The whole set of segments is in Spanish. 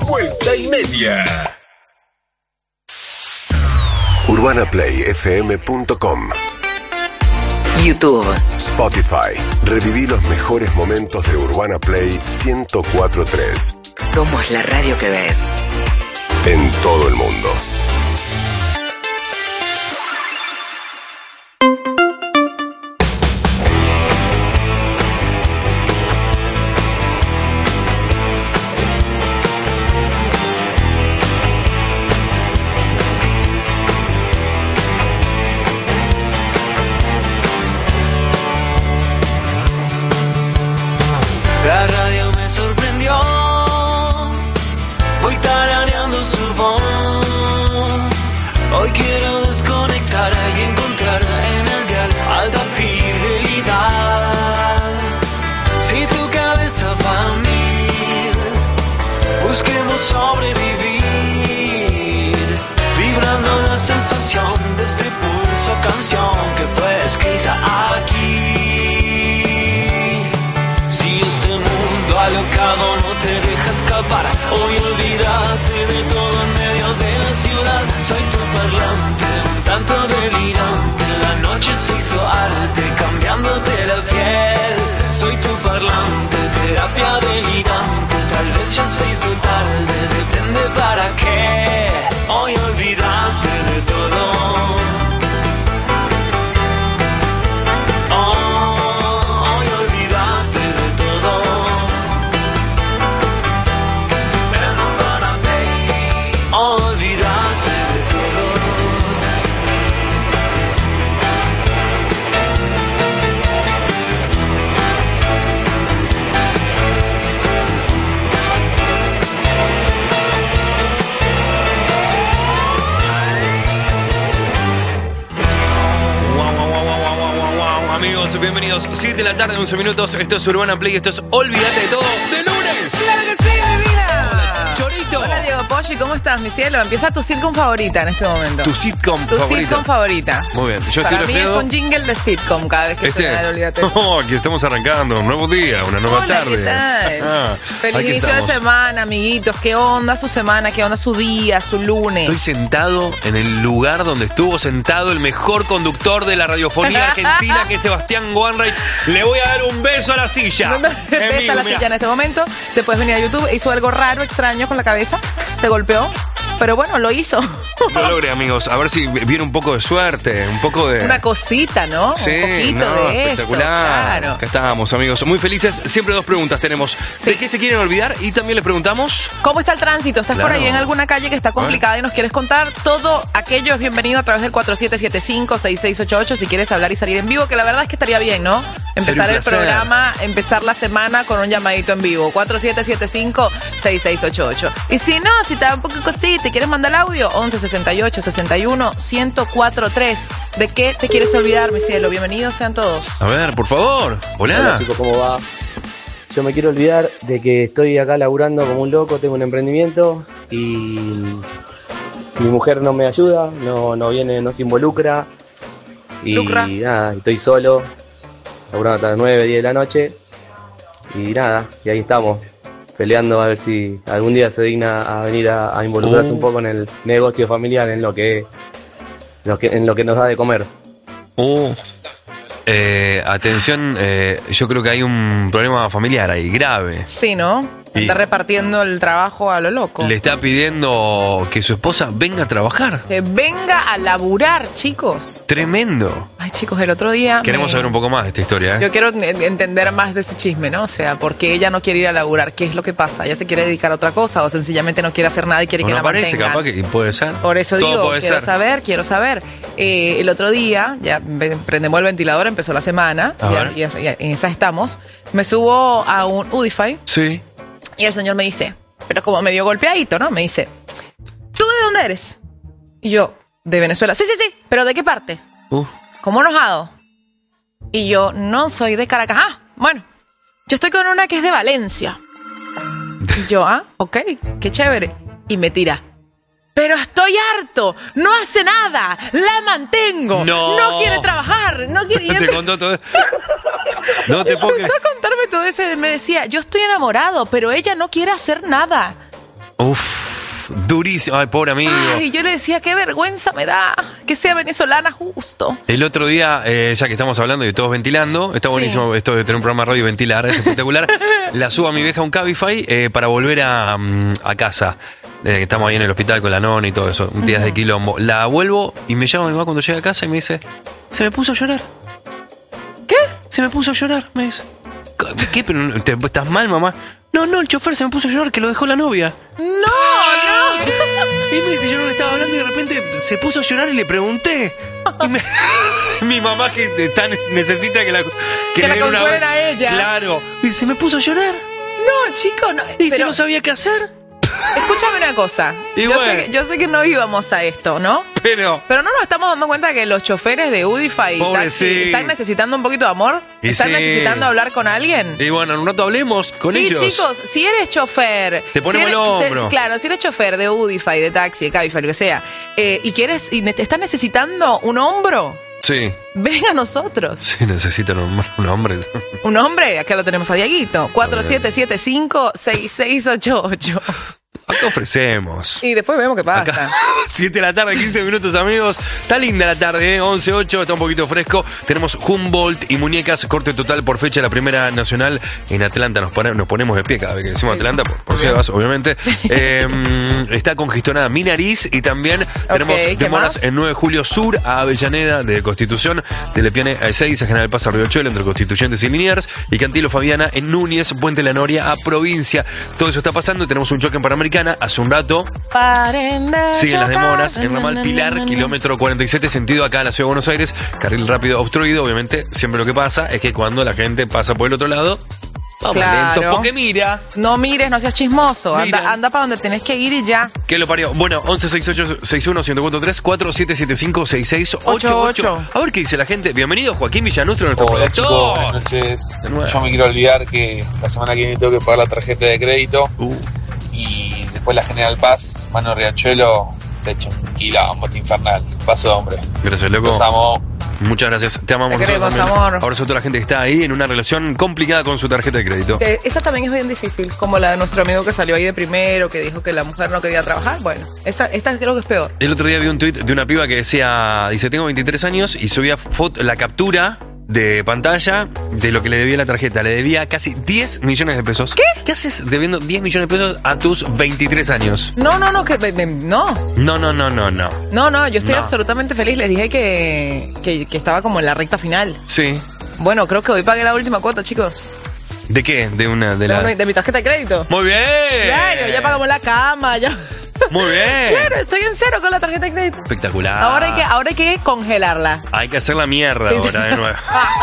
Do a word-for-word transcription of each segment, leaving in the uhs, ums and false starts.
Vuelta y media. urbana play f m punto com. YouTube, Spotify. Reviví los mejores momentos de Urbana Play ciento cuatro punto tres. somos la radio que ves. En todo el mundo. La radio me sorprendió, voy tarareando su voz. Hoy quiero desconectar y encontrar en el dial alta fidelidad. Si tu cabeza va a mil, busquemos sobrevivir, vibrando la sensación de este pulso canción que fue escrita aquí. Alocado no te deja escapar. Hoy olvídate de todo en medio de la ciudad. Soy tu parlante, un tanto delirante. La noche se hizo arte, cambiándote la piel. Soy tu parlante, terapia delirante. Tal vez ya se hizo tarde, depende para qué. Hoy olvídate de todo. Amigos, bienvenidos. siete de la tarde, once minutos. Esto es Urbana Play. Esto es Olvídate de todo de lunes. ¡Claro que sí, mi vida! Hola, Chorito. Hola, Diego Poggi, ¿cómo estás, mi cielo? Empieza tu sitcom favorita en este momento. Tu sitcom Tu favorita. sitcom favorita. Muy bien. Yo Para estoy mí resfriado. es un jingle de sitcom cada vez que Este. suena el Olvídate. Oh, aquí estamos arrancando. Un nuevo día, una nueva Hola, tarde. ¿qué tal? Ah, Feliz aquí inicio estamos. de semana, amiguitos. ¿Qué onda su semana? ¿Qué onda su día, su lunes? Estoy sentado en el lugar donde estuvo sentado el mejor conductor de la radiofonía argentina, que es Sebastián Wanreich. Le voy a dar un beso a la silla. En Besa vivo, la mirá. silla en este momento. Te puedes venir a YouTube. Hizo algo raro, extraño con la cabeza. Se golpeó. Pero bueno, lo hizo. Lo logré, amigos. A ver si viene un poco de suerte, un poco de... Una cosita, ¿no? Sí, un poquito no, de eso. espectacular. Claro. Acá estamos, amigos. Muy felices. Siempre dos preguntas tenemos. Sí. ¿De qué se quieren olvidar? Y también les preguntamos... ¿Cómo está el tránsito? ¿Estás Claro. por ahí en alguna calle que está complicada y nos quieres contar? Todo aquello es bienvenido a través del cuatro siete siete cinco, seis seis ocho ocho si quieres hablar y salir en vivo, que la verdad es que estaría bien, ¿no? Empezar un el placer. programa, empezar la semana con un llamadito en vivo. cuatro siete siete cinco, seis seis ocho ocho. Y si no, si te da un poco de cosita y quieres mandar el audio, once sesenta y ocho sesenta y uno ciento cuatro tres. ¿De qué te quieres olvidar, mi cielo? Bienvenidos sean todos. A ver, por favor. Hola. Hola chicos, ¿cómo va? Yo me quiero olvidar de que estoy acá laburando como un loco, tengo un emprendimiento y mi mujer no me ayuda, no, no viene, no se involucra y Lucra. nada, estoy solo, laburando hasta las nueve, diez de la noche y nada, y ahí estamos, peleando a ver si algún día se digna a venir a, a involucrarse Oh. un poco en el negocio familiar, en lo que, lo que, en lo que nos da de comer. Uh, eh, atención, eh, yo creo que hay un problema familiar ahí, grave. Sí, ¿no? Y- Está repartiendo el trabajo a lo loco. Le está pidiendo que su esposa venga a trabajar. Que venga a laburar, chicos. Tremendo. Ay, chicos, el otro día... Queremos me- saber un poco más de esta historia, ¿eh? Yo quiero en- entender más de ese chisme, ¿no? O sea, ¿por qué ella no quiere ir a laburar? ¿Qué es lo que pasa? ¿Ella se quiere dedicar a otra cosa o sencillamente no quiere hacer nada y quiere ¿O que no la parece mantengan? capaz que puede ser? Por eso Todo digo, puede quiero ser. saber, quiero saber. Eh, el otro día, ya ve- prendemos el ventilador, empezó la semana, A ya- ver. y, y en esa estamos. Me subo a un Udify Sí. y el señor me dice, pero como medio golpeadito, ¿no? Me dice, ¿tú de dónde eres? Y yo, de Venezuela. Sí, sí, sí, pero ¿de qué parte? Uh, ¿Cómo enojado? Y yo, no soy de Caracas. Ah, bueno, yo estoy con una que es de Valencia. Y yo, ah, ok, qué chévere. Y me tira. Pero estoy harto, no hace nada, la mantengo, No. no quiere trabajar, no quiere... y te empe- contó todo. No te puedo empezó creer. a contarme todo eso y me decía, yo estoy enamorado, pero ella no quiere hacer nada. Uf, durísimo. Ay, pobre amigo. Ay, yo le decía, qué vergüenza me da que sea venezolana justo. El otro día, eh, ya que estamos hablando y todos ventilando, está buenísimo Sí. esto de tener un programa de radio y ventilar, es espectacular. La subo a mi vieja a un Cabify eh, para volver a, um, a casa. Eh, estamos ahí en el hospital con la nona y todo eso, días de quilombo. La vuelvo y me llama mi mamá cuando llega a casa y me dice, se me puso a llorar. ¿Qué? Se me puso a llorar, me dice. ¿Qué? ¿Pero te, estás mal, mamá? No, no, el chofer se me puso a llorar que lo dejó la novia. No, no. Y me dice, yo no le estaba hablando y de repente se puso a llorar y le pregunté. Y me- mi mamá que tan necesita que la, Que le la den una- consuelen a ella. Claro. Y se me puso a llorar. No, chico, no. Y se pero no sabía qué hacer. escúchame una cosa. Y yo, bueno. sé que, yo sé que no íbamos a esto, ¿no? Pero. Pero no nos estamos dando cuenta que los choferes de Udify y Pobre, taxi sí. están necesitando un poquito de amor. Y Están sí. necesitando hablar con alguien. Y bueno, en un rato hablemos con sí, ellos. chicos, si eres chofer. Te ponemos si el eres- hombro. claro, si eres chofer de Udify, de taxi, de Cabify, lo que sea, eh, y quieres, y ne- te estás necesitando un hombro, Sí. ven a nosotros. Sí, necesitan un, un hombre. Un hombre, acá lo tenemos a Dieguito. cuatro siete siete cinco seis seis ocho ocho. Acá ofrecemos. Y después vemos qué pasa. Acá, siete de la tarde, quince minutos, amigos. Está linda la tarde, ¿eh? once ocho, está un poquito fresco. Tenemos Humboldt y muñecas, corte total por fecha, la primera nacional en Atlanta. Nos, pone- nos ponemos de pie cada vez que decimos Atlanta, por, por Sebas, obviamente. Eh, está congestionada mi nariz y también tenemos ¿qué demoras más? en nueve de julio sur a Avellaneda, de Constitución, de Lepiane a seis, a General Paz a Riachuelo, entre Constituyentes y Liniers, y Cantilo Fabiana en Núñez, Puente La Noria a Provincia. Todo eso está pasando y tenemos un choque en Panamericana. Hace un rato Paren de siguen las chocar. demoras en Ramal Pilar, kilómetro cuarenta y siete, sentido acá a la Ciudad de Buenos Aires, carril rápido obstruido. Obviamente, siempre lo que pasa es que cuando la gente pasa por el otro lado, vamos Claro. lento, porque mira, No mires, no seas chismoso. Mira. Anda, anda para donde tenés que ir y ya. que lo parió. Bueno, once sesenta y ocho sesenta y uno ciento cuarenta y tres, cuatro siete siete cinco seis seis ocho ocho. A ver qué dice la gente. Bienvenido, Joaquín Villanustro, nuestro Hola chicos, buenas productor. noches. De nuevo. Yo me quiero olvidar que la semana que viene tengo que pagar la tarjeta de crédito Uh, y después la General Paz, mano Riachuelo, te echa un quilombo infernal. Paso de hombre. gracias, loco. Los amo. Muchas gracias. Te amamos Te nosotros queremos, también. amor. Abrazo a toda la gente que está ahí en una relación complicada con su tarjeta de crédito. Eh, esa también es bien difícil, como la de nuestro amigo que salió ahí de primero, que dijo que la mujer no quería trabajar. Bueno, esa, esta creo que es peor. El otro día vi un tuit de una piba que decía, dice, tengo veintitrés años y subía foto, la captura de pantalla de lo que le debía la tarjeta. Le debía casi diez millones de pesos. ¿Qué? ¿Qué haces debiendo diez millones de pesos a tus veintitrés años? No, no, no, que me- me- no. No, no, no, no, no. No, no, yo estoy No. absolutamente feliz. Les dije que, que, que estaba como en la recta final. Sí. Bueno, creo que hoy pagué la última cuota, chicos. ¿De qué? De una, de De, la... mi- de mi tarjeta de crédito. Muy bien. Claro, ya pagamos la cama, ya. Muy bien. Claro, estoy en cero con la tarjeta de crédito. Espectacular. Ahora hay que, ahora hay que congelarla. Hay que hacer la mierda Sí, sí. ahora de nuevo.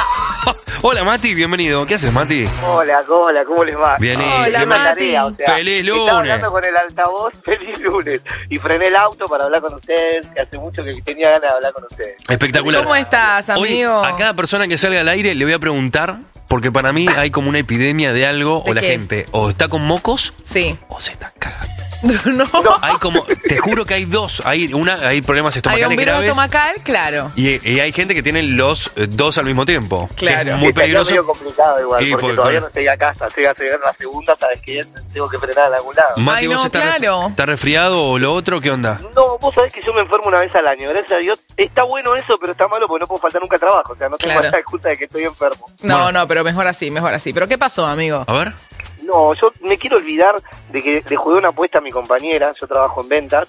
Hola, Mati, bienvenido. ¿Qué haces, Mati? Hola, hola, ¿cómo les va? Bien, Hola, bien, Mati. Tarea, o sea, Feliz Estaba lunes. hablando con el altavoz, feliz lunes. Y frené el auto para hablar con ustedes, que hace mucho que tenía ganas de hablar con ustedes. Espectacular. ¿Cómo estás, Hoy, amigo? a cada persona que salga al aire le voy a preguntar, porque para mí hay como una epidemia de algo, ¿De o la qué? gente o está con mocos Sí. o se está cagando. No. Hay como, te juro que hay dos, hay una, hay problemas Hay estomacales un virus graves estomacal, claro. y, y hay gente que tiene los eh, dos al mismo tiempo. que Claro. es muy Estaría peligroso. medio complicado igual, Y porque porque todavía con- no estoy a casa, estoy a llegar a la segunda, ¿sabes qué? Tengo que frenar en algún lado. Mati, Ay, ¿vos no, estás, ref- claro. estás resfriado o lo otro? ¿Qué onda? No, vos sabés que yo me enfermo una vez al año, gracias a Dios. Está bueno eso, pero está malo porque no puedo faltar nunca al trabajo, o sea, no tengo Claro. la excusa de que estoy enfermo. No, Bueno. no, pero mejor así, mejor así. ¿Pero qué pasó, amigo? A ver. No, yo me quiero olvidar de que le jugué una apuesta a mi compañera, yo trabajo en ventas,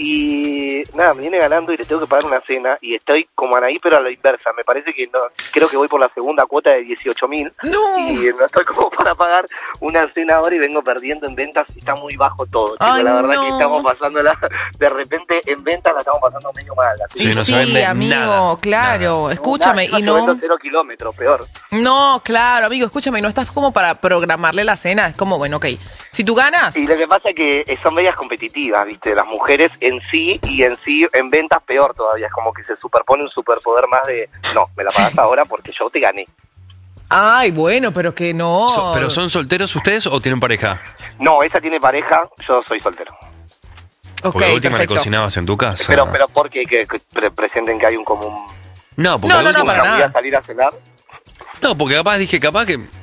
y nada, me viene ganando y le tengo que pagar una cena, y estoy como Anaí, pero a la inversa, me parece que no, creo que voy por la segunda cuota de dieciocho mil, No. y no estoy como para pagar una cena ahora y vengo perdiendo en ventas, está muy bajo todo, chicos, Ay, la verdad no. que estamos pasándola, de repente en ventas la estamos pasando medio mal. así. Sí, Y no se sí, vende amigo, nada, claro. nada. Escúchame, No, y yo vendo no. cero kilómetros, peor. No, claro, amigo, escúchame, y no estás como para programarle la cena. Es como, bueno, ok. Si tú ganas. Y lo que pasa es que son medias competitivas, ¿viste? Las mujeres en sí y en sí en ventas peor todavía. Es como que se superpone un superpoder más de, no, me la pagas ahora porque yo te gané. Ay, bueno, pero que no. So- ¿Pero son solteros ustedes o tienen pareja? No, ella tiene pareja, yo soy soltero. Ok, Porque la última perfecto. le cocinabas en tu casa. Pero, pero porque que, que pre- presenten que hay un común... No, porque No, la no, no, última- para Voy nada. a salir a cenar. No, porque capaz dije, capaz que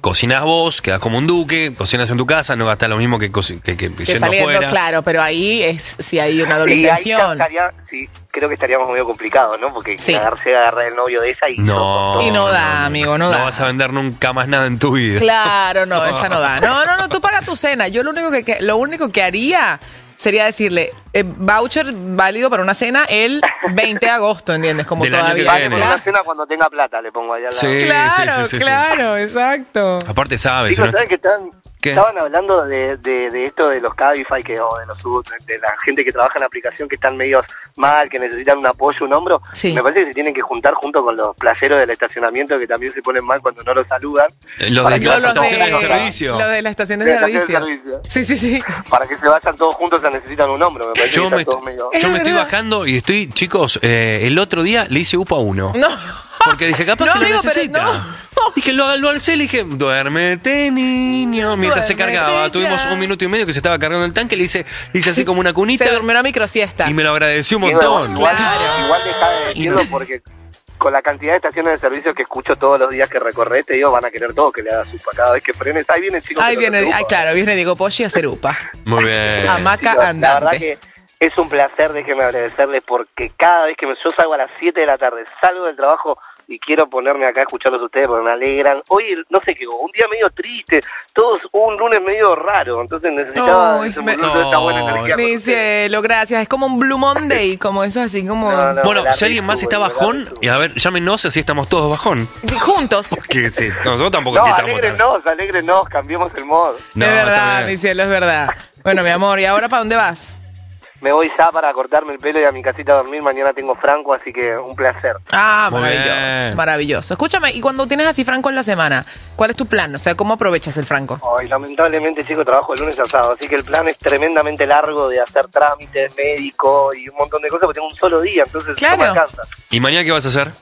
cocinás vos, quedás como un duque, cocinas en tu casa, no gastás lo mismo que, que, que, que Que yendo saliendo, afuera. claro, pero ahí es si hay una doble Sí, ahí ya intención. estaría, sí, creo que estaríamos medio complicados, ¿no? Porque Sí. agarrarse a agarrar el novio de esa y No, Y no da, amigo, no da. No vas a vender nunca más nada en tu vida. Claro, no, esa no da. No, no, no, tú pagas tu cena. Yo lo único que, que- lo único que haría sería decirle, eh, voucher válido para una cena el veinte de agosto, ¿entiendes? Como Del año que todavía. Vale, viene. por Claro, una cena cuando tenga plata le pongo ahí al lado. Sí. claro, sí, sí, sí, sí. claro, exacto. Aparte sabes, Chicos, ¿no? ¿saben que están, ¿Qué? estaban hablando de, de, de esto de los Cabify, que, o de, los, de la gente que trabaja en la aplicación que están medios mal, que necesitan un apoyo, un hombro? Sí. Me parece que se tienen que juntar junto con los playeros del estacionamiento que también se ponen mal cuando no los saludan. Eh, Los Para de que las Yo los estaciones de de, servicio. los de las estaciones De de la estación de servicio. servicio. Sí, sí, sí. Para que se vayan todos juntos se necesitan un hombro. Me parece Yo que me, están todos medio... Es yo me estoy verdad. bajando y estoy, chicos, eh, el otro día le hice upa a uno. No. Porque dije, capaz No, que amigo, lo pero necesita. no. Dije, lo, lo alcé y le dije, duérmete, niño. Mientras se Duérmete cargaba, ya. tuvimos un minuto y medio que se estaba cargando el tanque, le hice, le hice así como una cunita Se durmió una microsiesta. y me lo agradeció un Digo, montón. Igual, Claro. igual deja de decirlo porque con la cantidad de estaciones de servicio que escucho todos los días que recorres, te digo, van a querer todos que le hagas upa. Cada vez que frenes, ahí viene el chico. Ahí que viene, lo hace ay, upa. claro, viene Diego Poggi a hacer upa. Muy bien. Hamaca Chicos, la verdad andante. que es un placer, déjenme agradecerles porque cada vez que me, yo salgo a las siete de la tarde, salgo del trabajo y quiero ponerme acá a escucharlos a ustedes porque me alegran. Hoy, no sé qué, un día medio triste, todos un lunes medio raro, entonces necesitaba Ay, ese me- momento de esta buena Ay. energía. con Mi ustedes. cielo, gracias. Es como un Blue Monday, como eso así, como No, no. Bueno, la si alguien más resubo, está la bajón, resubo. y a ver, llámenos así estamos todos bajón. juntos. Que sí, nosotros tampoco No, aquí estamos tan- alégrenos, alégrenos, cambiemos el modo. No, es está verdad, bien. mi cielo, es verdad. Bueno, mi amor, ¿y ahora para dónde vas? Me voy ya para cortarme el pelo y a mi casita a dormir. Mañana tengo Franco, así que un placer. Ah, Muy maravilloso, bien. maravilloso. Escúchame, y cuando tienes así Franco en la semana, ¿cuál es tu plan? O sea, ¿cómo aprovechas el Franco? Hoy, lamentablemente, chico, trabajo de lunes a sábado, así que el plan es tremendamente largo de hacer trámites, médico y un montón de cosas, porque tengo un solo día, entonces Claro. no me alcanza. ¿Y mañana qué vas a hacer?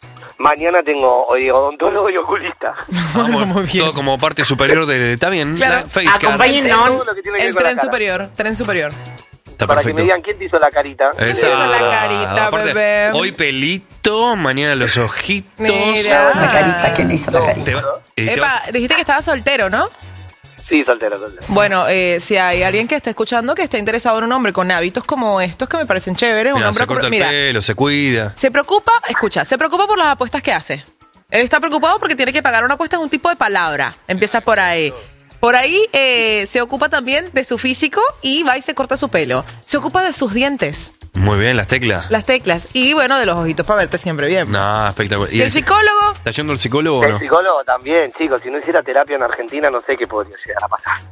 Mañana tengo hoy odontólogo y oculista. Bueno, muy bien. Todo como parte superior de... Está bien, Claro. la face card. Todo lo que tiene que ver El con la tren cara. superior, tren superior. Está Para que perfecto. me digan quién te hizo la carita. Esa. Esa es la carita, Aparte, bebé. Hoy pelito, mañana los ojitos. Mira. La carita, ¿quién hizo la carita? Te va- eh, te Epa, vas- dijiste que estabas soltero, ¿no? Sí, soltero, soltero. Bueno, eh, si hay alguien que está escuchando que está interesado en un hombre con hábitos como estos que me parecen chéveres, un Mira, hombre se corta el mira, pelo, se cuida. se preocupa, escucha, se preocupa por las apuestas que hace. Él está preocupado porque tiene que pagar una apuesta en un tipo de palabra. Empieza por ahí. Por ahí eh, se ocupa también de su físico y va y se corta su pelo. Se ocupa de sus dientes, Muy bien, las teclas. las teclas y bueno, de los ojitos para verte siempre bien. No, espectacular. ¿Y el psicólogo? ¿Está yendo el psicólogo o El no? psicólogo también, chicos. Si no hiciera terapia en Argentina, no sé qué podría llegar a pasar.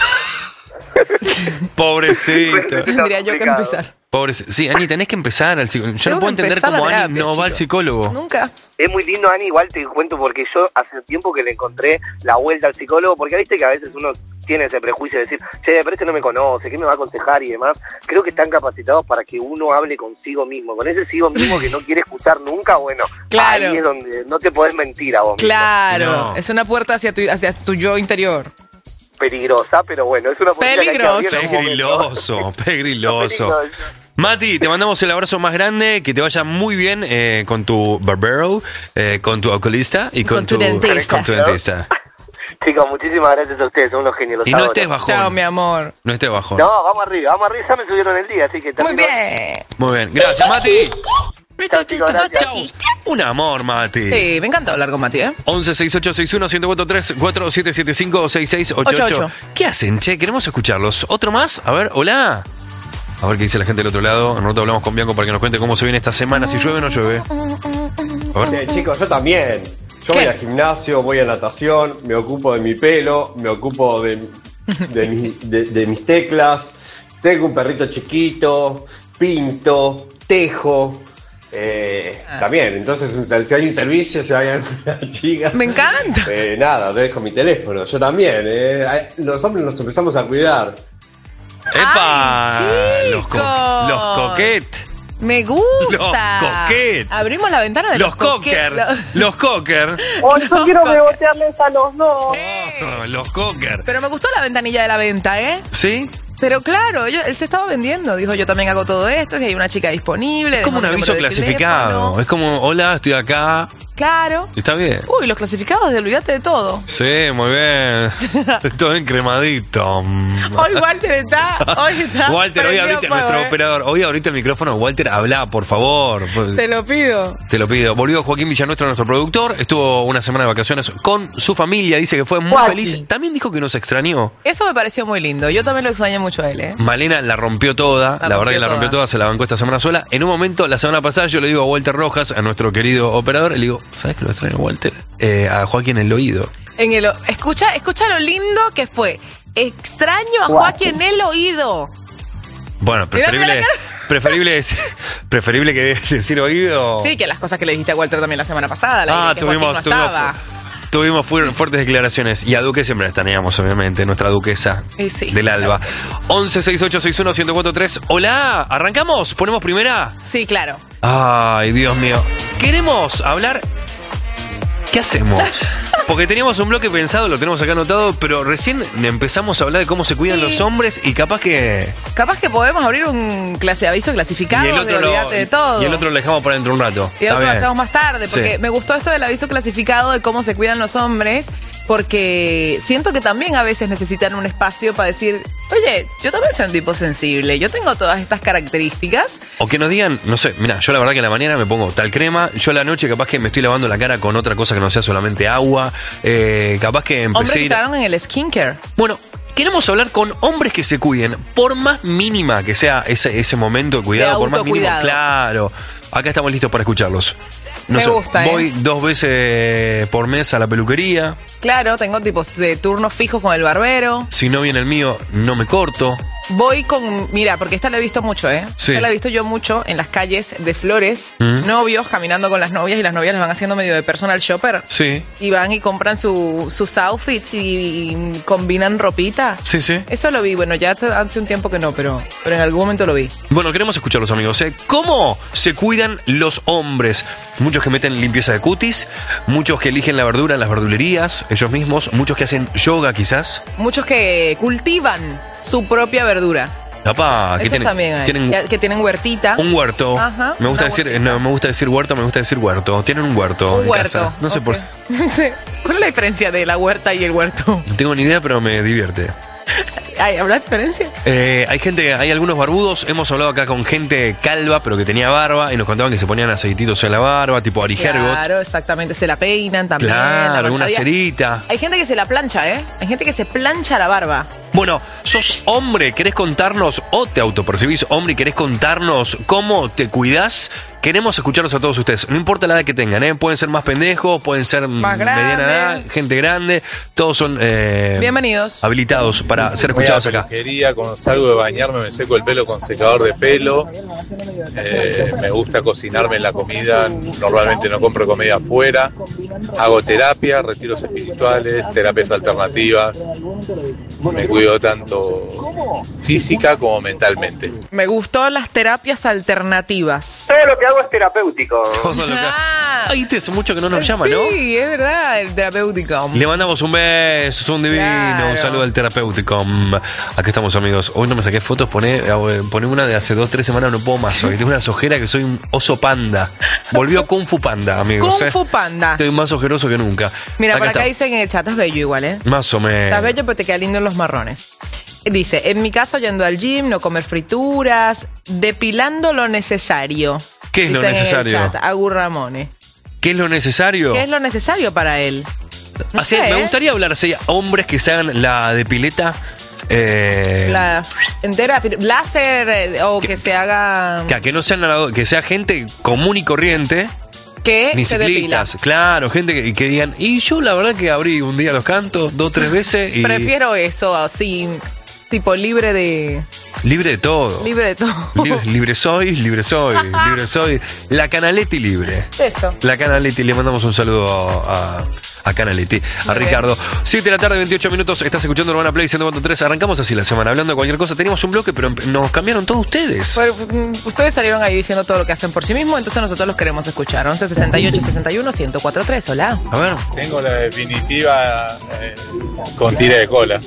Pobrecito. Tendría yo que complicado. empezar. Pobrecito. Sí, Ani, tenés que empezar al psicólogo. Yo Tengo no puedo que entender empezar cómo la Ani terapia, no va al chicos. psicólogo. Nunca. Es muy lindo, Ani, igual te cuento porque yo hace tiempo que le encontré la vuelta al psicólogo, porque viste que a veces uno tiene ese prejuicio de decir, che, pero este no me conoce, ¿qué me va a aconsejar y demás? Creo que están capacitados para que uno hable consigo mismo, con ese sigo mismo que no quiere escuchar nunca, bueno, Claro. ahí es donde no te podés mentir a vos mismo. Claro, No. es una puerta hacia tu, hacia tu yo interior. Peligrosa, pero bueno, es una puerta que hay que abrir en algún momento. Pegriloso, pegriloso. Peligroso. Mati, te mandamos el abrazo más grande, que te vaya muy bien eh, con tu barbero, eh, con tu oculista y con, Con tu dentista. con tu dentista. Chicos, muchísimas gracias a ustedes, son unos genios. los Y no adoro. estés bajón. Chao, mi amor. No estés bajón. No, vamos arriba, vamos arriba, ya me subieron el día, así que... Muy termino- bien. Muy bien, gracias, Mati. Chao, chicos, gracias. Chao. Un amor, Mati. Sí, me encantó hablar con Mati, ¿eh? once sesenta y ocho sesenta y uno ciento cuarenta y tres cuatro siete siete cinco seis seis ocho ocho. ocho ocho. ¿Qué hacen, che? Queremos escucharlos. ¿Otro más? A ver, hola. A ver qué dice la gente del otro lado. Nosotros hablamos con Bianco para que nos cuente cómo se viene esta semana, si llueve o no llueve. A ver. Sí, chicos, yo también. Yo ¿Qué? voy al gimnasio, voy a natación, me ocupo de mi pelo, me ocupo de, de, mi- de- de mis teclas. Tengo un perrito chiquito, pinto, tejo. eh, También, entonces si hay un servicio, si hay alguna chica. Me encanta. eh, nada, dejo mi teléfono. Yo también. eh, Los hombres nos empezamos a cuidar. ¡Epa! Ay, los, co- chicos. los coquet. Me gusta. Los coquet. Abrimos la ventana de los, Los cocker. Los- Los cocker. Oh, yo quiero rebotearles a los dos. Oh, los cocker. Pero me gustó la ventanilla de la venta, ¿eh? ¿Sí? Pero claro, yo- él se estaba vendiendo. Dijo, yo también hago todo esto. Si hay una chica disponible. Es como un déjame el aviso número de clasificado. teléfono. Es como, hola, estoy acá. Claro. Está bien. Uy, los clasificados de olvídate de todo. Sí, muy bien. Todo encremadito. Hoy Walter está. Hoy está. Walter, hoy prendido ahorita fuego, nuestro eh. operador. Hoy ahorita el micrófono. Walter, habla, por favor. Te lo pido. Te lo pido. Volvió Joaquín Villanuestra, nuestro productor. Estuvo una semana de vacaciones con su familia. Dice que fue muy Joaquín. feliz. También dijo que nos extrañó. Eso me pareció muy lindo. Yo también lo extrañé mucho a él, ¿eh? Malena la rompió toda. La, La verdad que rompió la rompió toda. toda. Se la bancó esta semana sola. En un momento, la semana pasada, yo le digo a Walter Rojas, a nuestro querido operador, le digo, ¿sabes que lo extraño, Walter? Eh, a Joaquín en el oído. En el, escucha, escucha lo lindo que fue. Extraño a Joaquín en el oído. Bueno, preferible, preferible, es, preferible que decir oído. Sí, que las cosas que le dijiste a Walter también la semana pasada. La Ah, que tuvimos, Joaquín no tuvimos, estaba. tuvimos fu- fuertes declaraciones. Y a Duque siempre la extrañamos, obviamente, nuestra duquesa Y sí, del Alba. claro que sí. once sesenta y ocho sesenta y uno ciento cuatro tres. Hola, ¿arrancamos? ¿Ponemos primera? Sí, claro. Ay, Dios mío. Queremos hablar. ¿Qué hacemos? Porque teníamos un bloque pensado, lo tenemos acá anotado, pero recién empezamos a hablar de cómo se cuidan Sí. los hombres y capaz que. Capaz que podemos abrir un clase aviso clasificado y el de otro, lo, olvídate de todo. y el otro lo dejamos para dentro un rato. Y el Está otro lo bien. hacemos más tarde, porque Sí. me gustó esto del aviso clasificado de cómo se cuidan los hombres, porque siento que también a veces necesitan un espacio para decir, oye, yo también soy un tipo sensible, yo tengo todas estas características. O que nos digan, no sé, mira, yo la verdad que en la mañana me pongo tal crema, yo a la noche capaz que me estoy lavando la cara con otra cosa que no sea solamente agua, eh, capaz que empecé Hombres a que ir... entraron en el skincare. Bueno, queremos hablar con hombres que se cuiden, por más mínima que sea ese, ese momento de cuidado, De por más mínimo, autocuidado. claro. Acá estamos listos para escucharlos. No Me sé, gusta, ¿eh? voy dos veces por mes a la peluquería. Claro, tengo tipos de turnos fijos con el barbero. Si no viene el mío, no me corto. Voy con, mira, porque esta la he visto mucho, ¿eh? Sí. Esta la he visto yo mucho en las calles de Flores, Mm. novios caminando con las novias y las novias les van haciendo medio de personal shopper. Sí, Y van y compran su- sus outfits y, y combinan ropita. sí, sí. Eso lo vi, bueno, ya hace, hace un tiempo que no, pero, pero en algún momento lo vi. Bueno, queremos escucharlos, amigos. ¿eh? ¿Cómo se cuidan los hombres? Muchos que meten limpieza de cutis, muchos que eligen la verdura en las verdulerías, ellos mismos, muchos que hacen yoga quizás. Muchos que cultivan su propia verdura. Papá, que Esos tienen, también hay. tienen que, que tienen huertita. un huerto. Ajá, me gusta una decir, huertita. no me gusta decir huerto, me gusta decir huerto. Tienen un huerto Un en huerto. casa. No sé ok. por No sé. ¿Cuál es la diferencia de la huerta y el huerto? no tengo ni idea, pero me divierte. ¿Hay, ¿Habrá diferencia? Eh, hay gente, hay algunos barbudos. Hemos hablado acá con gente calva, pero que tenía barba y nos contaban que se ponían aceititos en la barba, tipo Ari Hergot. Claro, exactamente. Se la peinan también. Claro, La- alguna había- cerita. Hay gente que se la plancha, ¿eh? Hay gente que se plancha la barba. Bueno, sos hombre, ¿querés contarnos o te autopercibís hombre y querés contarnos cómo te cuidás? Queremos escucharlos a todos ustedes. No importa la edad que tengan, ¿eh? Pueden ser más pendejos, pueden ser Más mediana grandes. edad, gente grande. Todos son eh, Bienvenidos. habilitados para ser escuchados acá. Quería, cuando salgo de bañarme me seco el pelo con secador de pelo. Eh, me gusta cocinarme la comida, normalmente no compro comida afuera. Hago terapia, retiros espirituales, terapias alternativas. Me cuido tanto física como mentalmente. Me gustó las terapias alternativas. Todo lo que hago es terapéutico. Todo lo que- Ah. Ay, te hace mucho que no nos llama, sí, ¿no? es verdad, el terapéutico. Le mandamos un beso, es un divino, Claro. un saludo al terapéutico. Acá estamos, amigos. Hoy no me saqué fotos, poné, eh, poné una de hace dos, tres semanas, no puedo más. Hoy tengo una ojera que soy un oso panda. Volvió Kung Fu Panda, amigos. Kung eh. Fu Panda. Estoy más ojeroso que nunca. Mira, por acá está. dicen en el chat, estás bello igual, ¿eh? Más o menos. Estás bello, pero te queda lindo en los marrones. Dice, en mi caso yendo al gym, no comer frituras, depilando lo necesario. ¿Qué es lo Dicen en el necesario? chat, Agur Ramone. ¿Qué es lo necesario? ¿Qué es lo necesario para él? No Así, sé, me ¿eh? gustaría hablar así, hombres que se hagan la depileta. Eh, La entera, láser eh, o que, se haga... que, que no sean nada- que sea gente común y corriente. Que Ni se depila. ciclistas, claro, gente que, que digan, y yo la verdad que abrí un día los cantos, dos, tres veces y Prefiero eso, así, tipo libre de... libre de todo. Libre de todo. Libre, libre soy, libre soy, libre soy. La Canaletti libre. Eso. La Canaletti, le mandamos un saludo a, a Canaletti, a Muy Ricardo. siete de la tarde, veintiocho minutos, estás escuchando Urbana Play ciento cuatro punto tres. Arrancamos así la semana, hablando de cualquier cosa. Teníamos un bloque, pero nos cambiaron todos ustedes. Pues, mm, ustedes salieron ahí diciendo todo lo que hacen por sí mismos, entonces nosotros los queremos escuchar. once sesenta y ocho sesenta y uno ciento cuatro punto tres, hola. A ver. Tengo la definitiva eh, con tira de cola.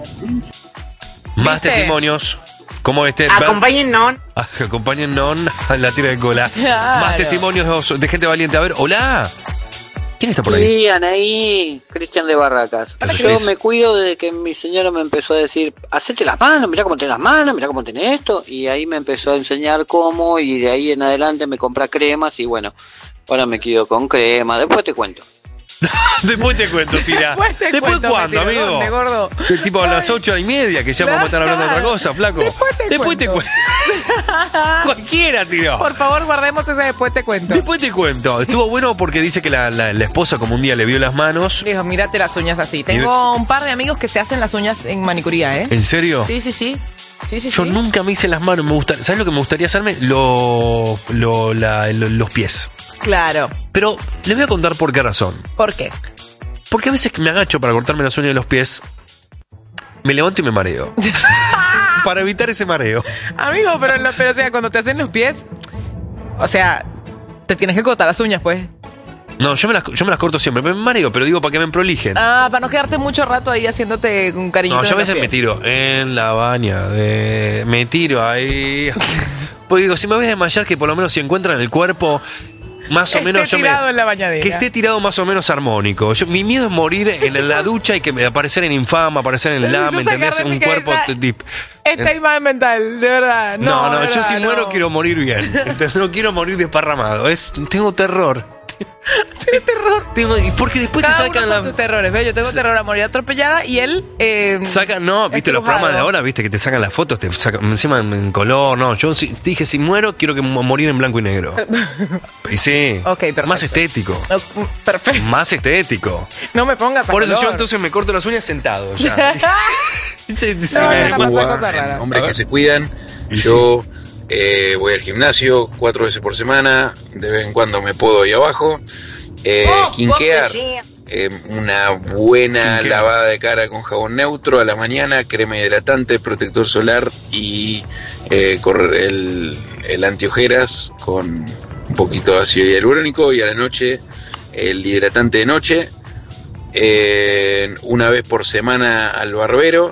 Más ¿Viste? testimonios. Como este. Acompáñennos. Ah, Acompáñennos a la tira de cola. Claro. Más testimonios de gente valiente. A ver, hola. ¿Quién está por ahí? Sí, Anaí, Cristian de Barracas. Hola, Yo Cris. me cuido de que mi señora me empezó a decir, hacete las manos, mirá cómo tenés las manos, mirá cómo tenés esto. Y ahí me empezó a enseñar cómo, y de ahí en adelante me compra cremas, y bueno, ahora me quedo con crema, después te cuento. Después te cuento, tira. Después te ¿Después cuento, cuándo, me tiró, amigo? ¿dónde, gordo? Que tipo a las ocho y media, que ya vamos a estar hablando de otra cosa, flaco. Después te Después te cuento. cuento. Cualquiera tiró. Por favor, guardemos ese después te cuento. Después te cuento. Estuvo bueno porque dice que la, la, la esposa como un día le vio las manos. Dijo, mírate las uñas así. Tengo un par de amigos que se hacen las uñas en manicuría, ¿eh? ¿En serio? Sí, sí, sí. Sí, sí, Yo sí. nunca me hice las manos. Me gusta, ¿sabes lo que me gustaría hacerme? Lo, lo, la- lo- los pies. Claro. Pero les voy a contar por qué razón. ¿Por qué? Porque a veces que me agacho para cortarme las uñas de los pies, me levanto y me mareo. Para evitar ese mareo. Amigo, pero, lo- pero o sea, cuando te hacen los pies, o sea, te tienes que cortar las uñas, pues. No, yo me las, yo me las corto siempre. Me mareo, pero digo para que me prolijen. Ah, para no quedarte mucho rato ahí haciéndote un cariñito. No, yo a en los veces me pies. tiro en la baña. De, me tiro ahí. Porque digo, si me voy a desmayar, que por lo menos si encuentran el cuerpo, más o Esté menos yo me. tirado en la bañadera. Que esté tirado más o menos armónico. Yo, mi miedo es morir en la ducha y que me aparecer en infama, aparecer en la, ¿me entendés? sacar de Un mi cuerpo. cabeza tip. Esta imagen mental, de verdad. No, No, no, de yo verdad, si no. muero quiero morir bien. ¿Entendés? No quiero morir desparramado. Es, tengo terror. Tiene terror. Tengo, y porque después Cada te uno sacan con las. sus terrores, ¿ves? Yo tengo terror a morir atropellada y él. Eh, Sacan, no, viste los estrujado. programas de ahora, viste que te sacan las fotos, te sacan encima en, en color, no. Yo si- dije, si muero, quiero que mo- morir en blanco y negro. Y sí, Ok, perfecto. más estético. No, perfecto. Más estético. No me pongas a Por eso yo color. entonces me corto las uñas sentado ya. Sí, sí, sí, No, me- no, no, pasa cosa rara. Hombres A ver. que se cuidan. Yo eh, voy al gimnasio cuatro veces por semana. De vez en cuando me puedo ir abajo. Eh, Oh, quinquear. Boca eh, una buena Quinquear. lavada de cara con jabón neutro a la mañana, crema hidratante, protector solar y eh, correr el, el antiojeras con un poquito de ácido hialurónico, y a la noche el hidratante de noche. Eh, una vez por semana al barbero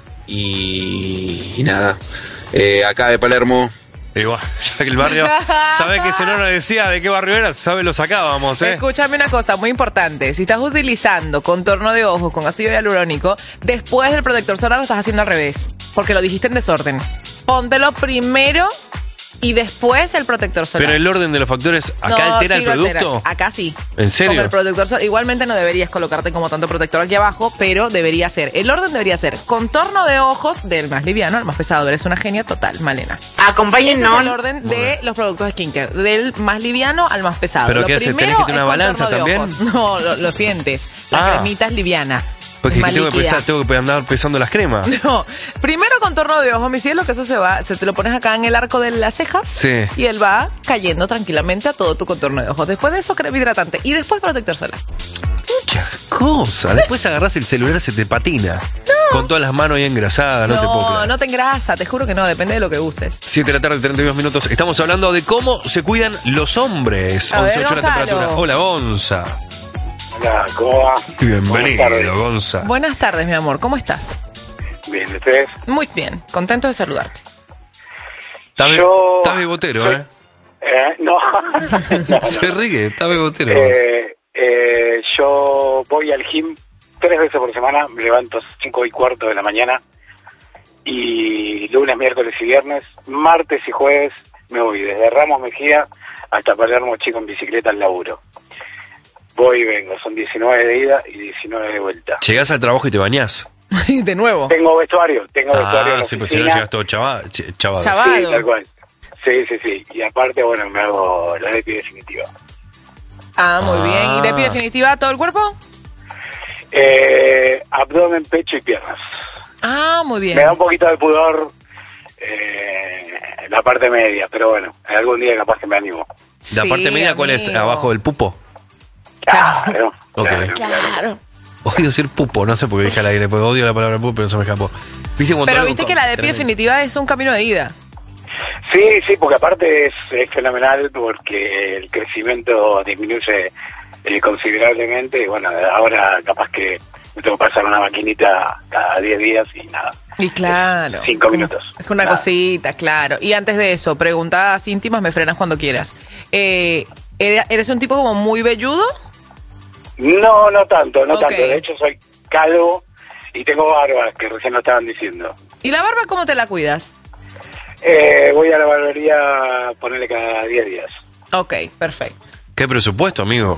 y, y nada. Eh, acá de Palermo. Igual, ya que el barrio, ¿sabes que Sonora decía de qué barrio era? ¿Sabe? Lo sacábamos, ¿eh? Escúchame una cosa muy importante. Si estás utilizando contorno de ojos con ácido hialurónico, después del protector solar lo estás haciendo al revés. Porque lo dijiste en desorden. Póntelo primero y después el protector solar. Pero el orden de los factores, ¿acá No, altera sí el lo producto? altera. Acá sí. ¿En serio? Con el protector solar. Igualmente no deberías colocarte como tanto protector aquí abajo, pero debería ser. El orden debería ser contorno de ojos del más liviano al más pesado. Eres una genia total, Malena. Ese Acompáñennos. es el orden de los productos de skincare. Del más liviano al más pesado. ¿Pero Lo qué hace? primero ¿Tenés que tener es una balanza contorno de también? ojos. No, lo, lo sientes. La Ah. cremita es liviana. Porque más tengo que, líquida. pesar, tengo que andar pesando las cremas. No, primero contorno de ojos, mi cielo, que eso se va, se te lo pones acá en el arco de las cejas. Sí. Y él va cayendo tranquilamente a todo tu contorno de ojos. Después de eso, crema hidratante. Y después protector solar. Muchas cosas. Después agarrás el celular, se te patina. Con todas las manos ahí engrasadas, no, te puedo No, creer. no te engrasa, te juro que no, depende de lo que uses. siete de la tarde, treinta y dos minutos. Estamos hablando de cómo se cuidan los hombres. A ver, once ocho la Gonzalo. temperatura. Hola, Gonza. Hola, ¿cómo va? Bienvenido, Buenas tardes. Gonza. Buenas tardes, mi amor, ¿cómo estás? Bien, ¿ustedes? Muy bien, contento de saludarte. Está, be- Yo- está bebotero, ¿eh? Eh, no. No, Se no. ríe, está bebotero. Gonza. Eh, eh, yo voy al gym tres veces por semana, me levanto cinco y cuarto de la mañana, y lunes, miércoles y viernes, martes y jueves me voy desde Ramos Mejía hasta Palermo Chico en bicicleta al laburo. Voy y vengo, son diecinueve de ida y diecinueve de vuelta. Llegás al trabajo y te bañás. De nuevo. Tengo vestuario, tengo vestuario en Ah, la sí, pues si no oficina. llegas todo chava, ch- chavado. Chavado. Sí, tal cual. Sí, sí, sí. Y aparte, bueno, me hago la D P I definitiva. Ah, muy Ah. bien. ¿Y de pie definitiva todo el cuerpo? Eh, abdomen, pecho y piernas. Ah, muy bien. Me da un poquito de pudor eh, la parte media, pero bueno, algún día capaz que me animo. ¿La Sí, parte media cuál es? amigo. ¿Abajo del pupo? Claro. Ok. claro, Claro. Odio decir pupo, no sé por qué dije al aire, porque odio la palabra pupo, pero se me escapó. ¿Viste cuando Pero algo viste con- que la de pie tremendo? definitiva es un camino de ida. Sí, sí, porque aparte es, es fenomenal porque el crecimiento disminuye eh, considerablemente y bueno, ahora capaz que me tengo que pasar una maquinita cada diez días y nada. Y claro. Cinco Como- minutos. Es una Nada. cosita, claro. Y antes de eso, preguntas íntimas, me frenas cuando quieras. Eh, ¿eres un tipo como muy velludo? No, no tanto, no Ok. tanto. De hecho, soy calvo y tengo barba, que recién lo estaban diciendo. ¿Y la barba cómo te la cuidas? Eh, voy a la barbería a ponerle cada diez días. Ok, perfecto. ¿Qué presupuesto, amigo?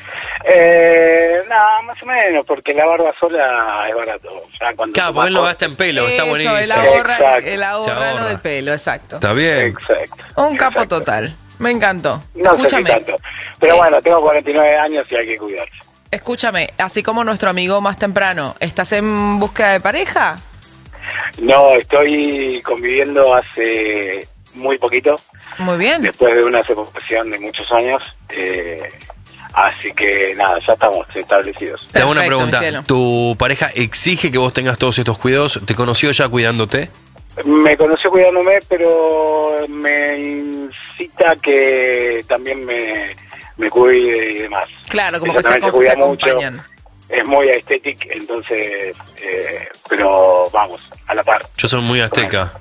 Eh, nada, más o menos, porque la barba sola es barato. O sea, cuando Claro, porque él no gasta en pelo, está Eso, buenísimo. él ahorra, Exacto. él ahorra Se lo ahorra. del pelo, exacto. Está bien. Exacto. Un capo total. Me encantó. No sé si Escúchame, tanto. Pero bueno, tengo cuarenta y nueve años y hay que cuidarse. escúchame, así como nuestro amigo más temprano, ¿estás en búsqueda de pareja? No, estoy conviviendo hace muy poquito, Muy bien. después de una separación de muchos años. Eh, así que nada, ya estamos establecidos. Te hago una Perfecto, pregunta. mi cielo. ¿Tu pareja exige que vos tengas todos estos cuidados? ¿Te conoció ya cuidándote? Me conoció cuidándome, pero me incita que también me, me cuide y demás. Claro, como Ella que se, también acom- cuida se mucho. acompañan. Es muy estético, entonces, eh, pero vamos, a la par. Yo soy muy azteca.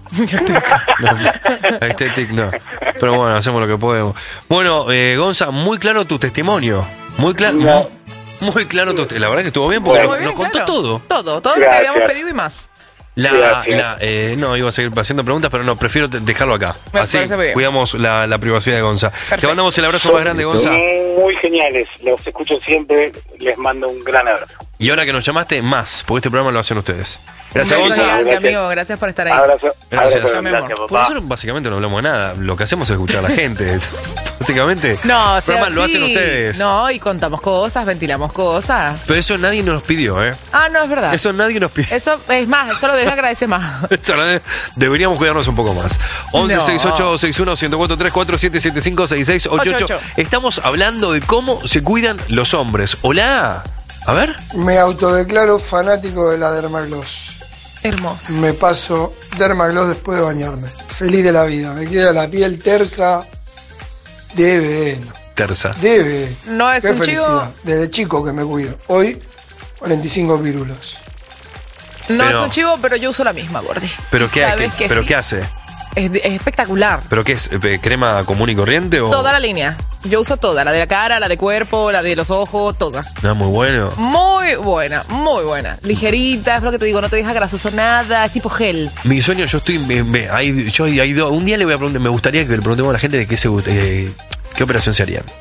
No, aesthetic no. Pero bueno, hacemos lo que podemos. Bueno, eh, Gonza, muy claro tu testimonio. Muy claro. No. Muy claro tu te- La verdad que estuvo bien porque Muy nos, bien, nos contó claro. todo. Todo, todo lo que Gracias. habíamos pedido y más. La, Gracias. la, eh, no, iba a seguir haciendo preguntas, pero no, prefiero te- dejarlo acá. Me Así parece muy bien. cuidamos la, la privacidad de Gonza. Te mandamos el abrazo más grande, Gonza. Muy geniales, los escucho siempre, les mando un gran abrazo. Y ahora que nos llamaste, más, porque este programa lo hacen ustedes. Gracias, Un beso Gonza. gigante, amigo. Gracias por estar ahí. Abrazo, Gracias. abrazo, Mi gracias, amor. Por papá. nosotros básicamente no hablamos de nada. Lo que hacemos es escuchar a la gente. Básicamente. No, o el sea, programa lo sí. hacen ustedes. No, y contamos cosas, ventilamos cosas. Pero eso nadie nos pidió, ¿eh? Ah, no, es verdad. Eso, Eso nadie nos pidió. es más, eso lo debería agradecer más. Eso no- Deberíamos cuidarnos un poco más. once No. sesenta y ocho sesenta y uno ciento cuatro tres cuatro siete siete cinco seis seis ocho ocho. ocho ocho. Estamos hablando de cómo se cuidan los hombres. Hola. A ver. Me autodeclaro fanático de la Dermagloss. Hermoso. Me paso Dermagloss después de bañarme. Feliz de la vida. Me queda la piel tersa. Debe, Terza. debe. No es Qué un felicidad. chivo. Desde chico que me cuido. Hoy, cuarenta y cinco pirulos. No Pero- es un chivo, pero yo uso la misma, Gordi. ¿Pero qué, ¿Sabes qué- que pero sí? qué hace? Es, es espectacular. ¿Pero qué es? Eh, ¿Crema común y corriente? O... Toda la línea. Yo uso toda. La de la cara, la de cuerpo, la de los ojos, toda. No, muy bueno. Muy buena, muy buena. Ligerita, es lo que te digo, no te deja grasoso nada, es tipo gel. Mi sueño, yo estoy. Me, me- hay- yo hay dos- un día le voy a preguntar, me gustaría que le preguntemos a la gente de qué se eh, qué operación se harían.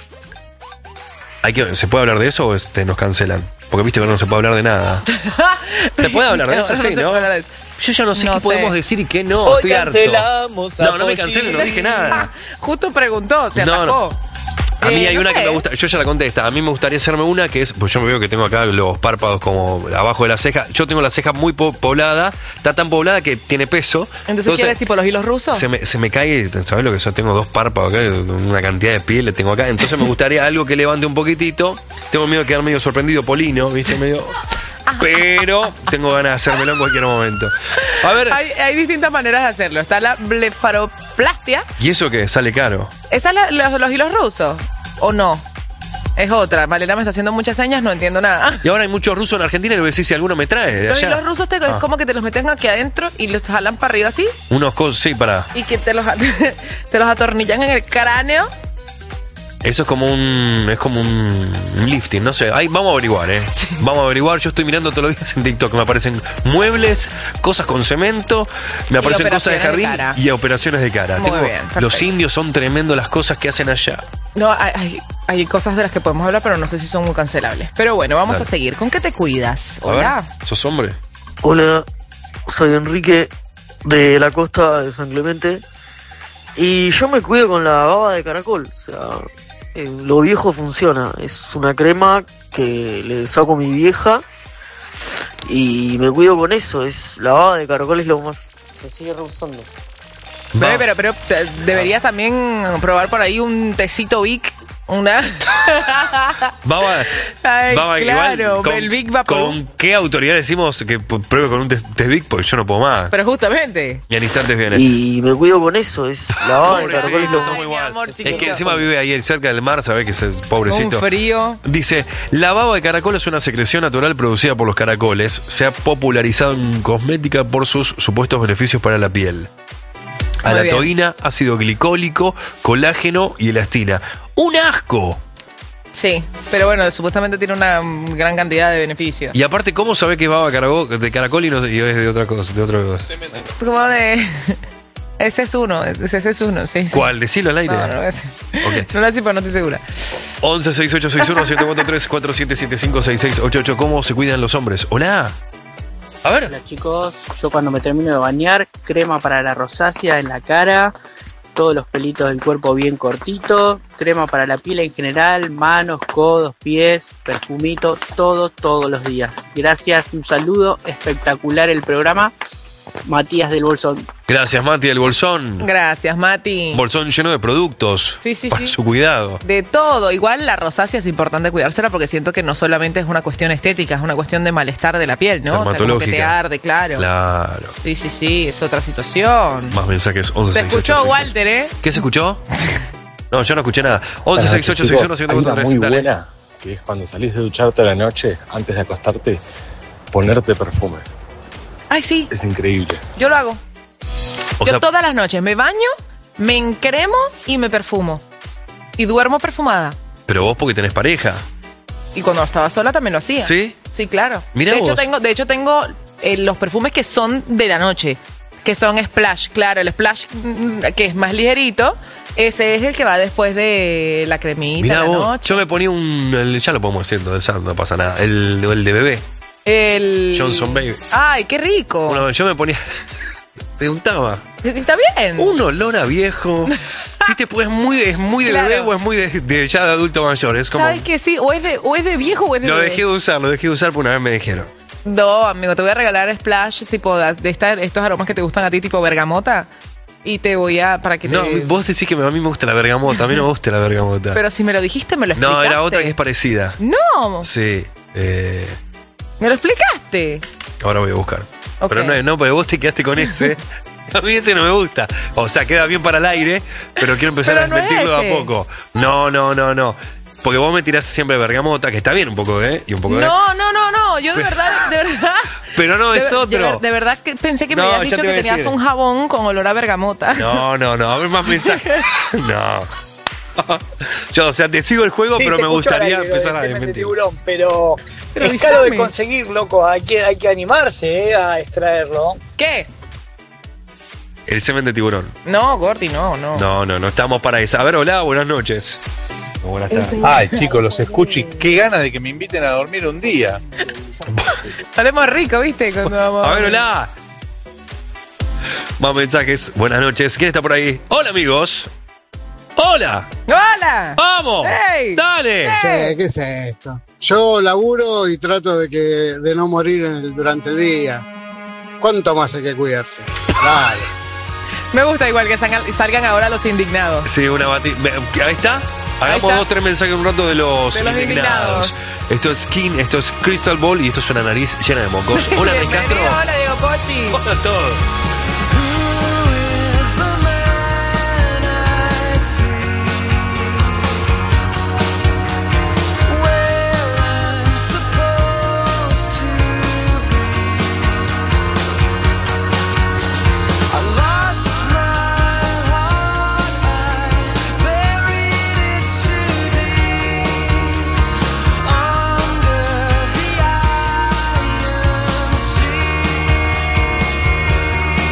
Hay que, ¿Se puede hablar de eso o este, nos cancelan? Porque viste que no se puede hablar de nada. ¿Se puede hablar de eso? No, no Sí, se ¿no? puede hablar de eso. Yo ya no sé No qué sé. podemos decir y qué no. Hoy Estoy harto. cancelamos a No, no me Pollini. cancelen, no dije nada. Justo preguntó, se No, no. atajó. A mí Eh, hay no una sé. que me gusta, yo ya la conté esta, a mí me gustaría hacerme una que es, pues yo me veo que tengo acá los párpados como abajo de la ceja, yo tengo la ceja muy po- poblada, está tan poblada que tiene peso. Entonces, ¿quieres tipo los hilos rusos? se me, se me cae, ¿sabes lo que yo tengo? Dos párpados acá, una cantidad de piel le tengo acá, entonces me gustaría algo que levante un poquitito, tengo miedo de quedar medio sorprendido, Polino, ¿viste? Medio... Pero tengo ganas de hacérmelo en cualquier momento. A ver, Hay, hay distintas maneras de hacerlo. Está la blefaroplastia. ¿y eso qué? Sale caro. ¿Esa es la- los, los hilos rusos? ¿O no? Es otra. Malena me está haciendo muchas señas, no entiendo nada. Y ahora hay muchos rusos en Argentina y le voy a decir si alguno me trae de Los allá. hilos rusos te, Ah. es como que te los meten aquí adentro y los jalan para arriba así Unos cosas, sí, para... y que te los, te los atornillan en el cráneo. Eso es como un. Es como un, un lifting, no sé. Ahí vamos a averiguar, ¿eh? Vamos a averiguar. Yo estoy mirando todos los días en TikTok. Me aparecen muebles, cosas con cemento, me Y aparecen cosas de operaciones de jardín cara. y operaciones de cara. Muy Tengo- bien, perfecto. los indios son tremendo las cosas que hacen allá. No, hay, hay, hay cosas de las que podemos hablar, pero no sé si son muy cancelables. Pero bueno, vamos Dale. a seguir. ¿Con qué te cuidas? A Hola. ver, ¿sos hombre? Hola, soy Enrique de la costa de San Clemente y yo me cuido con la baba de caracol, o sea, eh, lo viejo funciona, es una crema que le saco a mi vieja y me cuido con eso, es la baba de caracol es lo más, se sigue reusando. Bebé, pero, pero te- deberías también probar por ahí un tecito Vic. Una. Baba, Ay, Baba, claro, igual, el Vic va por ¿con qué autoridad decimos que p- pruebe con un test, test Vic? Porque yo no puedo más. Pero justamente. Y en instantes viene. Y me cuido con eso, es la baba de caracol es lo Pobrecito, más. igual. amor Es chiquito. que encima vive ahí cerca del mar, ¿sabes? Que es el pobrecito. Un frío. Dice, la baba de caracol es una secreción natural producida por los caracoles. Se ha popularizado en cosmética por sus supuestos beneficios para la piel. Muy Alatoína, ácido glicólico, colágeno y elastina. ¡Un asco! Sí, pero bueno, supuestamente tiene una gran cantidad de beneficios. Y aparte, ¿cómo sabés que es baba caracol, de caracol y, no, y es de otra cosa? De otro... Como de... Ese es uno, ese es uno, sí. sí. ¿Cuál? Decilo al aire. No, no, ese. Okay. No lo sé, pero no estoy segura. once sesenta y ocho sesenta y uno siete cuatro tres cuatro siete siete cinco seis seis ocho ocho. ¿Cómo se cuidan los hombres? Hola. A ver. Hola chicos, yo cuando me termino de bañar, crema para la rosácea en la cara, todos los pelitos del cuerpo bien cortitos, crema para la piel en general, manos, codos, pies, perfumito, todo, todos los días. Gracias, un saludo, espectacular el programa. Matías del Bolsón. Gracias, Mati del Bolsón. Gracias, Mati. Bolsón lleno de productos. Sí, sí, para sí. su cuidado. De todo. Igual la rosácea es importante cuidársela porque siento que no solamente es una cuestión estética, es una cuestión de malestar de la piel, ¿no? O sea, como que te arde, claro. Claro. Sí, sí, sí, es otra situación. Más mensajes. once Se sesenta y ocho escuchó sesenta y uno. Walter, ¿eh? ¿Qué se escuchó? No, yo no escuché nada. once sesenta y ocho sesenta y uno siete cuatro tres. Hay una muy buena, que es cuando salís de ducharte a la noche, antes de acostarte, ponerte perfume. Ay, sí. Es increíble. Yo lo hago. O Yo sea, todas las noches me baño, me encremo y me perfumo. Y duermo perfumada. pero vos porque tenés pareja. Y cuando estaba sola también lo hacía. ¿Sí? Sí, claro. Mirá de hecho vos. tengo, de hecho tengo eh, los perfumes que son de la noche, que son splash. Claro, el splash mm, que es más ligerito, ese es el que va después de la cremita Mirá de la vos, noche. yo me ponía un... el- ya lo podemos decir, no, ya no pasa nada. El, el de bebé, El Johnson Baby. Ay, qué rico. Una vez yo me ponía... Te untaba. Está bien. Un olor a viejo. ¿Viste? Pues es muy, es muy de Claro. bebé o es muy de, de ya de adulto mayor. Es como... ¿Sabes qué? Sí, o es de, o es de viejo o es de Lo bebé. dejé de usar, lo dejé de usar porque una vez me dijeron. No, amigo, te voy a regalar splash tipo de, de esta- estos aromas que te gustan a ti, tipo bergamota. Y te voy a... para que te... No, vos decís que a mí me gusta la bergamota. A mí no me gusta la bergamota. Pero si me lo dijiste, me lo explicaste. No, era otra que es parecida. No, Sí. Eh, me lo explicaste. ahora voy a buscar. Ok. Pero no, no, pero vos te quedaste con ese. A mí ese no me gusta. O sea, queda bien para el aire, pero quiero empezar Pero a no es desmentirlo de ese. a poco. No, no, no, no. Porque vos me tirás siempre bergamota, que está bien un poco, ¿eh? Y un poco de... No, no, no, no. Yo de verdad, de verdad... Pero no, de, es de otro. ver- De, verdad que pensé que me No, habías ya dicho te que voy a tenías decir. un jabón con olor a bergamota. No, no, no. A ver más mensajes. No. Yo, o sea, te sigo el juego, Sí, pero se me escuchó al gustaría aire lo empezar del a semen de desmentir. tiburón, pero, Pero es caro de avísame. conseguir, loco. Hay que, hay que animarse eh, a extraerlo. ¿Qué? El semen de tiburón. No, Gordy, no, no. No, no, no estamos para eso. A ver, hola, buenas noches. O buenas tardes. Ay, chicos, los escucho y qué ganas de que me inviten a dormir un día. Hablemos rico, ¿viste? Cuando vamos A ver, hola. Más mensajes. Buenas noches. ¿Quién está por ahí? Hola, amigos. Hola. ¡Hola! ¡Vamos! ¡Ey! ¡Dale! Che, ¿qué es esto? Yo laburo y trato de que de no morir en el- durante el día. ¿Cuánto más hay que cuidarse? Dale. Me gusta igual que salgan, salgan ahora los indignados. Sí, una batida. Ahí está. Hagamos está. dos, tres mensajes un rato de los, De los indignados. indignados. Esto es Skin, esto es Crystal Ball y esto es una nariz llena de mocos. Hola, Bienvenido, Ricastro. hola, Diego Pochi. Hola a todos. Under the iron sea.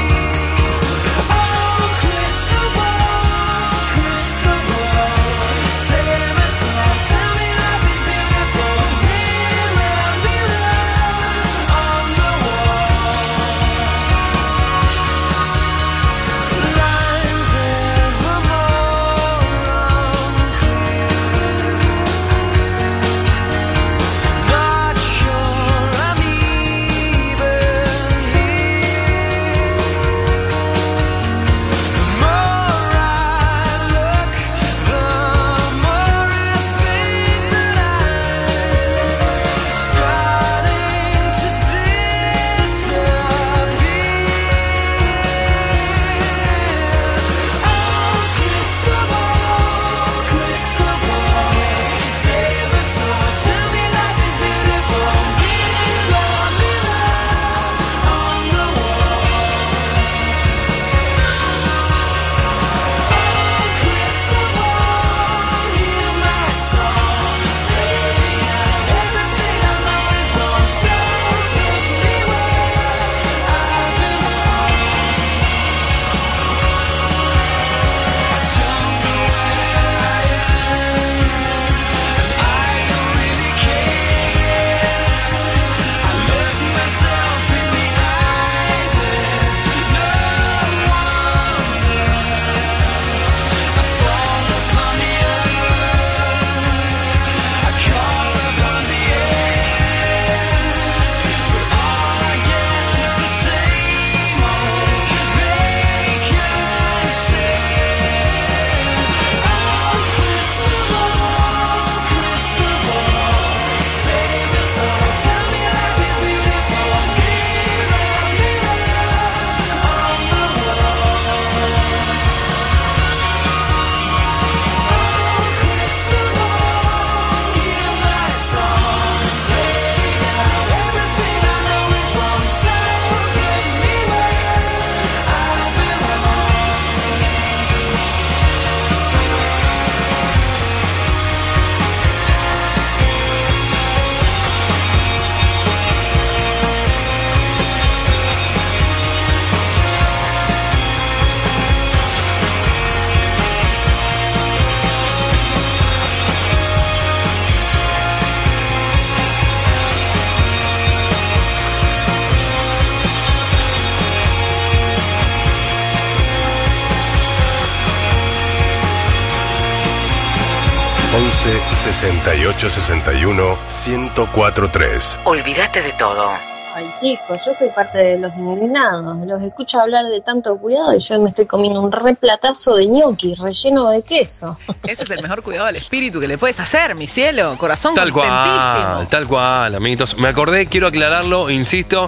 once sesenta y ocho sesenta y uno ciento cuatro tres. Olvídate de todo. Ay, chicos, yo soy parte de los indignados. Los escucho hablar de tanto cuidado y yo me estoy comiendo un re platazo de ñoqui relleno de queso. Ese es el mejor cuidado del espíritu que le puedes hacer, mi cielo. Corazón Tal contentísimo. cual, tal cual, amiguitos. Me acordé, quiero aclararlo, insisto.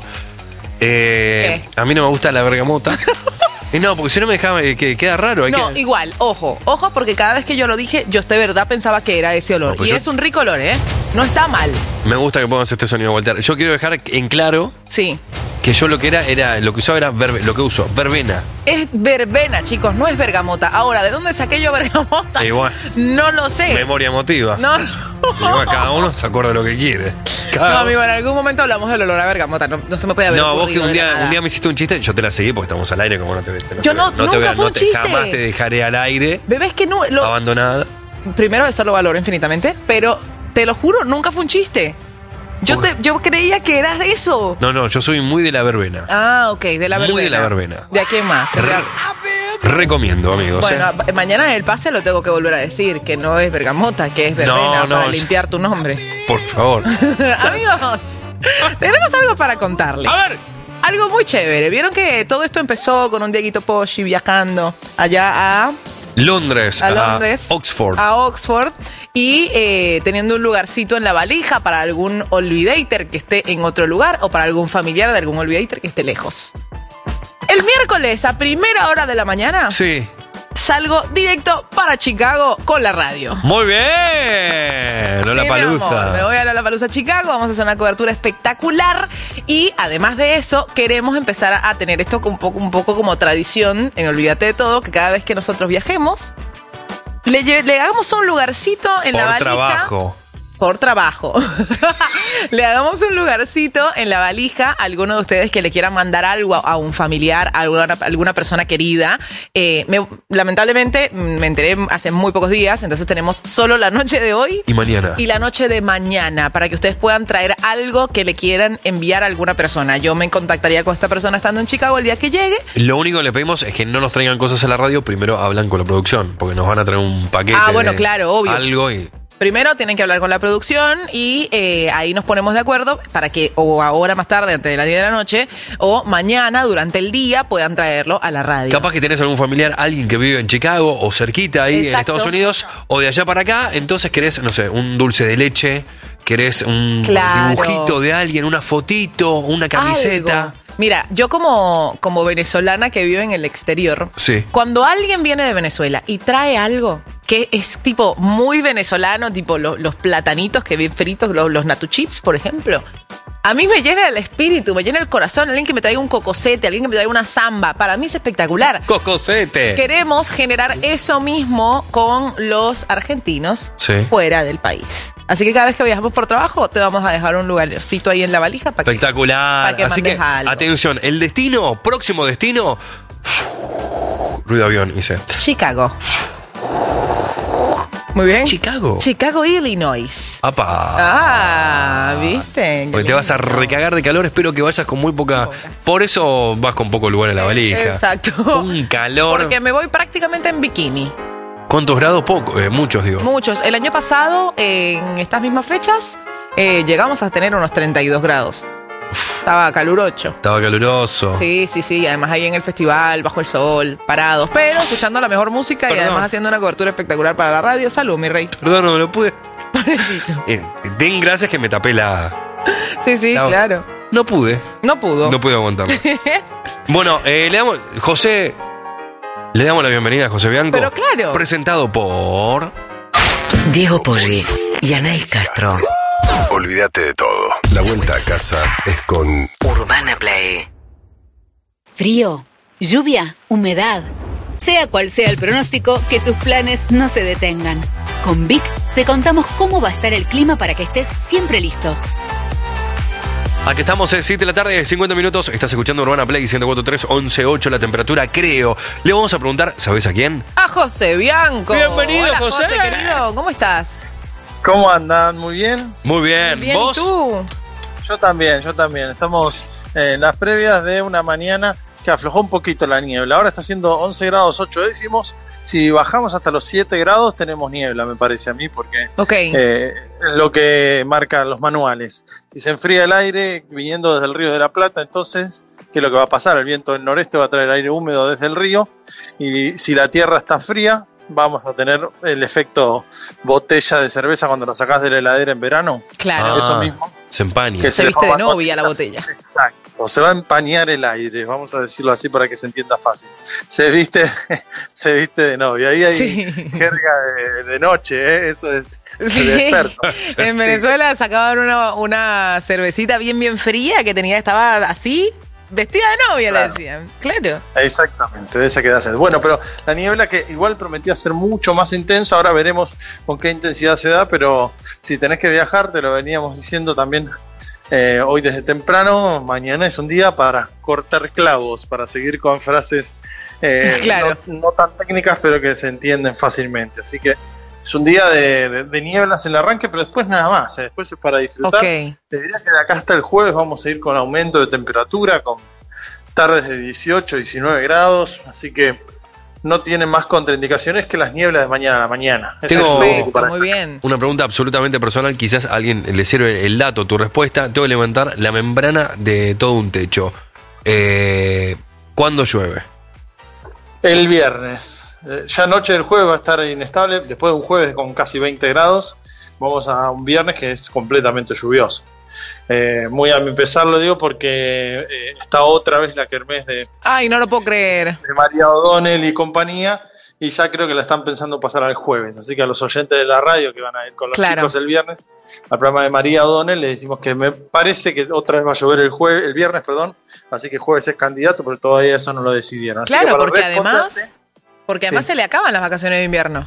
Eh, a mí no me gusta la bergamota. Y no, porque si no me dejaba, eh, que queda raro. Hay No, que... igual, ojo, ojo, porque cada vez que yo lo dije, yo de verdad pensaba que era ese olor. No, pues y yo- es un rico olor, ¿eh? No está mal. Me gusta que pongas este sonido voltear. Yo quiero dejar en claro Sí. que yo lo que era, era lo que usaba era verbe, lo que uso, verbena. Es verbena, chicos, no es bergamota. Ahora, ¿de dónde saqué yo bergamota? Igual, No lo sé. memoria emotiva. No, no. Igual, cada uno se acuerda de lo que quiere. Cada No, uno- amigo, en algún momento hablamos del olor a bergamota. No, no se me puede haber No, vos que ocurrido un de día, la nada. un día me hiciste un chiste, yo te la seguí porque estamos al aire, como no te no Yo te- no- no te nunca voy a- fue no un te- chiste. Jamás te dejaré al aire, Bebés que no... Lo, abandonada. primero, eso lo valoro infinitamente, pero te lo juro, nunca fue un chiste. Yo, te, yo creía que eras de eso. No, no, yo soy muy de la verbena. Ah, ok, de la verbena. Muy de la verbena. ¿De a qué más? Re- Recomiendo, amigos. Bueno, ¿eh? mañana en el pase lo tengo que volver a decir, que no es bergamota, que es verbena, No, no, para yo- limpiar tu nombre. Por favor. Amigos, tenemos algo para contarles. A ver. Algo muy chévere. Vieron que todo esto empezó con un Dieguito Poggi viajando allá a, Londres, a Londres, Oxford. a Oxford, y eh, teniendo un lugarcito en la valija para algún olvidator que esté en otro lugar o para algún familiar de algún olvidator que esté lejos. El miércoles a primera hora de la mañana Sí. salgo directo para Chicago con la radio. Muy bien. Sí, Lola mi amor, Palusa. me voy a Lollapalooza Chicago, vamos a hacer una cobertura espectacular y además de eso queremos empezar a, a tener esto un poco, un poco como tradición en Olvídate de Todo, que cada vez que nosotros viajemos le, lle- le hagamos un lugarcito en la Por valija. trabajo. Por trabajo. Le hagamos un lugarcito en la valija a alguno de ustedes que le quieran mandar algo a, a un familiar, a alguna, alguna persona querida. Eh, me- lamentablemente me enteré hace muy pocos días, entonces tenemos solo la noche de hoy Y mañana. y la noche de mañana para que ustedes puedan traer algo que le quieran enviar a alguna persona. Yo me contactaría con esta persona estando en Chicago el día que llegue. Lo único que le pedimos es que no nos traigan cosas a la radio, primero hablan con la producción, porque nos van a traer un paquete. Ah, bueno, de claro, obvio. Algo y. Primero tienen que hablar con la producción y eh, ahí nos ponemos de acuerdo para que o ahora más tarde, antes de las diez de la noche, o mañana durante el día puedan traerlo a la radio. Capaz que tenés algún familiar, alguien que vive en Chicago o cerquita ahí en Exacto. Estados Unidos, o de allá para acá, entonces querés, no sé, un dulce de leche, querés un Claro. dibujito de alguien, una fotito, una camiseta. Algo. Mira, yo como, como venezolana que vive en el exterior, Sí. cuando alguien viene de Venezuela y trae algo que es tipo muy venezolano, tipo lo- los platanitos que vienen fritos, los, los natu chips, por ejemplo, a mí me llena el espíritu, me llena el corazón. Alguien que me traiga un cocosete, alguien que me traiga una samba, para mí es espectacular. Cocosete. Queremos generar eso mismo con los argentinos Sí. fuera del país. Así que cada vez que viajamos por trabajo, te vamos a dejar un lugarcito ahí en la valija para que, Espectacular. para que Así que, mandes algo. atención, el destino, próximo destino. Ruido de avión, hice. Chicago. Muy bien. Chicago. Chicago, Illinois. Apa. Ah, ¿viste? Porque te vas a recagar de calor, espero que vayas con muy poca. Por eso vas con poco lugar en la valija. Exacto. Un calor. Porque me voy prácticamente en bikini. ¿Cuántos grados? Poco, eh, muchos, digo. Muchos. El año pasado, en estas mismas fechas, eh, llegamos a tener unos treinta y dos grados. Estaba calurocho. Estaba caluroso. Sí, sí, sí. Además ahí en el festival, bajo el sol, parados, pero escuchando la mejor música y Perdón. además haciendo una cobertura espectacular para la radio. Salud, mi rey. Perdón, no me lo pude. Pobrecito. Eh, den gracias que me tapé la. Sí, sí, la- claro. No pude. No pudo. No pude aguantarlo. Bueno, eh, le damos. José. Le damos la bienvenida a José Bianco. Pero claro. Presentado por. Diego Poggi y Anaís Castro. Olvídate de todo. La vuelta a casa es con Urbana Play. Frío, lluvia, humedad. Sea cual sea el pronóstico, que tus planes no se detengan. Con Vic te contamos cómo va a estar el clima para que estés siempre listo. Aquí estamos, eh, siete de la tarde, cincuenta minutos. Estás escuchando Urbana Play ciento cuatro punto tres, once ocho la temperatura, creo. Le vamos a preguntar, ¿sabes a quién? A José Bianco. Bienvenido, Hola, José. querido. ¿Cómo estás? ¿Cómo andan? ¿Muy bien? Muy bien. Bien, ¿Vos? ¿y tú? Yo también, yo también. Estamos en las previas de una mañana que aflojó un poquito la niebla. Ahora está haciendo once grados ocho décimos si bajamos hasta los siete grados tenemos niebla, me parece a mí, porque okay. eh, es lo que marcan los manuales. Si se enfría el aire viniendo desde el Río de la Plata, entonces, ¿qué es lo que va a pasar? El viento del noreste va a traer aire húmedo desde el río, y si la tierra está fría, vamos a tener el efecto botella de cerveza cuando la sacás de la heladera en verano. Claro. Ah, eso mismo. Se empaña. Que se, se viste de novia la botella. Exacto. O se va a empañar el aire, vamos a decirlo así para que se entienda fácil. Se viste, se viste de novia. Ahí hay sí. jerga de, de noche, ¿eh? Eso es sí. de experto. En Venezuela sacaban una, una cervecita bien bien fría que tenía, estaba así, vestida de novia, claro. Le decían. Claro. Exactamente, de esa queda sed. Bueno, pero la niebla, que igual prometía ser mucho más intensa, ahora veremos con qué intensidad se da, pero si tenés que viajar, te lo veníamos diciendo también eh, hoy desde temprano, mañana es un día para cortar clavos, para seguir con frases eh, claro. no, no tan técnicas, pero que se entienden fácilmente. Así que es un día de, de, de nieblas en el arranque, pero después nada más, ¿eh? Después es para disfrutar. Okay. Te diría que de acá hasta el jueves vamos a ir con aumento de temperatura, con tardes de dieciocho, diecinueve grados, así que no tienen más contraindicaciones que las nieblas de mañana a la mañana. Tengo Perfecto, muy bien. Una pregunta absolutamente personal, quizás a alguien le sirve el dato, tu respuesta. Tengo que levantar la membrana de todo un techo. Eh, ¿Cuándo llueve? El viernes. Eh, ya noche del jueves va a estar inestable, después de un jueves con casi veinte grados, vamos a un viernes que es completamente lluvioso. Eh, muy a mi pesar lo digo porque eh, está otra vez la kermés de, Ay, no lo puedo creer. de María O'Donnell y compañía, y ya creo que la están pensando pasar al jueves, así que a los oyentes de la radio que van a ir con los claro. chicos el viernes al programa de María O'Donnell le decimos que me parece que otra vez va a llover el jueves, el viernes, perdón, así que jueves es candidato, pero todavía eso no lo decidieron. Así claro, que porque además, porque además sí. se le acaban las vacaciones de invierno.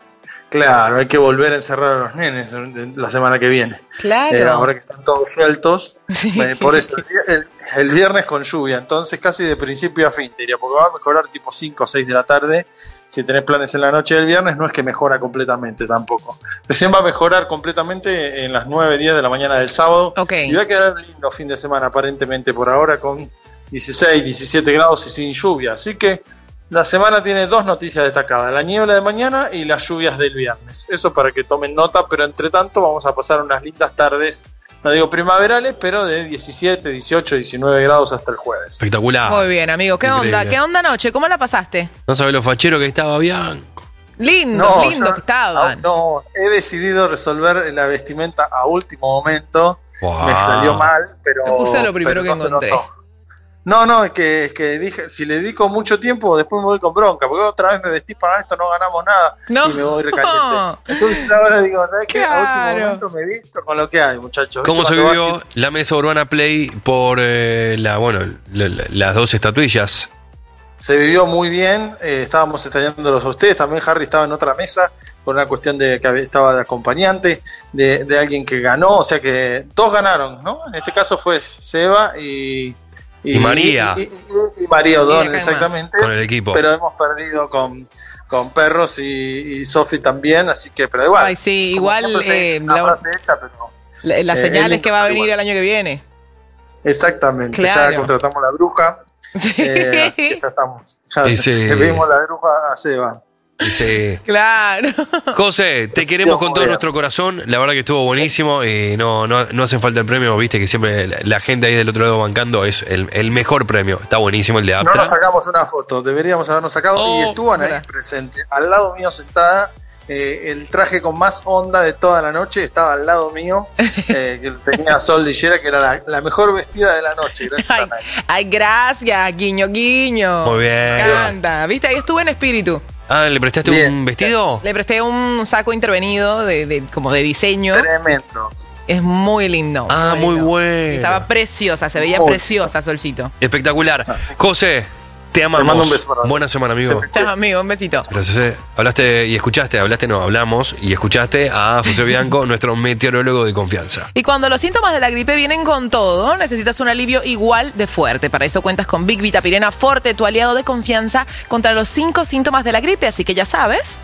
Claro, hay que volver a encerrar a los nenes la semana que viene. Claro. Eh, ahora que están todos sueltos. Sí. Eh, por eso, el, el viernes con lluvia, entonces casi de principio a fin, te diría, porque va a mejorar tipo cinco o seis de la tarde. Si tenés planes en la noche del viernes, no es que mejora completamente tampoco. Recién va a mejorar completamente en las nueve, diez de la mañana del sábado. Okay. Y va a quedar lindo fin de semana, aparentemente por ahora, con dieciséis, diecisiete grados y sin lluvia. Así que la semana tiene dos noticias destacadas, la niebla de mañana y las lluvias del viernes. Eso para que tomen nota, pero entre tanto vamos a pasar unas lindas tardes, no digo primaverales, pero de diecisiete, dieciocho, diecinueve grados hasta el jueves. Espectacular. Muy bien, amigo. ¿Qué Increíble. onda? ¿Qué onda anoche? ¿Cómo la pasaste? No sabes lo fachero que estaba Bianco. Lindo, No, lindo yo- que estaban. No, he decidido resolver la vestimenta a último momento. Wow. Me salió mal, pero. Me puse lo primero pero que no se encontré. notó. No, no, es que, es que dije, si le dedico mucho tiempo, después me voy con bronca, porque otra vez me vestí para esto, no ganamos nada, No. y me voy recaliente. Entonces ahora digo, ¿sabes qué? A Claro. último momento me visto con lo que hay, muchachos. ¿Cómo ¿Viste se cuando vivió vas la mesa Urbana Play por eh, la, bueno, la- la- las dos estatuillas? y- Se vivió muy bien, eh, estábamos extrañándolos a ustedes, también Harry estaba en otra mesa, por una cuestión de que había- estaba de acompañante, de, de alguien que ganó, o sea que dos ganaron, ¿no? En este caso fue Seba y... Y María. Y, y- y María O'Donnell, Y acá hay más. exactamente. Con el equipo. Pero hemos perdido con, con Perros y, y Sofi también, así que, pero igual. Ay, sí, como igual siempre, eh, una la, frase hecha, pero- la- la eh, señal es es que va a lindo, venir igual. el año que viene. Exactamente, Claro. ya contratamos la bruja, eh, así que ya estamos. Ya Ese- le pedimos la bruja a Seba. Dice, Claro. José, te queremos con todo nuestro corazón. La verdad que estuvo buenísimo y no, no, no hace falta el premio. Viste que siempre la, la gente ahí del otro lado bancando es el, el mejor premio. Está buenísimo el de No Aptra. nos sacamos una foto, deberíamos habernos sacado Oh, y estuvo Anaís mira. presente. Al lado mío sentada, eh, el traje con más onda de toda la noche estaba al lado mío, eh, que tenía Sol Lillera, que era la, la mejor vestida de la noche. Gracias a Ay, Anaís. ay, gracias, guiño, guiño. Muy bien. Me encanta. ¿Viste? Ahí estuve en espíritu. Ah, ¿le prestaste Bien. un vestido? Le presté un saco intervenido de, de- como de diseño. Tremendo. Es muy lindo. Ah, muy lindo. bueno. Estaba preciosa, se veía Muy preciosa, Solcito. Espectacular. José, te amamos. mando un beso para Buena semana, amigo. Chao, amigo, un besito. Gracias. eh. Hablaste y escuchaste, hablaste, no, hablamos y escuchaste a José Bianco, nuestro meteorólogo de confianza. Y cuando los síntomas de la gripe vienen con todo, necesitas un alivio igual de fuerte. Para eso cuentas con Big Vitapirena Forte, tu aliado de confianza contra los cinco síntomas de la gripe. Así que ya sabes,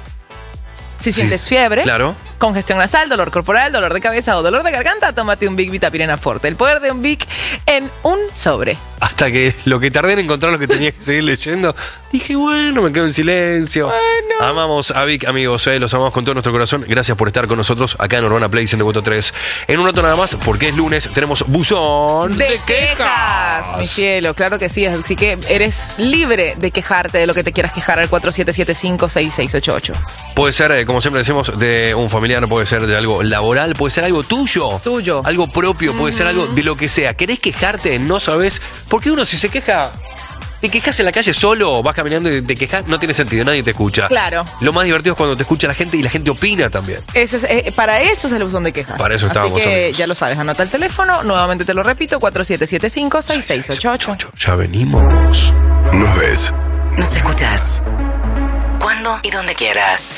si Sí, sientes fiebre, Claro. congestión nasal, dolor corporal, dolor de cabeza o dolor de garganta, tómate un Big Vitapirena Forte. El poder de un Big en un sobre. hasta que lo que tardé en encontrar lo que tenía que seguir leyendo, dije, bueno, me quedo en silencio. Bueno. Amamos a Vic, amigos, eh, los amamos con todo nuestro corazón. Gracias por estar con nosotros acá en Urbana Play ciento cuatro punto tres. En un rato nada más, porque es lunes, tenemos buzón de, de quejas. quejas. Mi cielo, claro que sí. Así que eres libre de quejarte de lo que te quieras quejar al cuatro siete siete cinco seis seis ocho ocho. Puede ser, eh, como siempre decimos, de un familiar, puede ser de algo laboral, puede ser algo tuyo. Tuyo. Algo propio, puede mm. ser algo de lo que sea. ¿Querés quejarte? No sabés. Porque uno si se queja, te quejas en la calle solo, vas caminando y te quejas, no tiene sentido, nadie te escucha. Claro. Lo más divertido es cuando te escucha la gente y la gente opina también. Ese es, eh, para eso es el buzón de quejas. Para eso estábamos. Así que amigos. Ya lo sabes, anota el teléfono, nuevamente te lo repito, cuatro siete siete cinco seis seis ocho ocho. Ya venimos. Nos ves. Nos escuchás. Cuando y donde quieras.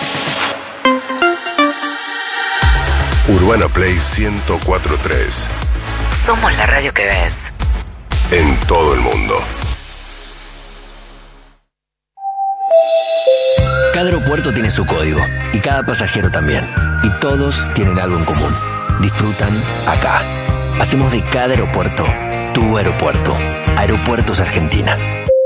Urbana Play ciento cuatro punto tres. Somos la radio que ves. En todo el mundo. Cada aeropuerto tiene su código y cada pasajero también. Y todos tienen algo en común. Disfrutan acá. Hacemos de cada aeropuerto tu aeropuerto. Aeropuertos Argentina.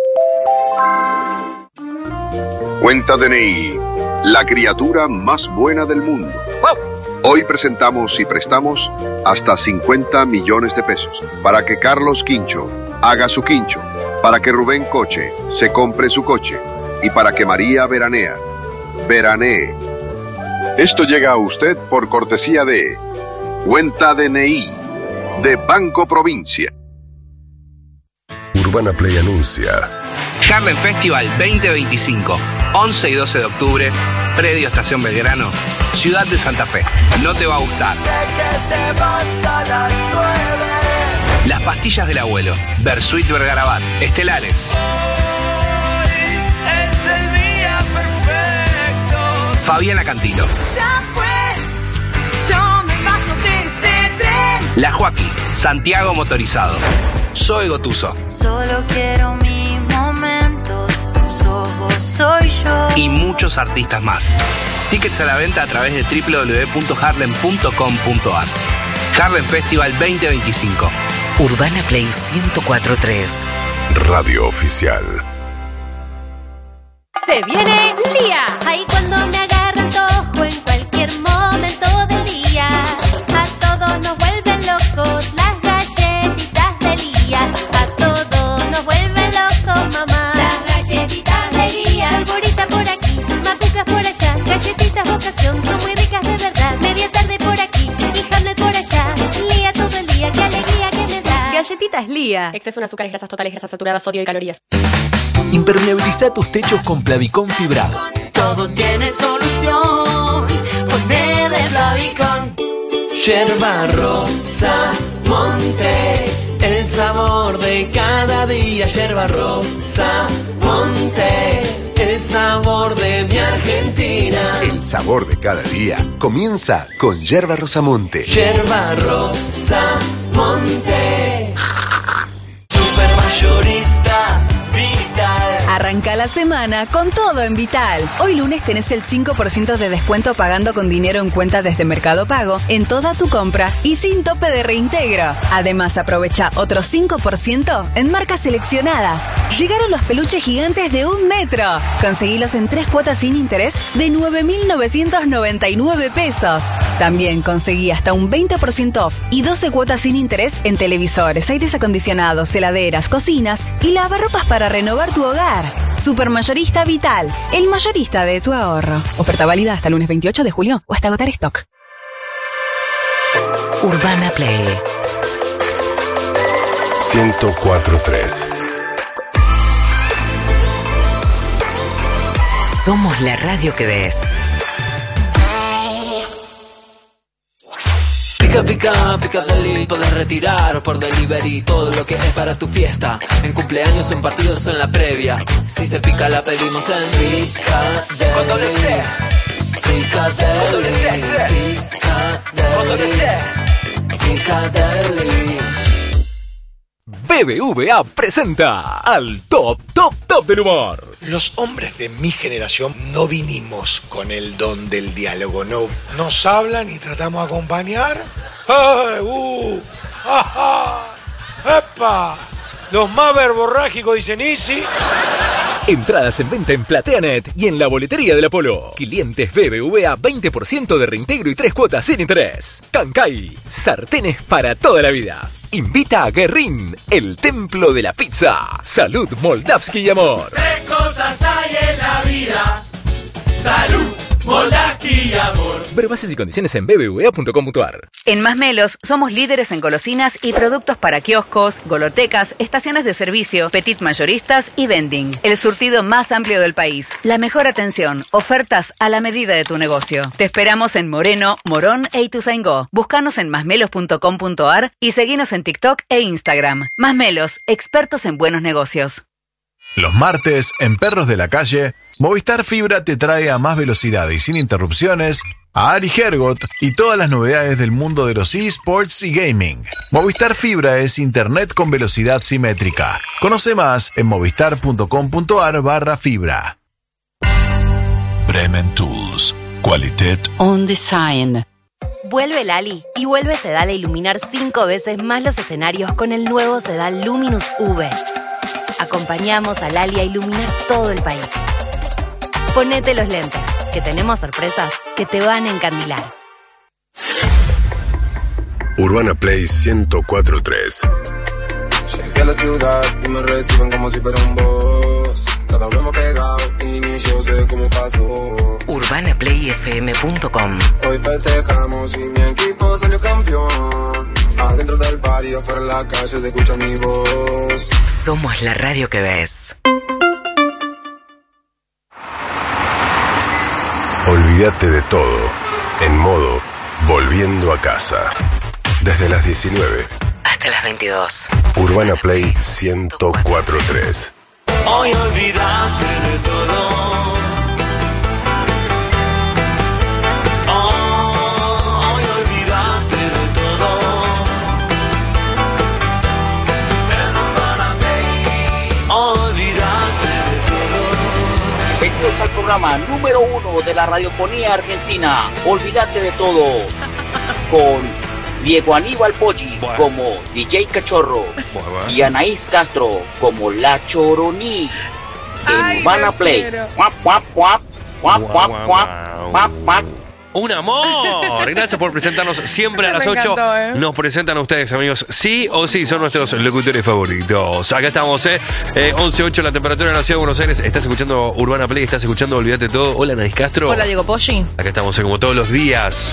Cuenta D N I, la criatura más buena del mundo. Hoy presentamos y prestamos hasta cincuenta millones de pesos para que Carlos Quincho haga su quincho, para que Rubén Coche se compre su coche y para que María Veranea veranee. Esto llega a usted por cortesía de Cuenta D N I de Banco Provincia. Urbana Play anuncia Harlem Festival veinte veinticinco, once y doce de octubre, Predio Estación Belgrano, Ciudad de Santa Fe. No te va a gustar. Sé que te vas a las nueve. Las pastillas del abuelo, Bersuit Vergarabat, Estelares. Hoy es el día perfecto. Fabiana Cantilo. Ya fue, yo me bajo de este tren. La Joaquí, Santiago Motorizado. Soy Gotuso. Solo quiero mi momento, tus ojos soy yo. Y muchos artistas más. Tickets a la venta a través de doble u doble u doble u punto harlem punto com punto a r. Harlem Festival veinte veinticinco. Urbana Play ciento cuatro punto tres. Radio Oficial. Se viene Lía. Ahí cuando me agarra antojo en cualquier momento del día. A todos nos vuelven locos las galletitas de Lía. A todos nos vuelven locos, mamá. Las galletitas de Lía. Alborita por aquí, macucas por allá. Galletitas vocación, son muy ricas de verdad. Media tarde por aquí y Hamlet por allá. Lía todo el día, qué alegría que me da. Galletitas Lía. Exceso en azúcares, grasas totales, grasas saturadas, sodio y calorías. Impermeabiliza tus techos con Plavicón fibrado. Todo tiene solución. Ponele Plavicón. Yerba rosa, monte, el sabor de cada día. Yerba rosa, monte, el sabor de mi Argentina. El sabor de cada día comienza con Yerba Rosamonte. Yerba rosa, monte. Supermayorista Vital. Arranca la semana con todo en Vital. Hoy lunes tenés el cinco por ciento de descuento pagando con dinero en cuenta desde Mercado Pago en toda tu compra y sin tope de reintegro. Además, aprovecha otro cinco por ciento en marcas seleccionadas. Llegaron los peluches gigantes de un metro. Conseguilos en tres cuotas sin interés de nueve mil novecientos noventa y nueve pesos. También conseguí hasta un veinte por ciento off y doce cuotas sin interés en televisores, aires acondicionados, heladeras, cocinas y lavarropas para renovar tu hogar. Supermayorista Vital, el mayorista de tu ahorro. Oferta válida hasta el lunes veintiocho de julio o hasta agotar stock. Urbana Play ciento cuatro punto tres. Somos la radio que ves. Pica, pica, pica deli, podés retirar o por delivery todo lo que es para tu fiesta. En cumpleaños, en partidos o en la previa. Si se pica la pedimos en Pica Deli. Con doble C. Pica Deli. Con doble C, C. Pica Deli. Con doble C. Pica Deli. B B V A presenta al Top, Top, Top del Humor. Los hombres de mi generación no vinimos con el don del diálogo, no nos hablan y tratamos de acompañar. ¡Ay, uh! ¡Ajá! ¡Epa! Los más verborrágicos dicen Easy. Entradas en venta en PlateaNet y en la boletería del Apolo. Clientes B B V A veinte por ciento de reintegro y tres cuotas sin interés. Cancay, sartenes para toda la vida. Invita a Guerrín, el templo de la pizza. Salud, Moldavsky y amor. Tres cosas hay en la vida. Salud, Moldavsky y amor. Ver bases y condiciones en b b v a punto com punto a r. En Más Melos somos líderes en golosinas y productos para kioscos, golotecas, estaciones de servicio, petit mayoristas y vending. El surtido más amplio del país. La mejor atención. Ofertas a la medida de tu negocio. Te esperamos en Moreno, Morón e Ituzaingó. Búscanos en masmelos punto com punto a r y seguinos en TikTok e Instagram. Más Melos, expertos en buenos negocios. Los martes, en Perros de la Calle, Movistar Fibra te trae a más velocidad y sin interrupciones a Ari Hergot y todas las novedades del mundo de los eSports y gaming. Movistar Fibra es internet con velocidad simétrica. Conoce más en movistar punto com punto a r barra fibra. Bremen Tools. Qualität On Design. Vuelve Lali y vuelve Sedal a iluminar cinco veces más los escenarios con el nuevo Sedal Luminous V. Acompañamos a Lali a iluminar todo el país. Ponete los lentes, que tenemos sorpresas que te van a encandilar. Urbana Play ciento cuatro punto tres. Llegué a la ciudad y me reciben como si fuera un boss. Cada vez hemos pegado y ni yo sé cómo pasó. urbana play f m punto com. Hoy festejamos y mi equipo salió campeón. Adentro del bar y afuera en la calle se escucha mi voz. Somos la radio que ves. Olvídate de todo, en modo Volviendo a Casa. Desde las diecinueve hasta las veintidós. Urbana Play ciento cuatro punto tres. Hoy olvídate de todo. Oh, hoy olvídate de todo. En Urbana Play, olvídate de todo. Bienvenidos al programa número uno de la radiofonía argentina. Olvídate de todo. Con Diego Aníbal Poggi bueno. como D J Cachorro bueno. y Anaís Castro como La Choroní en Urbana Play. Guap, guap, guap, guap, guap, guap, guap, guap. Un amor. Gracias por presentarnos siempre a las ocho. Encantó, ¿eh? Nos presentan a ustedes, amigos. Sí o sí, son nuestros locutores favoritos. Acá estamos, ¿eh? eh once ocho la temperatura en la ciudad de Buenos Aires. Estás escuchando Urbana Play, estás escuchando Olvídate Todo. Hola, Anaís Castro. Hola, Diego Poggi. Acá estamos, ¿eh? Como todos los días.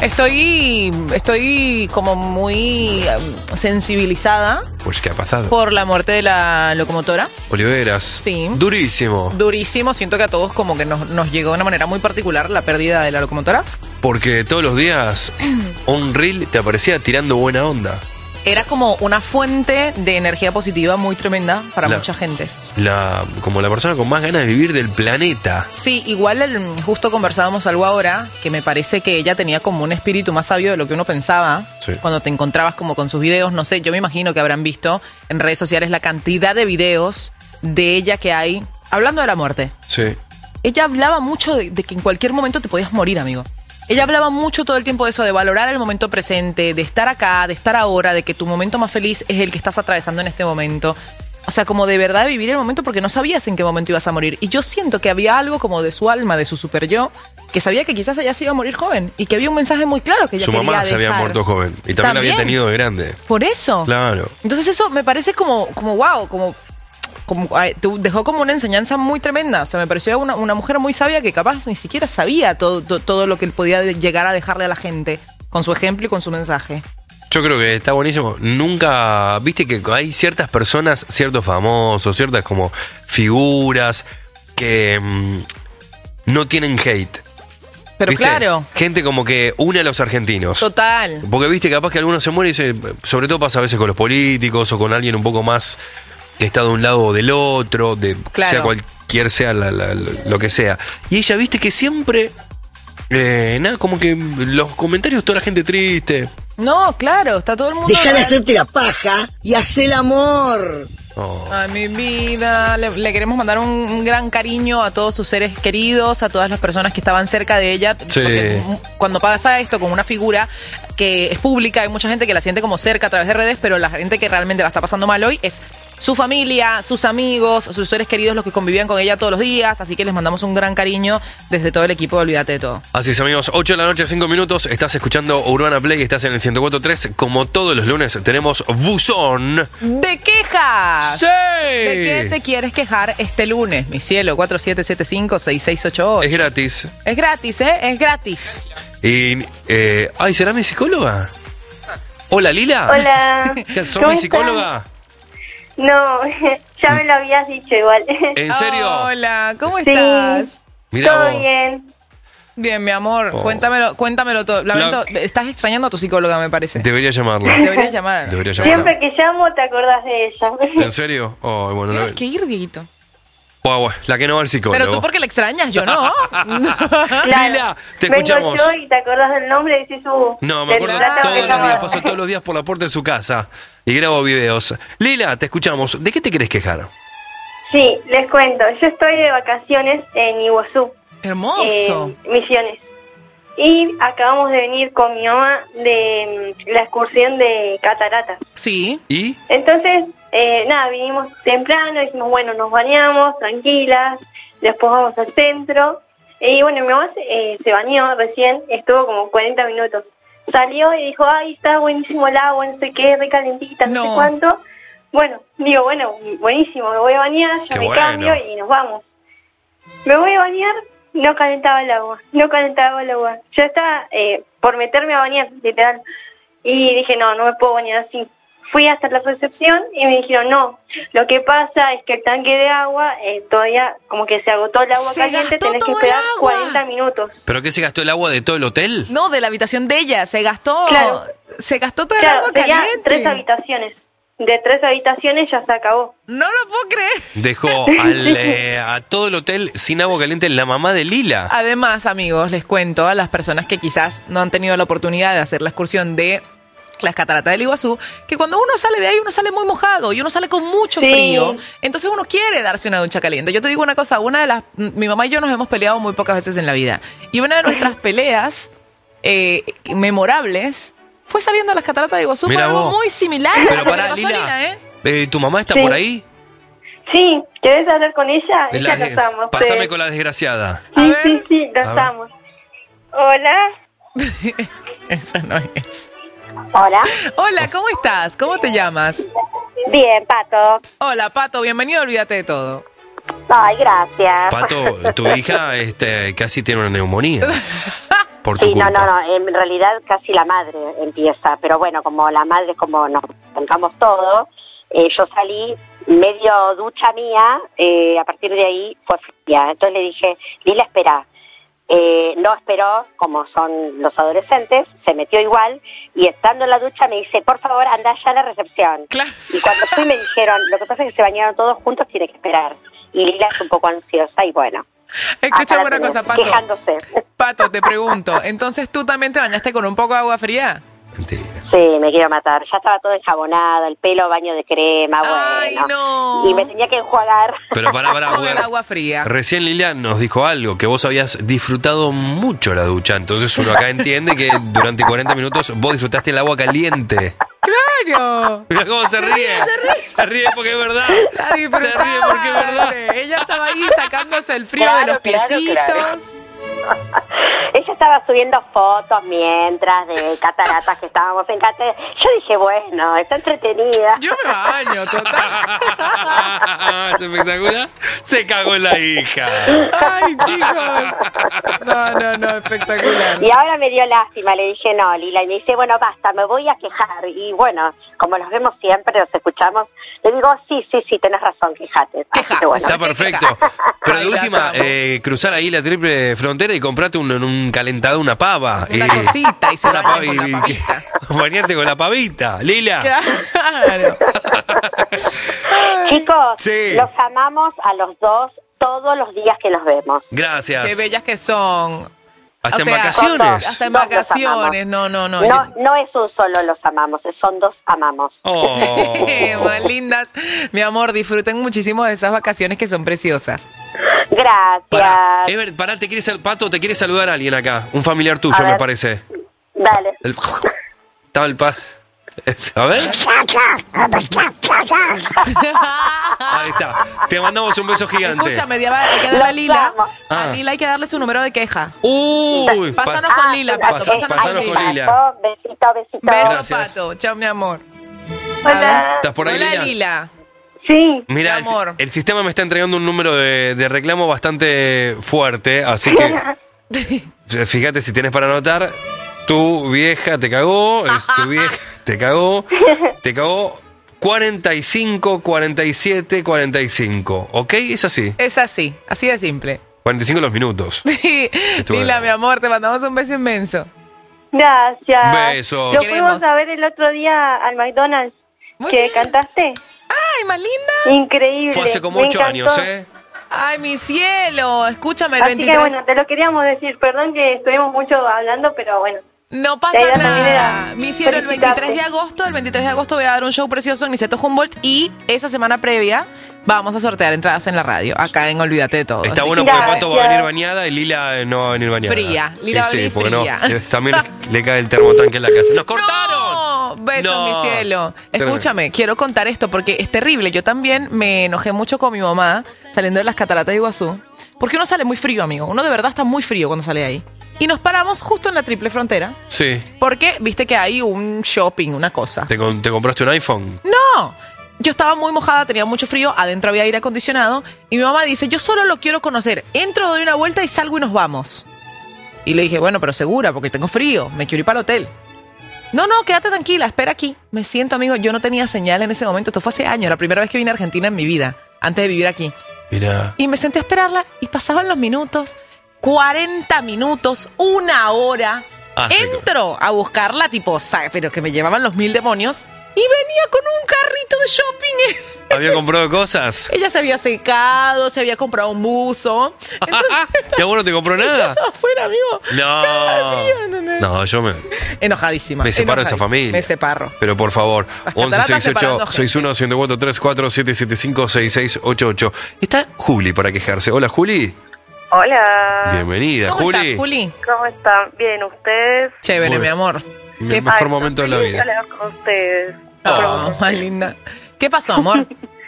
Estoy, estoy como muy um, sensibilizada. Pues, ¿qué ha pasado? Por la muerte de la locomotora. Oliveras. Sí. Durísimo. Durísimo. Siento que a todos como que nos, nos llegó de una manera muy particular la pérdida de la locomotora. Porque todos los días un reel te aparecía tirando buena onda. Era como una fuente de energía positiva muy tremenda para la, mucha gente. La, como la persona con más ganas de vivir del planeta. Sí, igual el, justo conversábamos algo ahora, que me parece que ella tenía como un espíritu más sabio de lo que uno pensaba. Sí. Cuando te encontrabas como con sus videos, no sé, yo me imagino que habrán visto en redes sociales la cantidad de videos de ella que hay hablando de la muerte. Sí. Ella hablaba mucho de, de que en cualquier momento te podías morir, amigo. Ella hablaba mucho todo el tiempo de eso, de valorar el momento presente, de estar acá, de estar ahora, de que tu momento más feliz es el que estás atravesando en este momento. O sea, como de verdad vivir el momento porque no sabías en qué momento ibas a morir. Y yo siento que había algo como de su alma, de su super yo, que sabía que quizás ella se iba a morir joven y que había un mensaje muy claro que ella su quería mamá se dejar. había muerto joven y también, ¿También? la había tenido de grande. Por eso. Claro. Entonces eso me parece como, como wow, como... Como, dejó como una enseñanza muy tremenda. O sea, me pareció una, una mujer muy sabia que capaz ni siquiera sabía todo, todo, todo lo que podía llegar a dejarle a la gente con su ejemplo y con su mensaje. Yo creo que está buenísimo. Nunca, viste que hay ciertas personas, ciertos famosos, ciertas como figuras que mmm, no tienen hate. Pero ¿viste? Claro. Gente como que une a los argentinos. Total. Porque viste, capaz que alguno se muere y se, sobre todo pasa a veces con los políticos o con alguien un poco más que está de un lado o del otro, de claro. sea cualquier sea la, la, lo que sea. Y ella, viste que siempre, eh, nada, como que los comentarios, toda la gente triste. No, claro, está todo el mundo... Deja de hacerte la paja y haz el amor. Oh. Ay, mi vida, le, le queremos mandar un, un gran cariño a todos sus seres queridos, a todas las personas que estaban cerca de ella. Sí. Porque cuando pasa esto con una figura que es pública, hay mucha gente que la siente como cerca a través de redes, pero la gente que realmente la está pasando mal hoy es su familia, sus amigos, sus seres queridos, los que convivían con ella todos los días, así que les mandamos un gran cariño desde todo el equipo de Olvídate de Todo. Así es, amigos, ocho de la noche, cinco minutos, estás escuchando Urbana Play, estás en el ciento cuatro punto tres, como todos los lunes tenemos buzón de quejas. ¡Sí! ¿De qué te quieres quejar este lunes, mi cielo? cuatro siete siete cinco seis seis ocho ocho. Es gratis. Es gratis, ¿eh? Es gratis. Y, eh, ay, ¿será mi psicóloga? Hola, Lila. Hola. ¿Sos mi psicóloga? Están? No, ya me lo habías dicho igual. ¿En serio? Hola, ¿cómo Sí. estás? Mirá Todo vos. bien. Bien, mi amor, Oh. cuéntamelo, cuéntamelo todo. Lamento, La- estás extrañando a tu psicóloga, me parece. Debería llamarla. Deberías llamar. Debería llamarla. Siempre que llamo te acordás de ella. ¿En serio? Oh, bueno, Tienes no. que ir, Dieguito. Oh, bueno, la que no va al psicólogo. Pero tú porque la extrañas, yo no. Lila, te Vengo escuchamos. yo y te acordás del nombre y decís, uh, No, me del acuerdo plato todos que los días, llamaba. paso todos los días por la puerta de su casa y grabo videos. Lila, te escuchamos. ¿De qué te querés quejar? Sí, les cuento. Yo estoy de vacaciones en Iguazú. Hermoso. En Misiones. Y acabamos de venir con mi mamá de mm, la excursión de cataratas. Sí. ¿Y? Entonces, eh, nada, vinimos temprano, dijimos, bueno, nos bañamos, tranquilas, después vamos al centro. Y bueno, mi mamá se, eh, se bañó recién, estuvo como cuarenta minutos. Salió y dijo, ay, está buenísimo el agua, no sé qué, re calentita, no, No. sé cuánto. Bueno, digo, bueno, buenísimo, me voy a bañar, ya Qué me bueno. cambio y nos vamos. Me voy a bañar, no calentaba el agua, no calentaba el agua. Yo estaba eh, por meterme a bañar, literal. Y dije, no, no me puedo bañar así. Fui hasta la recepción y me dijeron, no, lo que pasa es que el tanque de agua eh, todavía como que se agotó el agua Se caliente, gastó tenés que todo el esperar agua. cuarenta minutos. ¿Pero qué se gastó el agua de todo el hotel? No, de la habitación de ella. Se gastó. Claro. Se gastó todo el Claro, agua tenía caliente. tres habitaciones. De tres habitaciones ya se acabó. No lo puedo creer. Dejó al, eh, a todo el hotel sin agua caliente la mamá de Lila. Además, amigos, les cuento a las personas que quizás no han tenido la oportunidad de hacer la excursión de las cataratas del Iguazú, que cuando uno sale de ahí, uno sale muy mojado y uno sale con mucho Sí. frío. Entonces uno quiere darse una ducha caliente. Yo te digo una cosa, una de las... Mi mamá y yo nos hemos peleado muy pocas veces en la vida. Y una de nuestras peleas eh, memorables fue saliendo a las cataratas de Iguazú. Mira Fue algo vos. muy similar a Pero lo que le pará, pasó a Lila, Lina, ¿eh? eh, ¿tu mamá está Sí. por ahí? Sí, ¿querés hablar con ella? Es Ella la- lo estamos. Pásame sí. con la desgraciada. Sí, sí, sí, lo A ver. estamos. Hola. Esa no es. Hola. Hola, ¿cómo estás? ¿Cómo te llamas? Bien, Pato. Hola, Pato, bienvenido a Olvídate de Todo. Ay, gracias. Pato, tu hija este, casi tiene una neumonía. Por tu Sí, no, culpa. no, no, en realidad casi la madre empieza, pero bueno, como la madre, como nos contamos todo, eh, yo salí medio ducha mía, eh, a partir de ahí fue fría. Entonces le dije, Lila, espera. Eh, no esperó, como son los adolescentes, se metió igual y estando en la ducha me dice, por favor, anda ya a la recepción. Y cuando fui me dijeron, lo que pasa es que se bañaron todos juntos, tiene que esperar. Y Lila es un poco ansiosa y bueno. Escucha acá una la cosa, tenés, Pato. quejándose. Pato, te pregunto, entonces tú también te bañaste con un poco de agua fría. Sí, me quiero matar. Ya estaba todo enjabonado, el pelo baño de crema, Ay, bueno. no. Y me tenía que enjuagar. Pero pará, pará, Con el bueno. agua fría. Recién Lila nos dijo algo, que vos habías disfrutado mucho la ducha. Entonces uno acá entiende que durante cuarenta minutos vos disfrutaste el agua caliente. ¡Claro! Mira cómo se ríe. Se ríe porque es verdad. La disfrutaba, Se ríe porque es verdad. madre. Ella estaba ahí sacándose el frío Claro, de los claro, piecitos. claro. Ella estaba subiendo fotos mientras de cataratas que estábamos en cataratas. Yo dije, bueno, está entretenida. Yo me baño, ¿Es espectacular? Se cagó en la hija. Ay, chicos. No, no, no, espectacular. Y ahora me dio lástima, le dije, no, Lila, y me dice, bueno, basta, me voy a quejar. Y bueno, como los vemos siempre, los escuchamos, le digo, sí, sí, sí, tenés razón, quejate. Así que bueno. Está perfecto. Pero de última, eh, cruzar ahí la triple frontera y comprate un, un calentado, una pava. Una y, cosita y se una baña pava con la y- y pavita. que- bañarte con la pavita. Lila. Claro. Chicos, Sí. los amamos a los dos todos los días que nos vemos. Gracias. Qué bellas que son. Hasta O en sea, vacaciones. Hasta en Dos los vacaciones. No, no, no. No, no es un solo los amamos, son dos amamos. Oh. Más lindas. Mi amor, disfruten muchísimo de esas vacaciones que son preciosas. Gracias. Pará, Ever, pará, te quieres, Pato, te quiere saludar a alguien acá. Un familiar tuyo, A ver. me parece. Dale. El- Estaba el pa... A ver. Ahí está. Te mandamos un beso gigante. Escúchame, Diaba, hay que darle a Lila. Ah. A Lila hay que darle su número de queja. Uy. Pásanos pa- con Lila, Pato. Pasa- Pásanos, pásanos con con Lila. Lila. Besito, besito. Beso, Gracias. Pato. Chao, mi amor. Hola. ¿Estás por ahí, Hola, Lila? Lila. Sí. Mira, Mi amor. el, el sistema me está entregando un número de, de reclamo bastante fuerte, así que fíjate si tienes para anotar. Tu vieja te cagó, es tu vieja te cagó, te cagó cuarenta y cinco, cuarenta y siete, cuarenta y cinco, ¿ok? Es así. Es así, así de simple. cuarenta y cinco los minutos. Estuvo Lila, bien. mi amor, te mandamos un beso inmenso. Gracias. Un beso. Lo Queremos. fuimos a ver el otro día al McDonald's. ¿Que cantaste? Ay, más linda. Increíble. Fue hace como Me ocho encantó. años, ¿eh? Ay, mi cielo. Escúchame, el Así veintitrés. que bueno, te lo queríamos decir. Perdón que estuvimos mucho hablando, pero bueno. No La pasa idea también nada. era Mi cielo, el felicitarte. veintitrés de agosto, el veintitrés de agosto voy a dar un show precioso en Niceto Humboldt y esa semana previa vamos a sortear entradas en la radio, acá en Olvídate de Todo. Está Así bueno que- porque Pato va a venir bañada y Lila no va a venir bañada. Fría. Lila va a sí, venir porque fría. no, también le, le cae el termotanque en la casa. ¡Nos cortaron! No, besos, No. mi cielo. Escúchame, quiero contar esto porque es terrible. Yo también me enojé mucho con mi mamá saliendo de las cataratas de Iguazú. Porque uno sale muy frío, amigo. Uno de verdad está muy frío cuando sale ahí. Y nos paramos justo en la triple frontera. Sí. Porque viste que hay un shopping, una cosa. ¿Te, con- te compraste un iPhone? No. Yo estaba muy mojada, tenía mucho frío, adentro había aire acondicionado. Y mi mamá dice, yo solo lo quiero conocer. Entro, doy una vuelta y salgo y nos vamos. Y le dije, bueno, pero segura, porque tengo frío. Me quiero ir para el hotel. No, no, quédate tranquila, espera aquí. Me siento, amigo, yo no tenía señal en ese momento. Esto fue hace años, la primera vez que vine a Argentina en mi vida, antes de vivir aquí. Mira. Y me senté a esperarla y pasaban los minutos, cuarenta minutos, una hora. Ah, sí, Entro a buscarla, tipo, sa- pero que me llevaban los mil demonios. Y venía con un carrito de shopping. ¿Había comprado cosas? Ella se había secado, se había comprado un buzo. ¿Y a vos no te compró nada? Estaba afuera, amigo. No. No, yo me, Enojadísima. me separo de esa enojadísima. familia. Me separo. Pero por favor, once cataratas sesenta y ocho separando sesenta y uno ciento cuatro treinta y cuatro siete siete cinco seis seis ocho ocho. Está Juli para quejarse. Hola, Juli. Hola. Bienvenida, ¿Cómo Juli. estás, Juli? ¿Cómo están? Bien, ¿ustedes? Chévere, Muy mi bien. amor. El ¿Qué mejor Ay, momento de la feliz vida. hablar con ustedes. Oh, más linda. ¿Qué pasó, amor?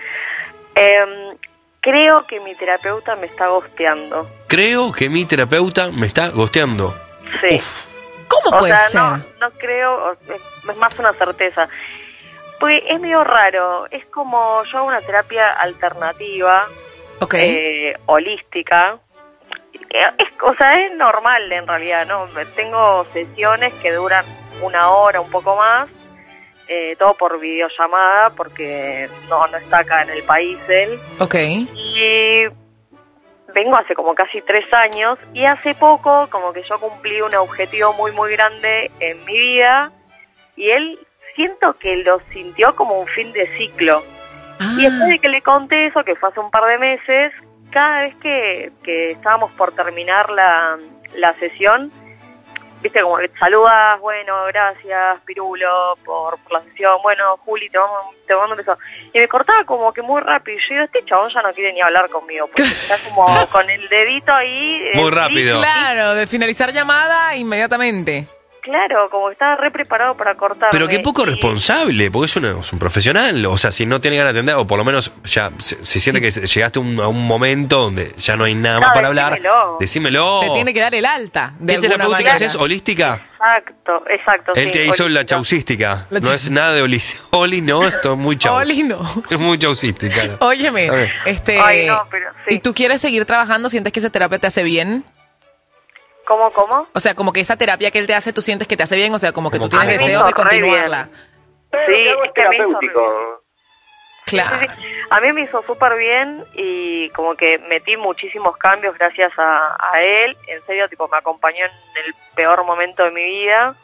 Em, creo que mi terapeuta me está gosteando. Creo que mi terapeuta me está gosteando. Sí. ¿Cómo O puede sea, ser? No, no creo, o- es es más una certeza. Pues es medio raro. Es como yo hago una terapia alternativa, Ok. eh, holística. Es, o sea, es normal en realidad, ¿no? Tengo sesiones que duran una hora, un poco más, eh, todo por videollamada, porque no, no está acá en el país él. Ok. Y vengo hace como casi tres años, y hace poco como que yo cumplí un objetivo muy, muy grande en mi vida, y él siento que lo sintió como un fin de ciclo. Y después de que le conté eso, que fue hace un par de meses, cada vez que, que estábamos por terminar la, la sesión, viste, como que te saludas, bueno, gracias, Pirulo, por, por la sesión, bueno, Juli, te mando, te mando un beso. Y me cortaba como que muy rápido, y yo digo, este chabón ya no quiere ni hablar conmigo, porque está como con el dedito ahí. Muy eh, rápido. Claro, de finalizar llamada inmediatamente. Claro, como que estaba re preparado para cortarme. Pero qué poco Y- responsable, porque es, una- es un profesional. O sea, si no tiene ganas de atender, o por lo menos ya se, se siente que llegaste a un, a un momento donde ya no hay nada No, más para hablar, decímelo. decímelo. Te tiene que dar el alta. De ¿Qué alguna terapéutica manera. es? ¿Holística? Exacto, exacto. Él sí, te hizo la holística. chausística. La No chau- es nada de oli. Oli, no, esto es muy chau. Oli, no. Es muy chausística. Óyeme, A ver. este... Ay, no, pero sí. ¿Y tú quieres seguir trabajando? ¿Sientes que esa terapia te hace bien? ¿Cómo, cómo? O sea, como que esa terapia que él te hace, ¿tú sientes que te hace bien? O sea, como que Como tú tienes que- deseos de A mí me hizo re continuarla. Sí, es que me hizo re bien. Claro. Sí, sí. A mí me hizo súper bien, y como que metí muchísimos cambios gracias a, a él. En serio, tipo, me acompañó en el peor momento de mi vida.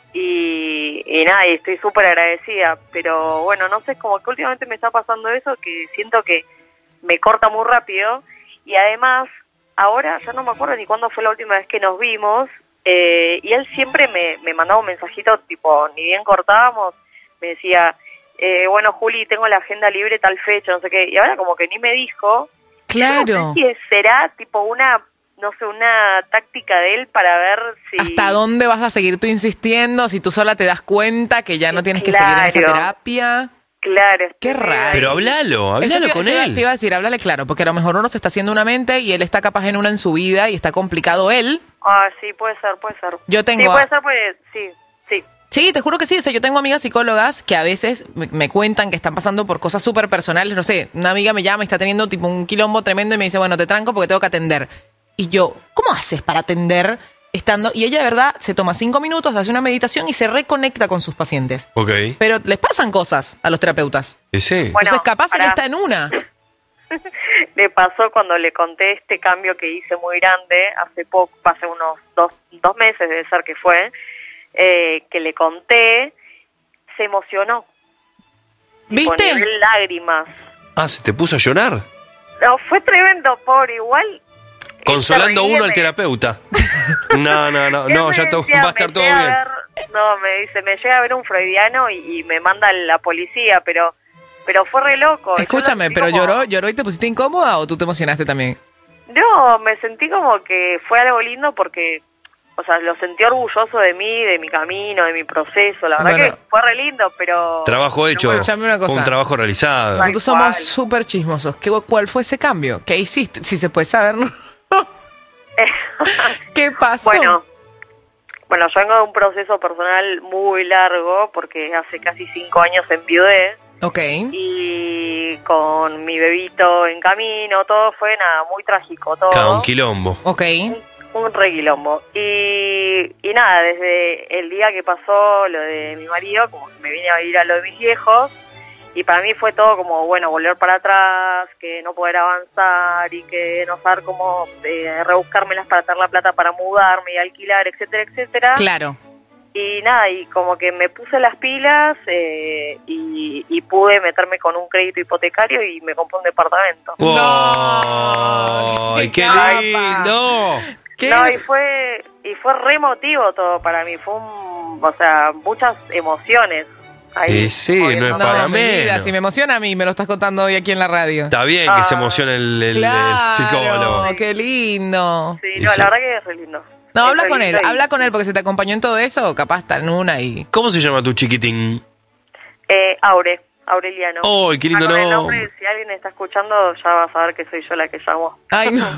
Y, y nada, y estoy súper agradecida. Pero bueno, no sé, como que últimamente me está pasando eso, que siento que me corta muy rápido. Y además, ahora ya no me acuerdo ni cuándo fue la última vez que nos vimos. eh, y él siempre me, me mandaba un mensajito, tipo, ni bien cortábamos, me decía... Eh, bueno, Juli, tengo la agenda libre tal fecha, no sé qué, y ahora como que ni me dijo. Claro. No sé si será tipo una no sé, una táctica de él para ver si... ¿Hasta dónde vas a seguir tú insistiendo? Si tú sola te das cuenta que ya no tienes que Claro. seguir en esa terapia. Claro. Qué raro. Pero hablalo, hablalo Eso con te, él. Te iba a decir, háblale claro, porque a lo mejor uno se está haciendo una mente y él está capaz en una en su vida y está complicado él. Ah, sí, puede ser, puede ser. Yo tengo- Sí, puede ser, pues, sí, sí. Sí, te juro que sí. O sea, yo tengo amigas psicólogas que a veces me, me cuentan que están pasando por cosas súper personales. No sé, una amiga me llama y está teniendo tipo un quilombo tremendo y me dice, bueno, te tranco porque tengo que atender. Y yo, ¿cómo haces para atender estando? Y ella de verdad se toma cinco minutos, hace una meditación y se reconecta con sus pacientes. Ok. Pero les pasan cosas a los terapeutas. Y sí. Bueno, Entonces capaz él pará. está en una. Le pasó cuando le conté este cambio que hice muy grande hace poco, hace unos dos, dos meses debe ser que fue, eh, que le conté, se emocionó. ¿Viste? Tipo, nivel lágrimas. Ah, ¿se te puso a llorar? No, fue tremendo, pobre, igual. Consolando Ella uno al me- terapeuta. No, no, no, Él no, me ya to- decía, va a estar me todo llega a bien. ver- no, me dice, me llega a ver un freudiano y, y me manda la policía, pero pero fue re loco. Yo Escúchame, lo sentí pero como- lloró, lloró y te pusiste incómoda o tú te emocionaste también. No, me sentí como que fue algo lindo porque, o sea, lo sentí orgulloso de mí, de mi camino, de mi proceso. La verdad Bueno. que fue re lindo, pero... Trabajo hecho. Escúchame una Fue cosa. un trabajo realizado. Nosotros somos súper chismosos. ¿Qué, ¿Cuál fue ese cambio? ¿Qué hiciste? Si se puede saber, ¿no? ¿Qué pasó? Bueno, bueno, yo vengo de un proceso personal muy largo porque hace casi cinco años enviudé. Ok. Y con mi bebito en camino, todo fue nada, muy trágico, todo. Cada un quilombo. Ok. Un re quilombo. Y, y nada, desde el día que pasó lo de mi marido, como que me vine a ir a lo de mis viejos, y para mí fue todo como, bueno, volver para atrás, que no poder avanzar y que no saber cómo eh, rebuscármelas para tener la plata para mudarme y alquilar, etcétera, etcétera. Claro. Y nada, y como que me puse las pilas eh, y, y pude meterme con un crédito hipotecario y me compré un departamento. ¡Ay, qué lindo! No, y fue y fue re emotivo todo para mí, fue un, o sea, muchas emociones. Ahí, Y sí, no es para mi vida, menos. si me emociona a mí, me lo estás contando hoy aquí en la radio. Está bien que se emocione el, el- el Claro, psicólogo. qué lindo. Sí, Y no, sí. la verdad que es re lindo. No, Es habla re con él, lindo y- habla con él, porque si te acompañó en todo eso, capaz está en una y... ¿Cómo se llama tu chiquitín? Eh, Aure, Aureliano. ¡Ay, qué lindo Ah, con el nombre! nombre, si alguien está escuchando, ya va a saber que soy yo la que llamó. Ay, no.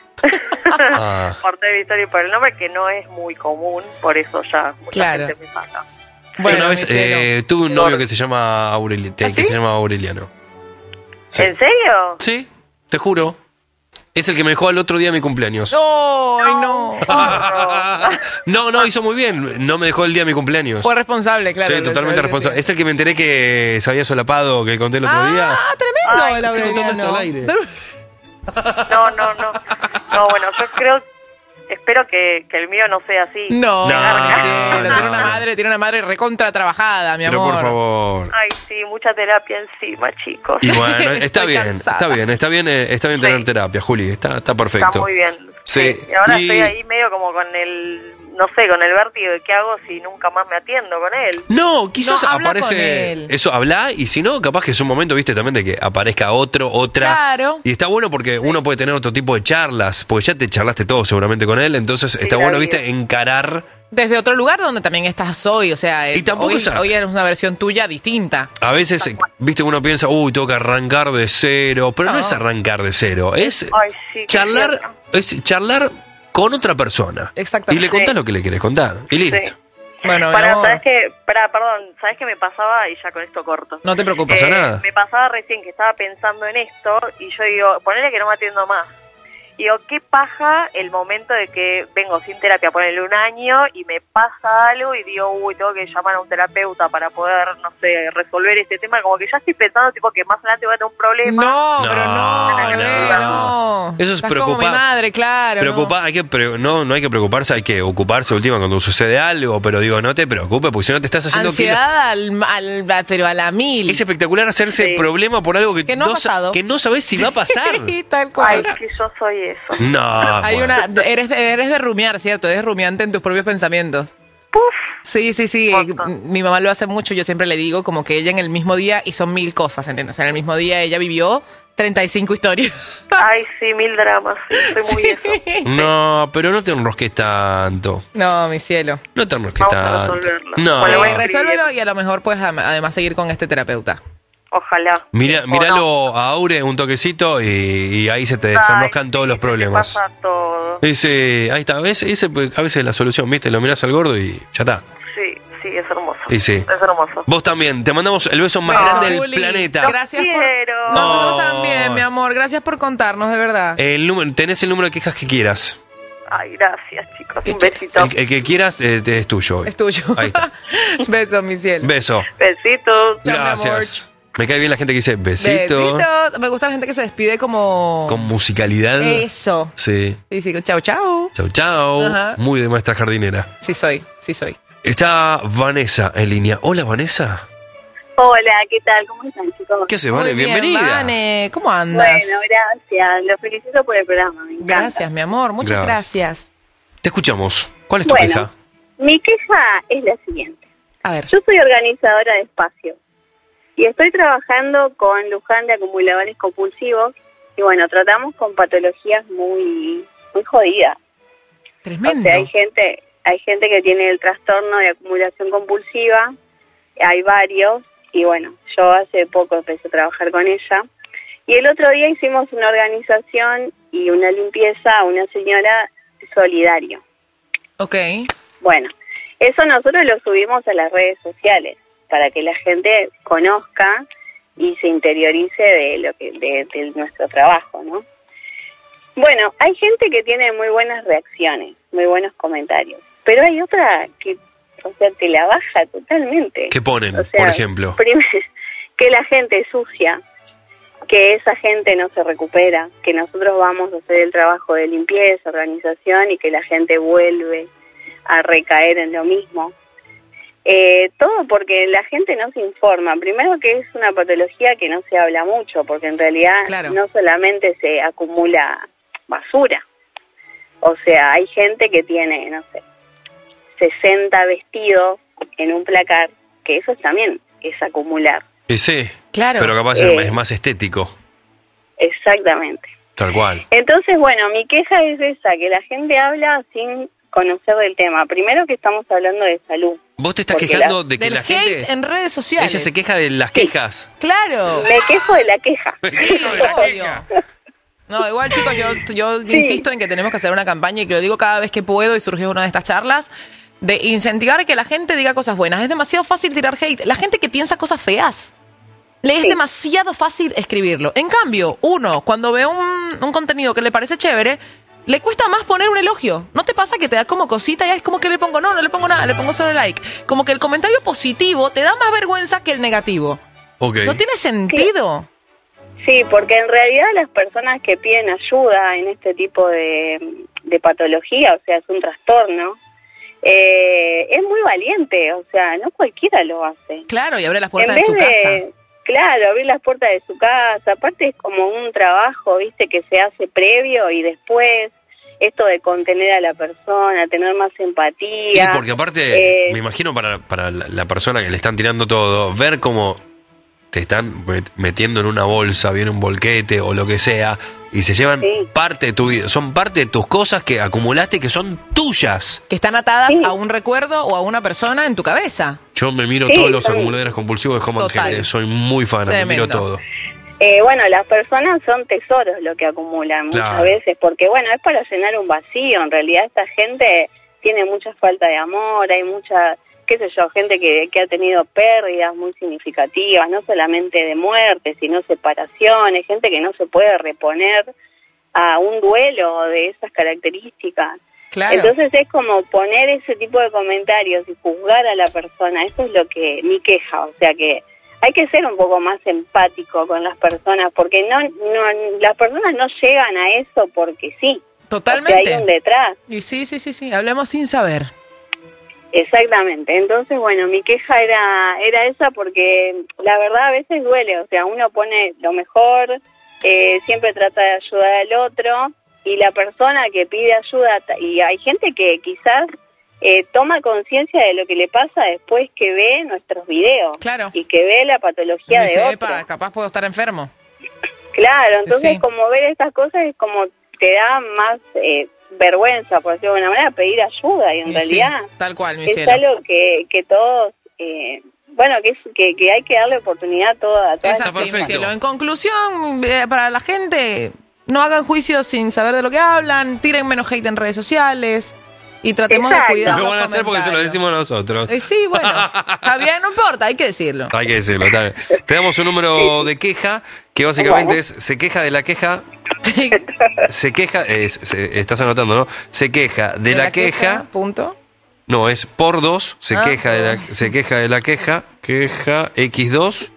Ah. Por T V y por el nombre, que no es muy común, por eso ya mucha Claro. gente me saca. Yo una vez mi cielo. eh, tuve un novio que se llama Aureli- que se llama Aureliano. Sí. ¿En serio? Sí, te juro. Es el que me dejó al otro día de mi cumpleaños. ¡Ay, no! No, no, hizo muy bien. No me dejó el día de mi cumpleaños. Fue responsable, claro. Sí, totalmente responsable. Es el que me enteré que se había solapado, que conté el otro día. Ah, tremendo Ay, el estoy contando esto Aureliano. al aire. No, no, no. No, bueno, yo creo, espero que, que el mío no sea así. No, No, sí, no. tiene una madre, tiene una madre recontra trabajada, mi Pero amor. por favor. Ay, sí, mucha terapia encima, chicos. Y bueno, está Estoy bien, cansada. está bien, está bien, eh, está bien tener terapia, Juli, está, está perfecto. Está muy bien. Sí. Y ahora Y- estoy ahí medio como con el, no sé, con el vértigo de qué hago si nunca más me atiendo con él. No, quizás No, habla con aparece él. eso, habla y si no, capaz que es un momento, viste, también de que aparezca otro, otra. Claro. Y está bueno porque uno puede tener otro tipo de charlas, porque ya te charlaste todo seguramente con él, entonces está la bueno, vida. viste, encarar. Desde otro lugar donde también estás hoy, o sea, Y tampoco hoy, es a- hoy eres una versión tuya distinta. A veces, viste, uno piensa, uy, tengo que arrancar de cero, pero no, No. es arrancar de cero, es Ay, sí. qué charlar, cierto. es charlar con otra persona. Exactamente. Y le contás Sí. lo que le querés contar. Y listo. Sí. Bueno, mi Para, amor, ¿sabes qué? Para, perdón, ¿sabes qué me pasaba? Y ya con esto corto. no te preocupes. pasa nada. Me pasaba recién que estaba pensando en esto y yo digo, ponele que no me atiendo más. Y digo, qué paja el momento de que vengo sin terapia, ponele un año y me pasa algo y digo, uy, tengo que llamar a un terapeuta para poder, no sé, resolver este tema. Como que ya estoy pensando, tipo, que más adelante voy a tener un problema. No, No, pero no, no, bebé, no. Eso es Estás como preocupar- mi madre, claro. Preocupa- hay que pre- no, no hay que preocuparse, hay que ocuparse última cuando sucede algo, pero digo, no te preocupes, porque si no te estás no. haciendo Ansiedad al, al- pero a la mil. Es espectacular hacerse Sí. problema por algo que, Que no ha sa- pasado. que no sabes si va a pasar. Sí, tal Ay, cual. que yo soy eso. No, Hay bueno. una, eres, de- eres de rumiar, ¿cierto? Eres rumiante en tus propios pensamientos. Puf. Sí, sí, sí. Montón. Mi mamá lo hace mucho. Yo siempre le digo como que ella en el mismo día hizo mil cosas, ¿entiendes? O sea, en el mismo día ella vivió treinta y cinco historias. Ay, sí, mil dramas. Soy muy eso. No, pero no te enrosques tanto. No, mi cielo. No te enrosques Vamos a tanto. resolverlo. No. Bueno, voy a Eh, escribir. resuélvelo y a lo mejor puedes am- además seguir con este terapeuta. Ojalá. Mira, O míralo a Aure un toquecito y, y ahí se te desenroscan Ay, todos sí, los se problemas. te pasa todo. Ese, ahí está, ¿ves? Ese, pues, a veces es la solución, ¿viste? Lo mirás al gordo y ya está. Sí, sí, es hermoso. Y sí. Es hermoso. Vos también, te mandamos el beso más Beso, grande del Juli. planeta. Gracias por... Quiero. Nosotros Oh. también, mi amor. Gracias por contarnos, de verdad. El número, tenés el número de quejas que quieras. Ay, gracias, chicos. ¿Qué Un besito. El, el que quieras eh, te- es tuyo hoy. Es tuyo. Ahí está. Besos, mi cielo. Beso. Besitos. Chao, mi amor. Gracias. Me cae bien la gente que dice besito. Besitos. Me gusta la gente que se despide como... Con musicalidad. Eso. Sí. Sí, sí, chau, chau. Chau, chau. Ajá. Muy de maestra jardinera. Sí soy, sí soy. Está Vanessa en línea. Hola, Vanessa. Hola, ¿qué tal? ¿Cómo están, chicos? ¿Qué haces, Vane? Muy bien, Bienvenida. Vane. ¿Cómo andas? Bueno, gracias. Los felicito por el programa. Me encanta. Gracias, mi amor. Muchas Gracias. gracias. Te escuchamos. ¿Cuál es tu Bueno. queja? Mi queja es la siguiente. A ver. Yo soy organizadora de espacio y estoy trabajando con Luján de acumuladores compulsivos y bueno, tratamos con patologías muy muy jodidas. Tremendo. O sea, hay gente, hay gente que tiene el trastorno de acumulación compulsiva, hay varios y bueno, yo hace poco empecé a trabajar con ella y el otro día hicimos una organización y una limpieza a una señora solidario. Ok. Bueno, eso nosotros lo subimos a las redes sociales para que la gente conozca y se interiorice de lo que de, de nuestro trabajo, ¿no? Bueno, hay gente que tiene muy buenas reacciones, muy buenos comentarios, pero hay otra que, o sea, te la baja totalmente. ¿Qué ponen, O sea, por ejemplo? Primero, que la gente es sucia, que esa gente no se recupera, que nosotros vamos a hacer el trabajo de limpieza, organización y que la gente vuelve a recaer en lo mismo. Eh, todo porque la gente no se informa. Primero que es una patología que no se habla mucho, porque en realidad Claro. no solamente se acumula basura. O sea, hay gente que tiene, no sé, sesenta vestidos en un placar, que eso también es acumular. Eh, sí. Claro. Pero capaz Eh. es más estético. Exactamente. Tal cual. Entonces, bueno, mi queja es esa, que la gente habla sin conocer del tema. Primero que estamos hablando de salud. Vos te estás Porque quejando la- de que Del la hate gente... eh, en redes sociales. Ella se queja de las quejas. Claro. Me quejo de la queja. Sí, obvio. No, igual chicos, yo, yo insisto en que tenemos que hacer una campaña y que lo digo cada vez que puedo y surge una de estas charlas, de incentivar que la gente diga cosas buenas. Es demasiado fácil tirar hate. La gente que piensa cosas feas, le es demasiado fácil escribirlo. En cambio, uno, cuando ve un, un contenido que le parece chévere, le cuesta más poner un elogio. ¿No te pasa que te da como cosita y es como que le pongo, no, no le pongo nada, le pongo solo like? Como que el comentario positivo te da más vergüenza que el negativo. Ok. No tiene sentido. Sí, porque en realidad las personas que piden ayuda en este tipo de, de patología, o sea, es un trastorno, eh, es muy valiente, o sea, no cualquiera lo hace. Claro, y abre las puertas En de vez su casa. Claro, abrir las puertas de su casa, aparte es como un trabajo, viste, que se hace previo y después, esto de contener a la persona, tener más empatía. Sí, porque aparte, eh, me imagino para, para la la persona que le están tirando todo, ver cómo te están met- metiendo en una bolsa, viene un volquete o lo que sea, y se llevan parte de tu vida, son parte de tus cosas que acumulaste que son tuyas. Que están atadas a un recuerdo o a una persona en tu cabeza. Yo me miro Sí, todos los son- acumuladores compulsivos de Home Total. Ángeles, soy muy fan, me Tremendo. miro todo. Eh, bueno, las personas son tesoros lo que acumulan muchas Claro. veces, porque bueno, es para llenar un vacío. En realidad esta gente tiene mucha falta de amor, hay mucha, qué sé yo, gente que, que ha tenido pérdidas muy significativas, no solamente de muerte, sino separaciones, gente que no se puede reponer a un duelo de esas características. Claro. Entonces es como poner ese tipo de comentarios y juzgar a la persona, eso es lo que mi queja, o sea que hay que ser un poco más empático con las personas, porque no, no las personas no llegan a eso porque sí. Totalmente. O sea, hay un detrás. Y sí, sí, sí, sí, hablemos sin saber. Exactamente. Entonces, bueno, mi queja era era esa porque la verdad a veces duele, o sea, uno pone lo mejor, eh, siempre trata de ayudar al otro y la persona que pide ayuda, y hay gente que quizás eh, toma conciencia de lo que le pasa después que ve nuestros videos Claro. y que ve la patología Y de dice, otro. "Epa, capaz puedo estar enfermo". Claro, entonces Sí. como ver estas cosas es como te da más eh, vergüenza, por decirlo de alguna manera, pedir ayuda y en Y realidad sí, tal cual, mi es cielo. algo que, que todos, eh, bueno, que, es, que, que hay que darle oportunidad a toda, a toda Es esa así, mi cielo. En conclusión, eh, para la gente, no hagan juicios sin saber de lo que hablan, tiren menos hate en redes sociales y tratemos Exacto. de cuidar Lo los van a hacer porque se lo comentarios. decimos nosotros. Eh, sí, bueno, está bien, no importa, hay que decirlo. Hay que decirlo, está bien. Te damos un número de queja que básicamente Bueno. es se queja de la queja. Se queja, es, se- estás anotando, ¿no? Se queja de, la, queja, Punto. No, es por dos, se Ah. queja de la se queja de la queja, queja equis dos.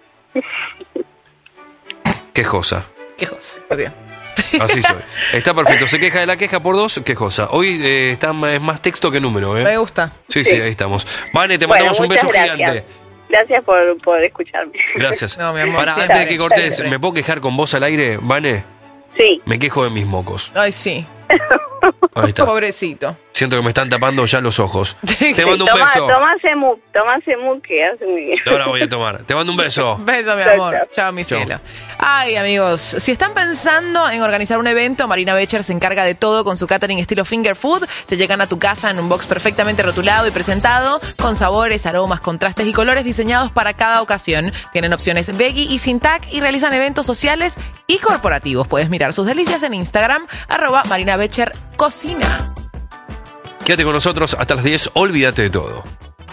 Quejosa. Quejosa, está bien. Así soy. Está perfecto. Se queja de la queja por dos, quejosa. Hoy eh, está más, es más texto que número, ¿eh? Me gusta. Sí, sí, ahí estamos. Vane, te Bueno, mandamos un beso muchas gracias. gigante. Gracias por, por escucharme. Gracias. No, mi amor, Para, siempre, antes de que cortes, siempre. ¿me puedo quejar con vos al aire, Vane? Sí. Me quejo de mis mocos. Ay, sí. Ahí está. Pobrecito. Siento que me están tapando ya los ojos. Te mando un Tomá, beso. tomá Semuk, tomá Semuk que hace muy bien. Ahora voy a tomar. Te mando un beso. Beso, mi Chao, amor. chao. Chao, mi Chao. cielo. Ay, amigos, si están pensando en organizar un evento, Marina Becher se encarga de todo con su catering estilo finger food. Te llegan a tu casa en un box perfectamente rotulado y presentado, con sabores, aromas, contrastes y colores diseñados para cada ocasión. Tienen opciones veggie y sin tag y realizan eventos sociales y corporativos. Puedes mirar sus delicias en Instagram, arroba Marina Becher Cocina. Quédate con nosotros hasta las diez. Olvídate de todo.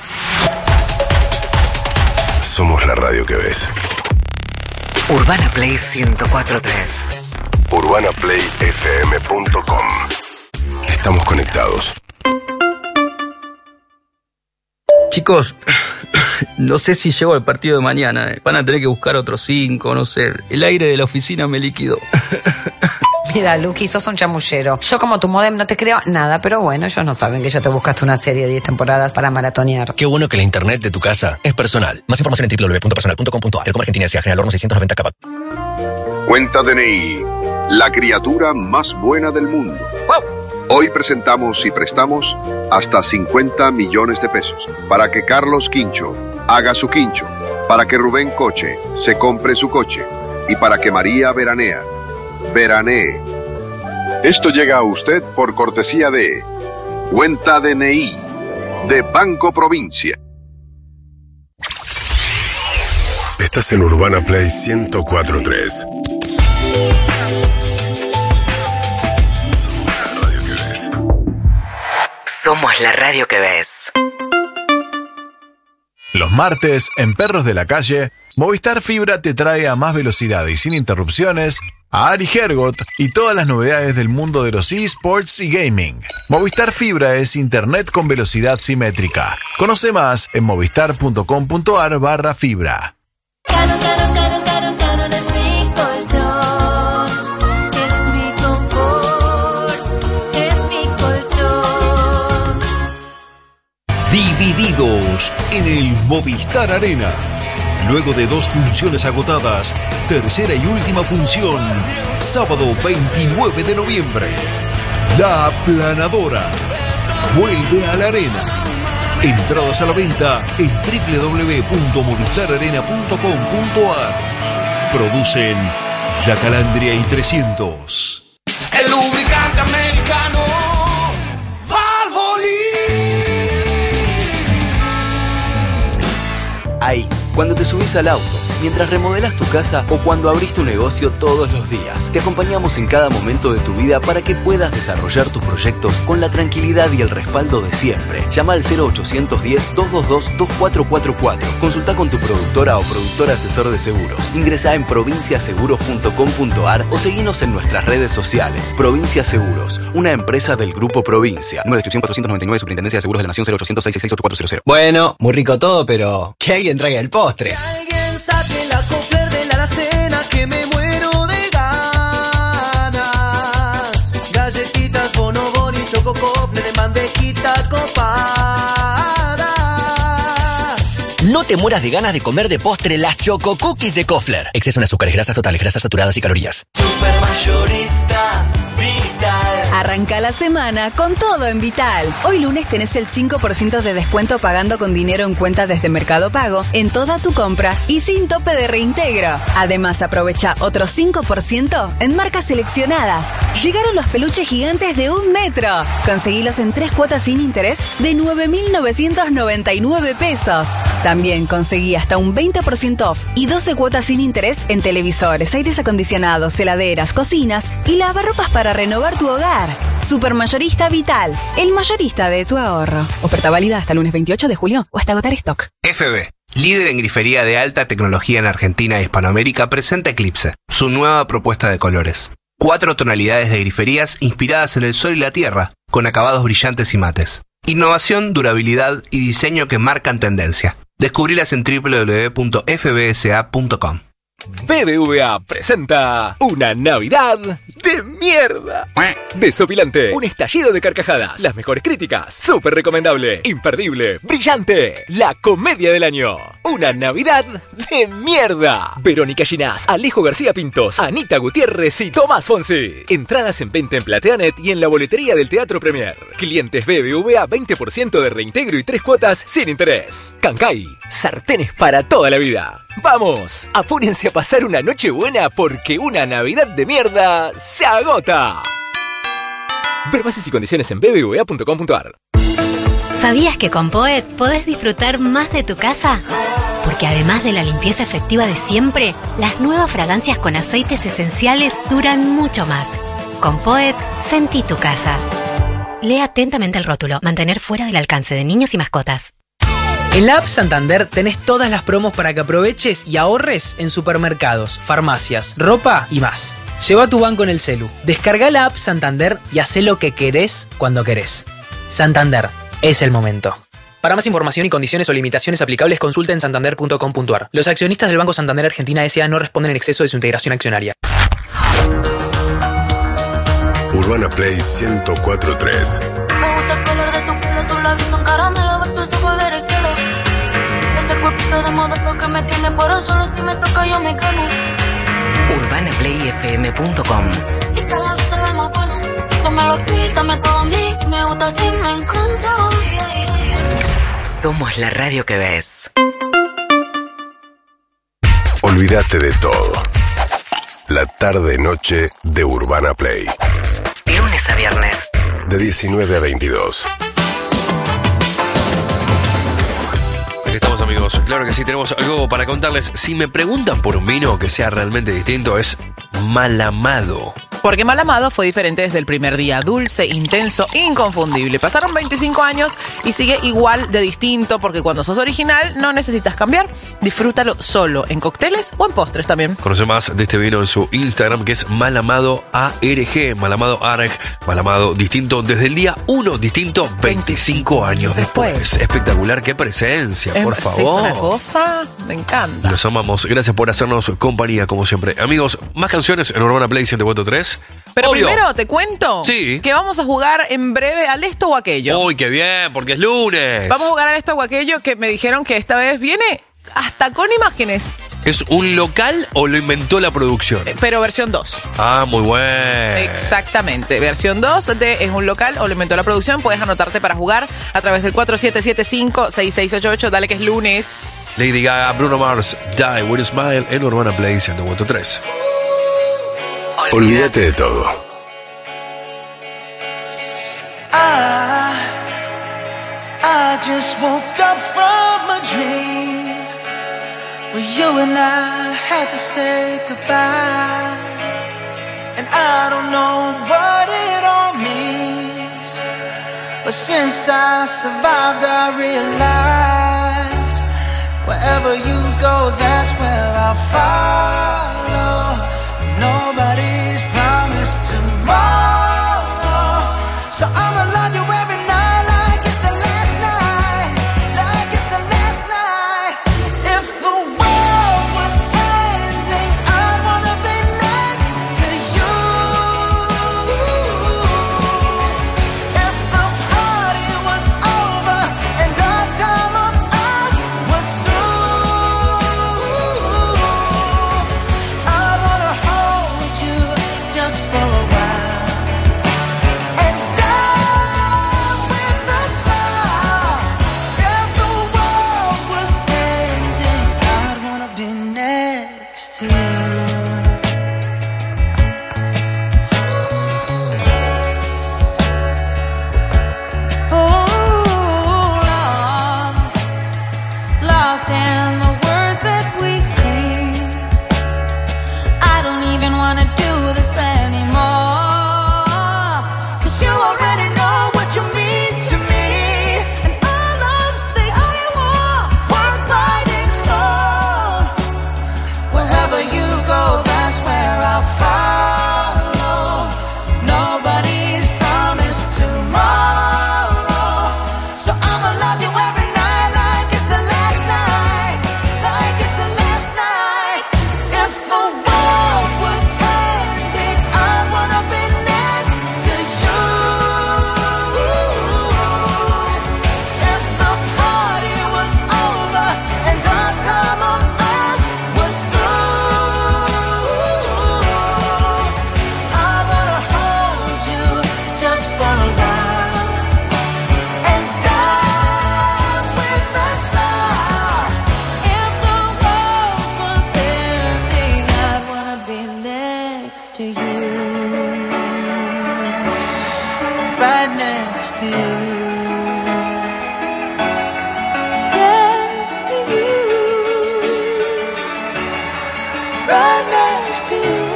Somos la radio que ves. Urbana Play ciento cuatro punto tres. urbana play f m punto com. Estamos conectados. Chicos, no sé si llego al partido de mañana. eh. Van a tener que buscar otros cinco, no sé. El aire de la oficina me liquidó. Mira, Luqui, sos un chamullero. Yo como tu modem no te creo nada, pero bueno, ellos no saben que ya te buscaste una serie de diez temporadas para maratonear. Qué bueno que la internet de tu casa es personal. Más información en doble u doble u doble u punto personal punto com punto a r. Telecom Argentina S A General Horno seiscientos noventa K. Cuenta D N I, la criatura más buena del mundo. Hoy presentamos y prestamos hasta cincuenta millones de pesos para que Carlos Quincho haga su quincho, para que Rubén Coche se compre su coche y para que María Veranea veranee. Esto llega a usted por cortesía de Cuenta D N I de Banco Provincia. Estás en Urbana Play ciento cuatro punto tres. Somos la radio que ves. Los martes, en Perros de la Calle, Movistar Fibra te trae a más velocidad y sin interrupciones a Ari Hergot y todas las novedades del mundo de los eSports y gaming. Movistar Fibra es internet con velocidad simétrica. Conoce más en movistar punto com punto a r barra fibra. Caro, caro, caro, caro, caro, es mi colchón, es mi confort, es mi colchón. Divididos en el Movistar Arena. Luego de dos funciones agotadas, tercera y última función, sábado veintinueve de noviembre. La Aplanadora vuelve a la arena. Entradas a la venta en doble u doble u doble u punto movistar arena punto com punto a r. Producen La Calandria y trescientos. El lubricante americano Valvoline. Ahí, cuando te subís al auto, mientras remodelas tu casa o cuando abrís tu negocio todos los días. Te acompañamos en cada momento de tu vida para que puedas desarrollar tus proyectos con la tranquilidad y el respaldo de siempre. Llama al cero ochocientos diez, doscientos veintidós, veinticuatro cuarenta y cuatro. Consulta con tu productora o productor asesor de seguros. Ingresá en provincia seguros punto com punto a r o seguinos en nuestras redes sociales. Provincia Seguros, una empresa del Grupo Provincia. Número de inscripción cuatrocientos noventa y nueve, Superintendencia de Seguros de la Nación, cero ochocientos seis seis seis ocho cuatro cero cero. Bueno, muy rico todo, pero que alguien traiga el postre. Alguien saque la copler de la alacena que me muero de ganas. Galletitas, bonobón y chococofre de mandejita copada. No te mueras de ganas de comer de postre las Choco Cookies de Kofler. Exceso en azúcares, grasas totales, grasas saturadas y calorías. Supermayorista Vital. Arranca la semana con todo en Vital. Hoy lunes tenés el cinco por ciento de descuento pagando con dinero en cuenta desde Mercado Pago en toda tu compra y sin tope de reintegro. Además, aprovecha otro cinco por ciento en marcas seleccionadas. Llegaron los peluches gigantes de un metro. Conseguilos en tres cuotas sin interés de nueve mil novecientos noventa y nueve pesos. También conseguí hasta un veinte por ciento off y doce cuotas sin interés en televisores, aires acondicionados, heladeras, cocinas y lavarropas para renovar tu hogar. Supermayorista Vital, el mayorista de tu ahorro. Oferta válida hasta el lunes veintiocho de julio o hasta agotar stock. F B, líder en grifería de alta tecnología en Argentina e Hispanoamérica, presenta Eclipse, su nueva propuesta de colores. Cuatro tonalidades de griferías inspiradas en el sol y la tierra, con acabados brillantes y mates. Innovación, durabilidad y diseño que marcan tendencia. Descubrilas en doble u doble u doble u punto f b s a punto com. B B V A presenta una Navidad de mierda. Desopilante, un estallido de carcajadas, las mejores críticas, súper recomendable, imperdible, brillante, la comedia del año. Una Navidad de mierda. Verónica Ginás, Alejo García Pintos, Anita Gutiérrez y Tomás Fonsi. Entradas en venta en Plateanet y en la boletería del Teatro Premier. Clientes B B V A veinte por ciento de reintegro y tres cuotas sin interés. Cancay, sartenes para toda la vida. ¡Vamos! Apúrense a pasar una noche buena porque una Navidad de mierda se agota. Ver bases y condiciones en b b v a punto com punto a r. ¿Sabías que con Poet podés disfrutar más de tu casa? Porque además de la limpieza efectiva de siempre, las nuevas fragancias con aceites esenciales duran mucho más. Con Poet, sentí tu casa. Lee atentamente el rótulo. Mantener fuera del alcance de niños y mascotas. En la app Santander tenés todas las promos para que aproveches y ahorres en supermercados, farmacias, ropa y más. Lleva tu banco en el celu, descarga la app Santander y hacé lo que querés cuando querés. Santander, es el momento. Para más información y condiciones o limitaciones aplicables, consulta en santander punto com punto a r. Los accionistas del Banco Santander Argentina S A no responden en exceso de su integración accionaria. Urbana Play ciento cuatro punto tres. Me gusta el color de tu pelo, tus labios son caramelo, ver tus ojos ver el cielo. Es el cuerpito de modelo que me tiene por eso, solo si me toca yo me quemo. urbana play f m punto com. Y cada vez se ve más bueno. Yo me lo quítame todo a mí, me gusta así, me encanta. Somos la radio que ves. Olvídate de todo. La tarde-noche de Urbana Play. Lunes a viernes. De diecinueve a veintidós. Aquí estamos, amigos. Claro que sí, tenemos algo para contarles. Si me preguntan por un vino que sea realmente distinto, es Malamado. Porque Malamado fue diferente desde el primer día. Dulce, intenso, inconfundible. Pasaron veinticinco años y sigue igual de distinto porque cuando sos original no necesitas cambiar. Disfrútalo solo, en cócteles o en postres también. Conoce más de este vino en su Instagram, que es Malamado A R G. Malamado A R G. Malamado distinto desde el día uno, distinto veinticinco años después. después. Espectacular, qué presencia, por es, favor. Es una cosa, me encanta. Los amamos. Gracias por hacernos compañía, como siempre. Amigos, más canciones en Urbana Play ciento cuatro punto tres. Pero Obvio. primero te cuento sí. que vamos a jugar en breve al esto o aquello. Uy, qué bien, porque es lunes. Vamos a jugar al esto o aquello que me dijeron que esta vez viene hasta con imágenes. ¿Es un local o lo inventó la producción? Eh, pero versión dos. Ah, muy bueno. Exactamente. Versión dos de es un local o lo inventó la producción. Puedes anotarte para jugar a través del cuatro siete siete cinco seis seis ocho ocho. Dale que es lunes. Lady Gaga, Bruno Mars, Die With a Smile en Urbana Play ciento cuatro punto tres. Olvídate de todo. I, I just woke up from a dream where you and I had to say goodbye. And I don't know what it all means, but since I survived I realized wherever you go, that's where I'll follow. Nobody's promised tomorrow, so I'ma love you every night like it's the last night, like it's the last night. If the world was ending, I wanna be next to you. If the party was over and our time on earth was through, I wanna hold you just for a while. next to you. Next to you. Right next to you.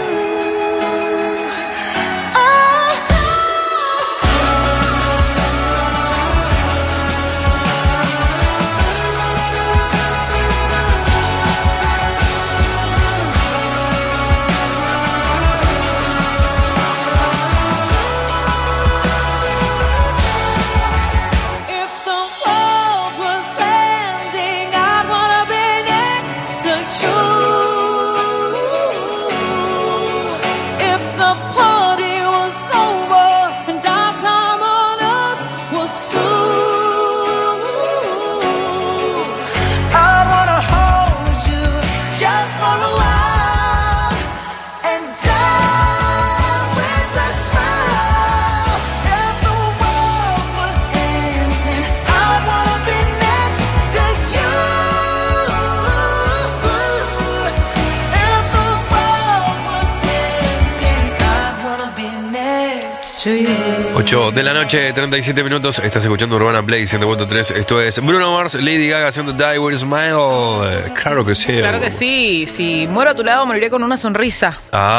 ocho de la noche, treinta y siete minutos. Estás escuchando Urbana Play ciento cuatro punto tres. Esto es Bruno Mars, Lady Gaga haciendo Die With a Smile. Claro que sí. Claro que sí. Si muero a tu lado, moriré con una sonrisa.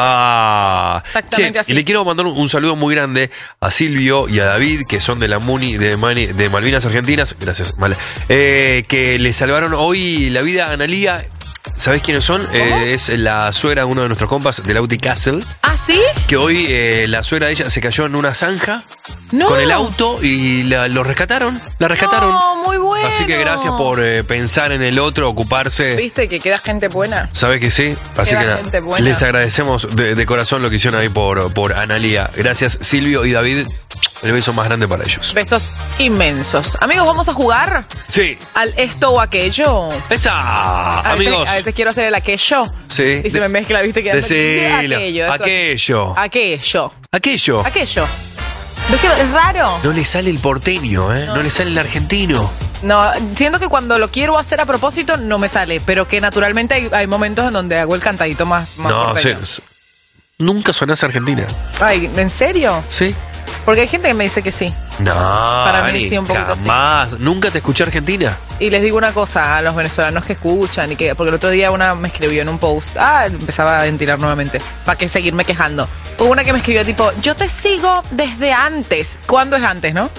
Ah. Exactamente Che, así. Y le quiero mandar un, un saludo muy grande a Silvio y a David, que son de la Muni de, Mani, de Malvinas Argentinas. Gracias, Male. Eh, que le salvaron hoy la vida a Analía. ¿Sabés quiénes son? Eh, es la suegra de uno de nuestros compas, de Lauti Castle. ¿Ah, sí? Que hoy eh, la suegra de ella se cayó en una zanja no. con el auto y la, lo rescataron. La rescataron. No, muy bueno. Así que gracias por eh, pensar en el otro, ocuparse. ¿Viste que queda gente buena? ¿Sabés que sí? Así Queda que nada, gente buena. les agradecemos de, de corazón lo que hicieron ahí por, por Analía. Gracias, Silvio y David. El beso más grande para ellos. Besos inmensos. Amigos, ¿vamos a jugar? Sí. Al esto o aquello. ¡Esa! A Amigos. Veces, a veces quiero hacer el aquello. Sí. Y se me mezcla, ¿viste? Que Decilo. aquello. esto- Aquello. Aquello. Aquello. Aquello. ¿Ves que es raro? No le sale el porteño, ¿eh? No, no le sale el argentino. No, siento que cuando lo quiero hacer a propósito no me sale, pero que naturalmente hay, hay momentos en donde hago el cantadito más, más No, porteño. sí, nunca sonás argentina. Ay, ¿en serio? Sí. Porque hay gente que me dice que sí. No, Para mí Ani, sí, un poquito sí. jamás. Nunca te escuché argentina. Y les digo una cosa a los venezolanos que escuchan y que, porque el otro día una me escribió en un post, ah, empezaba a ventilar nuevamente, para que seguirme quejando. Hubo una que me escribió tipo, yo te sigo desde antes. ¿Cuándo es antes, no?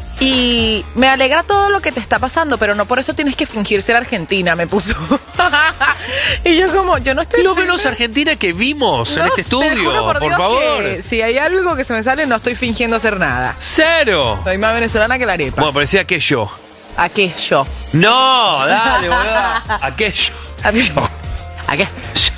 Y me alegra todo lo que te está pasando, pero no por eso tienes que fingir ser argentina, me puso. Y yo como, yo no estoy... Lo menos argentina que vimos en No, este te juro estudio, por, Dios favor. que si hay algo que se me sale, no estoy fingiendo hacer nada. ¡Cero! Soy más venezolana que la arepa. Bueno, parecía aquello. ¿A qué yo? No, dale, boludo. Aquello. Aquello. ¿A qué?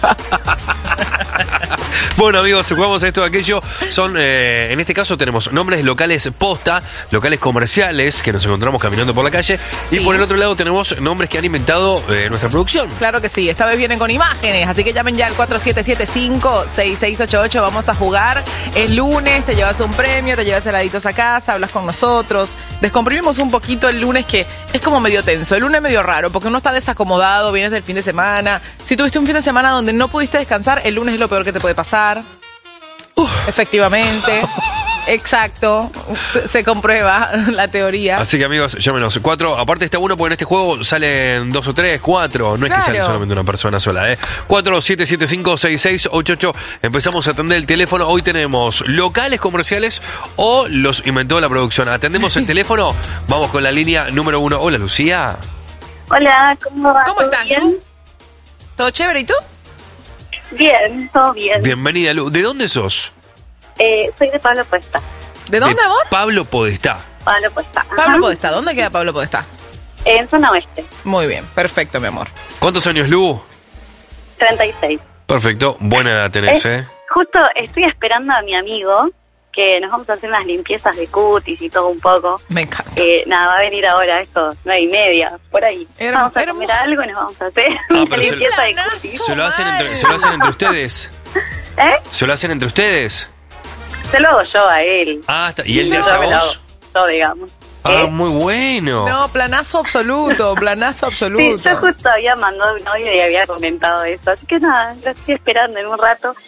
Bueno, amigos, jugamos a esto, aquello. Son, eh, en este caso tenemos nombres locales posta, locales comerciales que nos encontramos caminando por la calle. Sí. Y por el otro lado tenemos nombres que han inventado eh, nuestra producción. Claro que sí, esta vez vienen con imágenes, así que llamen ya al cuatro siete siete cinco seis seis ocho ocho, vamos a jugar. Es lunes, te llevas un premio, te llevas heladitos a casa, hablas con nosotros. Descomprimimos un poquito el lunes, que es como medio tenso, el lunes medio raro, porque uno está desacomodado, vienes del fin de semana. Si tuviste un fin de semana donde no pudiste descansar, el lunes es lo peor que te puede pasar. Uf. Efectivamente. Exacto, se comprueba la teoría. Así que, amigos, llámenos. Cuatro, aparte está bueno porque en este juego salen dos o tres, cuatro. No es Claro. que sale solamente una persona sola, ¿eh? cuatro siete siete cinco seis seis ocho ocho. Empezamos a atender el teléfono. Hoy tenemos locales comerciales o los inventó la producción. Atendemos el teléfono. Vamos con la línea número uno. Hola, Lucía. Hola, ¿cómo va? ¿Cómo ¿Todo estás, bien? Lu? ¿Todo chévere? ¿Y tú? Bien, todo bien. Bienvenida, Lu. ¿De dónde sos? Eh, soy de Pablo Puesta. ¿De dónde, De amor? Pablo Podestá. Pablo Puesta. Ajá. Pablo Podestá. ¿Dónde queda Pablo Podestá? En zona oeste. Muy bien, perfecto, mi amor. ¿Cuántos años, Lu? treinta y seis. Perfecto. Buena edad tenés, Eh, ¿eh? Justo estoy esperando a mi amigo, que nos vamos a hacer unas limpiezas de cutis y todo un poco. Me encanta. Eh, nada, va a venir ahora, esto, nueve y media, por ahí. Hermo- vamos a hermoso. comer algo y nos vamos a hacer Ah, una pero se- limpieza de cutis. Se lo hacen entre, se lo hacen entre ustedes. ¿Eh? ¿Se lo hacen entre ustedes? Se lo hago yo a él. Ah, está. ¿Y él te Yo hace a me lo hago vos? yo, digamos. Ah, muy bueno. No, planazo absoluto, planazo Sí, absoluto. yo justo había mandado un audio y había comentado eso. Así que nada, lo estoy esperando en un rato.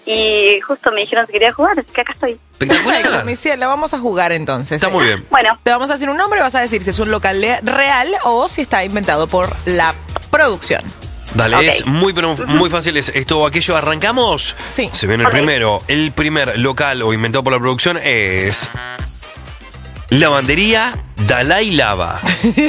y justo me dijeron si quería jugar, así que acá estoy. Perfecto, mi cielo, vamos a jugar entonces. Está muy bien. Bueno. Te vamos a decir un nombre y vas a decir si es un local le- real o si está inventado por la producción. Dale, Okay. es muy pero muy fácil. Es esto o aquello. ¿Arrancamos? Sí. Se viene el Ok. primero. El primer local o inventado por la producción es Lavandería Dalai Lava.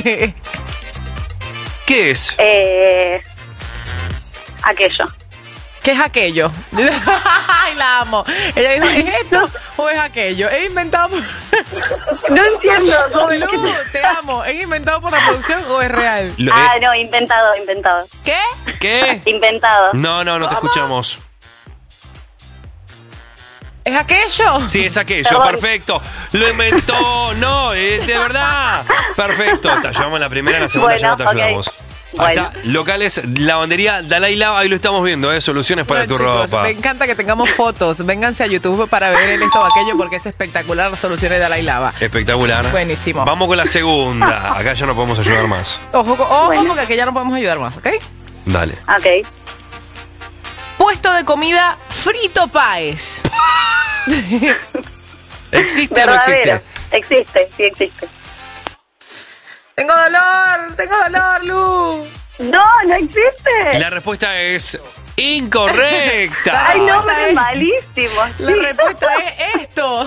¿Qué es? Eh, aquello. ¿Qué es aquello? Ay, la amo. Ella dijo, ¿es esto o es aquello? ¿Es inventado por... No entiendo. Lu, te amo. ¿Es inventado por la producción o es real? Lo- Ah, eh, no, inventado, inventado. ¿Qué? ¿Qué? Inventado. No, no, no te escuchamos. ¿Es aquello? Sí, es aquello, Perdón. perfecto. Lo inventó, no, es de verdad. Perfecto. Te ayudamos la primera, la segunda ya no te Bueno, ok. ayudamos. Ahí está, locales, lavandería Dalai Lava, ahí lo estamos viendo, ¿eh? Soluciones para Bueno, tu chicos, ropa. me encanta que tengamos fotos. Vénganse a YouTube para ver el esto o aquello porque es espectacular. Soluciones de Dalai Lava. Espectacular. Buenísimo. Vamos con la segunda. Acá ya no podemos ayudar más. Ojo, ojo porque aquí ya no podemos ayudar más, ¿ok? Dale. Ok. Puesto de comida Frito Páez. ¿Existe o no Verdadero. existe? Existe, sí existe. Tengo dolor, tengo dolor, Lu. No, no existe. La respuesta es incorrecta. Ay, no, pero es malísimo. La respuesta es esto.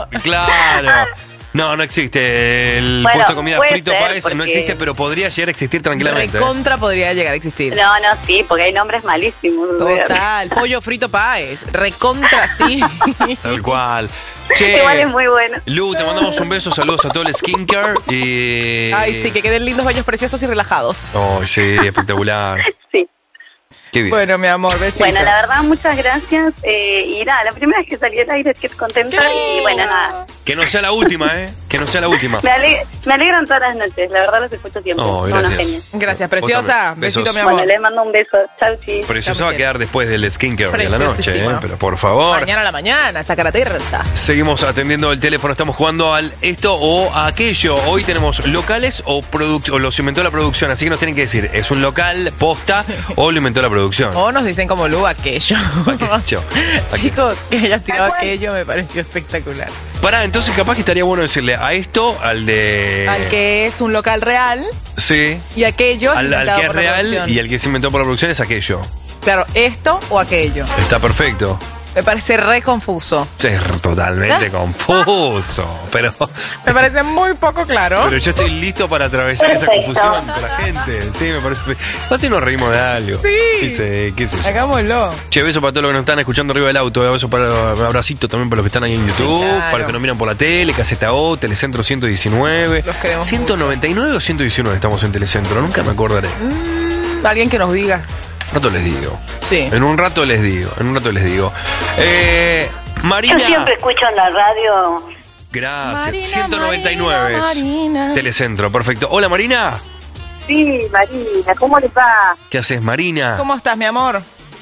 Claro. No, no existe. El Bueno, puesto de comida puede frito ser, país no porque- existe, pero podría llegar a existir tranquilamente. ¿eh? Recontra podría llegar a existir. No, no, sí, porque hay nombres malísimos. Total, pollo frito Páez. Recontra sí. Tal cual. Che, Igual es muy bueno. Lu, te mandamos un beso, saludos a todo el skincare y... Ay, sí, que queden lindos, bellos, preciosos y relajados. Oh, sí, espectacular. Sí. Qué bien. Bueno, mi amor, besito. Bueno, la verdad, muchas gracias. Eh, y nada, la primera vez que salí al aire estoy contenta. Y bueno, nada. Que no sea la última, ¿eh? Que no sea la última. Me, ale- me alegran todas las noches. La verdad, los escucho siempre. Oh, Son unos gracias. genios. Gracias, preciosa. también. Besos. Besito, mi amor. Bueno, les mando un beso. Chau, chis. Preciosa va a quedar después del skincare de la noche, ¿eh? Preciosísima. Pero por favor. Mañana a la mañana, saca la terza. Seguimos atendiendo el teléfono, estamos jugando al esto o aquello. Hoy tenemos locales o, produc- o los inventó la producción, así que nos tienen que decir, ¿es un local, posta o lo inventó la producción? O nos dicen como Lu aquello. Aquello. Chicos, que hayas tirado aquello me pareció espectacular. Pará, entonces capaz que estaría bueno decirle a esto, al de... Al que es un local real Sí. y aquello Al, al inventado que es por la real producción. y al que se inventó por la producción es aquello. Claro, esto o aquello. Está perfecto. Me parece re confuso. Es totalmente confuso, pero, Me parece muy poco claro. pero yo estoy listo para atravesar esa Perfecto. confusión con la gente. Sí, me parece... Así nos reímos de algo. Sí. Qué sé, qué sé yo. Hagámoslo. Che, beso para todos los que nos están escuchando arriba del auto. Beso para un abracito también para los que están ahí en YouTube, Claro. para los que nos miran por la tele, Caseta O, Telecentro ciento diecinueve. Los queremos ¿ciento noventa y nueve o ciento diecinueve estamos en Telecentro? Nunca me acordaré. Mm, alguien que nos diga. Un rato les digo. Sí. En un rato les digo. En un rato les digo. Eh, Marina. Yo siempre escucho en la radio. Gracias. Marina, ciento noventa y nueve. es Marina. Telecentro, perfecto. Hola Marina. Sí, Marina, ¿cómo les va? ¿Qué haces, Marina? ¿Cómo estás, mi amor?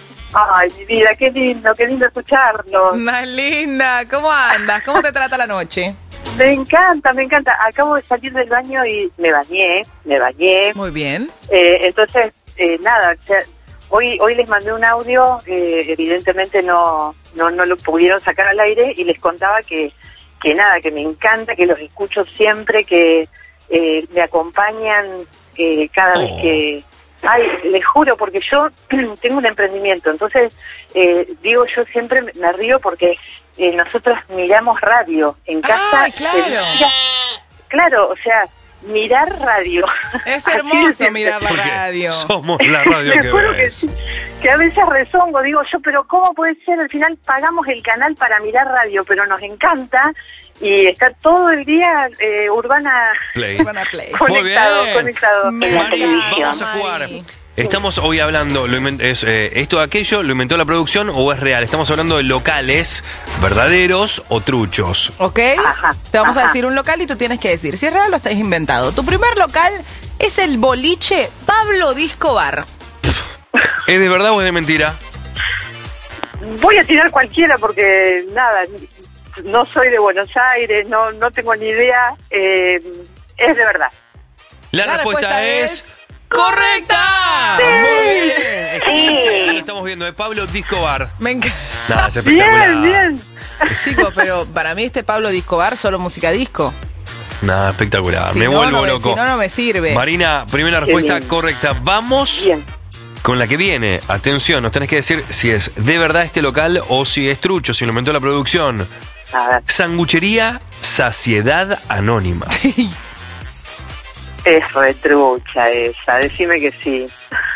Ay, mi vida, qué lindo, qué lindo escucharlo. Más linda. ¿Cómo andas? ¿Cómo te trata la noche? Me encanta, me encanta. Acabo de salir del baño y me bañé, me bañé. Muy bien. Eh, entonces, eh, nada, o sea, hoy hoy les mandé un audio, eh, evidentemente no, no no lo pudieron sacar al aire y les contaba que, que nada, que me encanta, que los escucho siempre, que eh, me acompañan eh, cada vez que... Ay, les juro, porque yo tengo un emprendimiento, entonces eh, digo, yo siempre me río porque eh, nosotros miramos radio en casa. Ay, claro. se mira- claro, o sea, mirar radio. Es Así de hermoso simple. mirar la Porque radio. somos la radio Te que juro que ves. sí, que a veces rezongo, digo yo, pero ¿cómo puede ser? Al final pagamos el canal para mirar radio, pero nos encanta y está todo el día eh, Urbana Play. Urbana Play. conectado, bien. conectado. en la Mari, televisión. vamos a jugar. Estamos hoy hablando, lo invent- es, eh, ¿esto o aquello lo inventó la producción o es real? Estamos hablando de locales verdaderos o truchos. ¿Ok? Te vamos a decir un local y tú tienes que decir si es real o está inventado. Tu primer local es el boliche Pablo Disco Bar. ¿Es de verdad o es de mentira? Voy a tirar cualquiera porque nada, no soy de Buenos Aires, no no tengo ni idea, eh, es de verdad. La, La respuesta, respuesta es... ¡Correcta! Sí. Muy bien. Excelente. Sí. Lo estamos viendo, de Pablo Discobar. Me encanta. Nada, es espectacular. Bien, bien. Chicos, pero para mí este Pablo Discobar solo música disco. Nada, espectacular. Si me no, vuelvo no me- loco. Si no, no me sirve. Marina, primera Qué respuesta bien. correcta. Vamos Bien. con la que viene. Atención, nos tenés que decir si es de verdad este local o si es trucho, si lo inventó la producción. A ver. Sanguchería Saciedad Anónima. Es retrucha esa, decime que sí.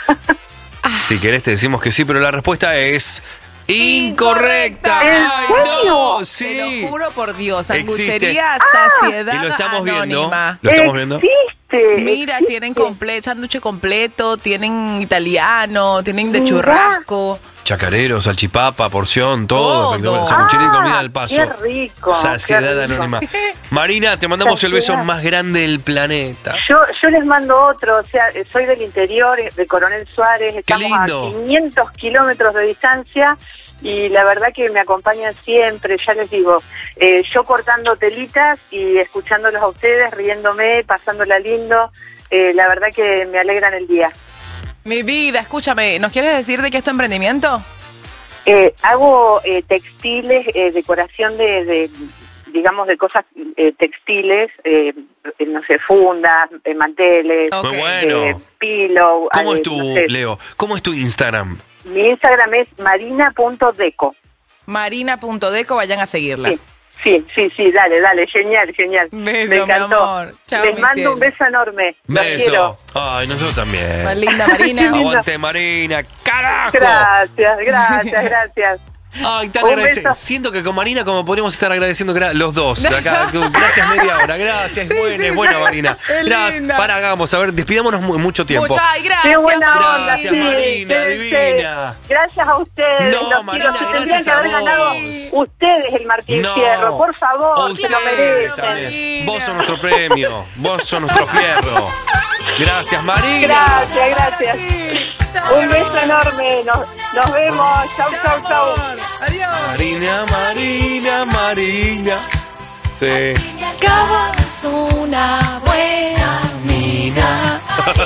Si querés te decimos que sí, pero la respuesta es incorrecta. ¿En ¡Ay, serio? no! Te Sí. lo juro por Dios, Existe. sanguchería Saciedad Y lo estamos viendo. Anónima. Lo estamos viendo. Existe. Mira, existe. tienen comple sándwich completo, tienen italiano, tienen de Mirá. churrasco. Chacarero, salchipapa, porción, todo. Todo. espectacular. Sanguchería y comida al paso. Qué rico. Saciedad qué rico. Anónima. Marina, te mandamos el beso Saciedad. más grande del planeta. Yo, yo les mando otro, o sea, soy del interior, de Coronel Suárez, estamos lindo. a quinientos kilómetros de distancia y la verdad que me acompañan siempre, ya les digo, eh, yo cortando telitas y escuchándolos a ustedes, riéndome, pasándola lindo, eh, la verdad que me alegran el día. Mi vida, escúchame, ¿nos quieres decir de qué es tu emprendimiento? Eh, hago eh, textiles, eh, decoración de, de, digamos, de cosas eh, textiles, eh, no sé, fundas, eh, manteles, Muy bueno. eh, pillow. ¿Cómo eh, es tu, no sé. Leo? ¿Cómo es tu Instagram? Mi Instagram es marina punto deco. Marina punto deco, vayan a seguirla. Sí, sí, sí, sí, dale, dale, genial, genial. Beso, Me encantó. mi amor. Chao, Les mi mando cielo. un beso enorme. Los quiero. Beso. Ay, nosotros también. Más linda, Marina. Aguante, Marina. ¡Carajo! Gracias, gracias, gracias. Ay, tan Un agradece- beso. Siento que con Marina como podríamos estar agradeciendo gra- los dos. de acá. Gracias media hora. Gracias, Sí, buena, sí, es buena sí. Marina. Es Gracias. linda. Para, hagamos, a ver, despidámonos mu- mucho tiempo. Muchas ay, gracias. Qué buena Marina. onda, Gracias, sí, Marina, sí, divina. sí. Gracias a ustedes. No, Los Marina, quiero. gracias Tendrían que a haber vos. ganado ustedes el Martín No. Fierro, por favor, Usted se lo merecen. también. Vos sos nuestro premio. Vos sos nuestro fierro. Gracias, Marina. Gracias, gracias. Un beso enorme. Nos, nos vemos. Chau, chau, chau. Adiós. Marina, Marina, Marina. Sí. Cabo es una buena mina.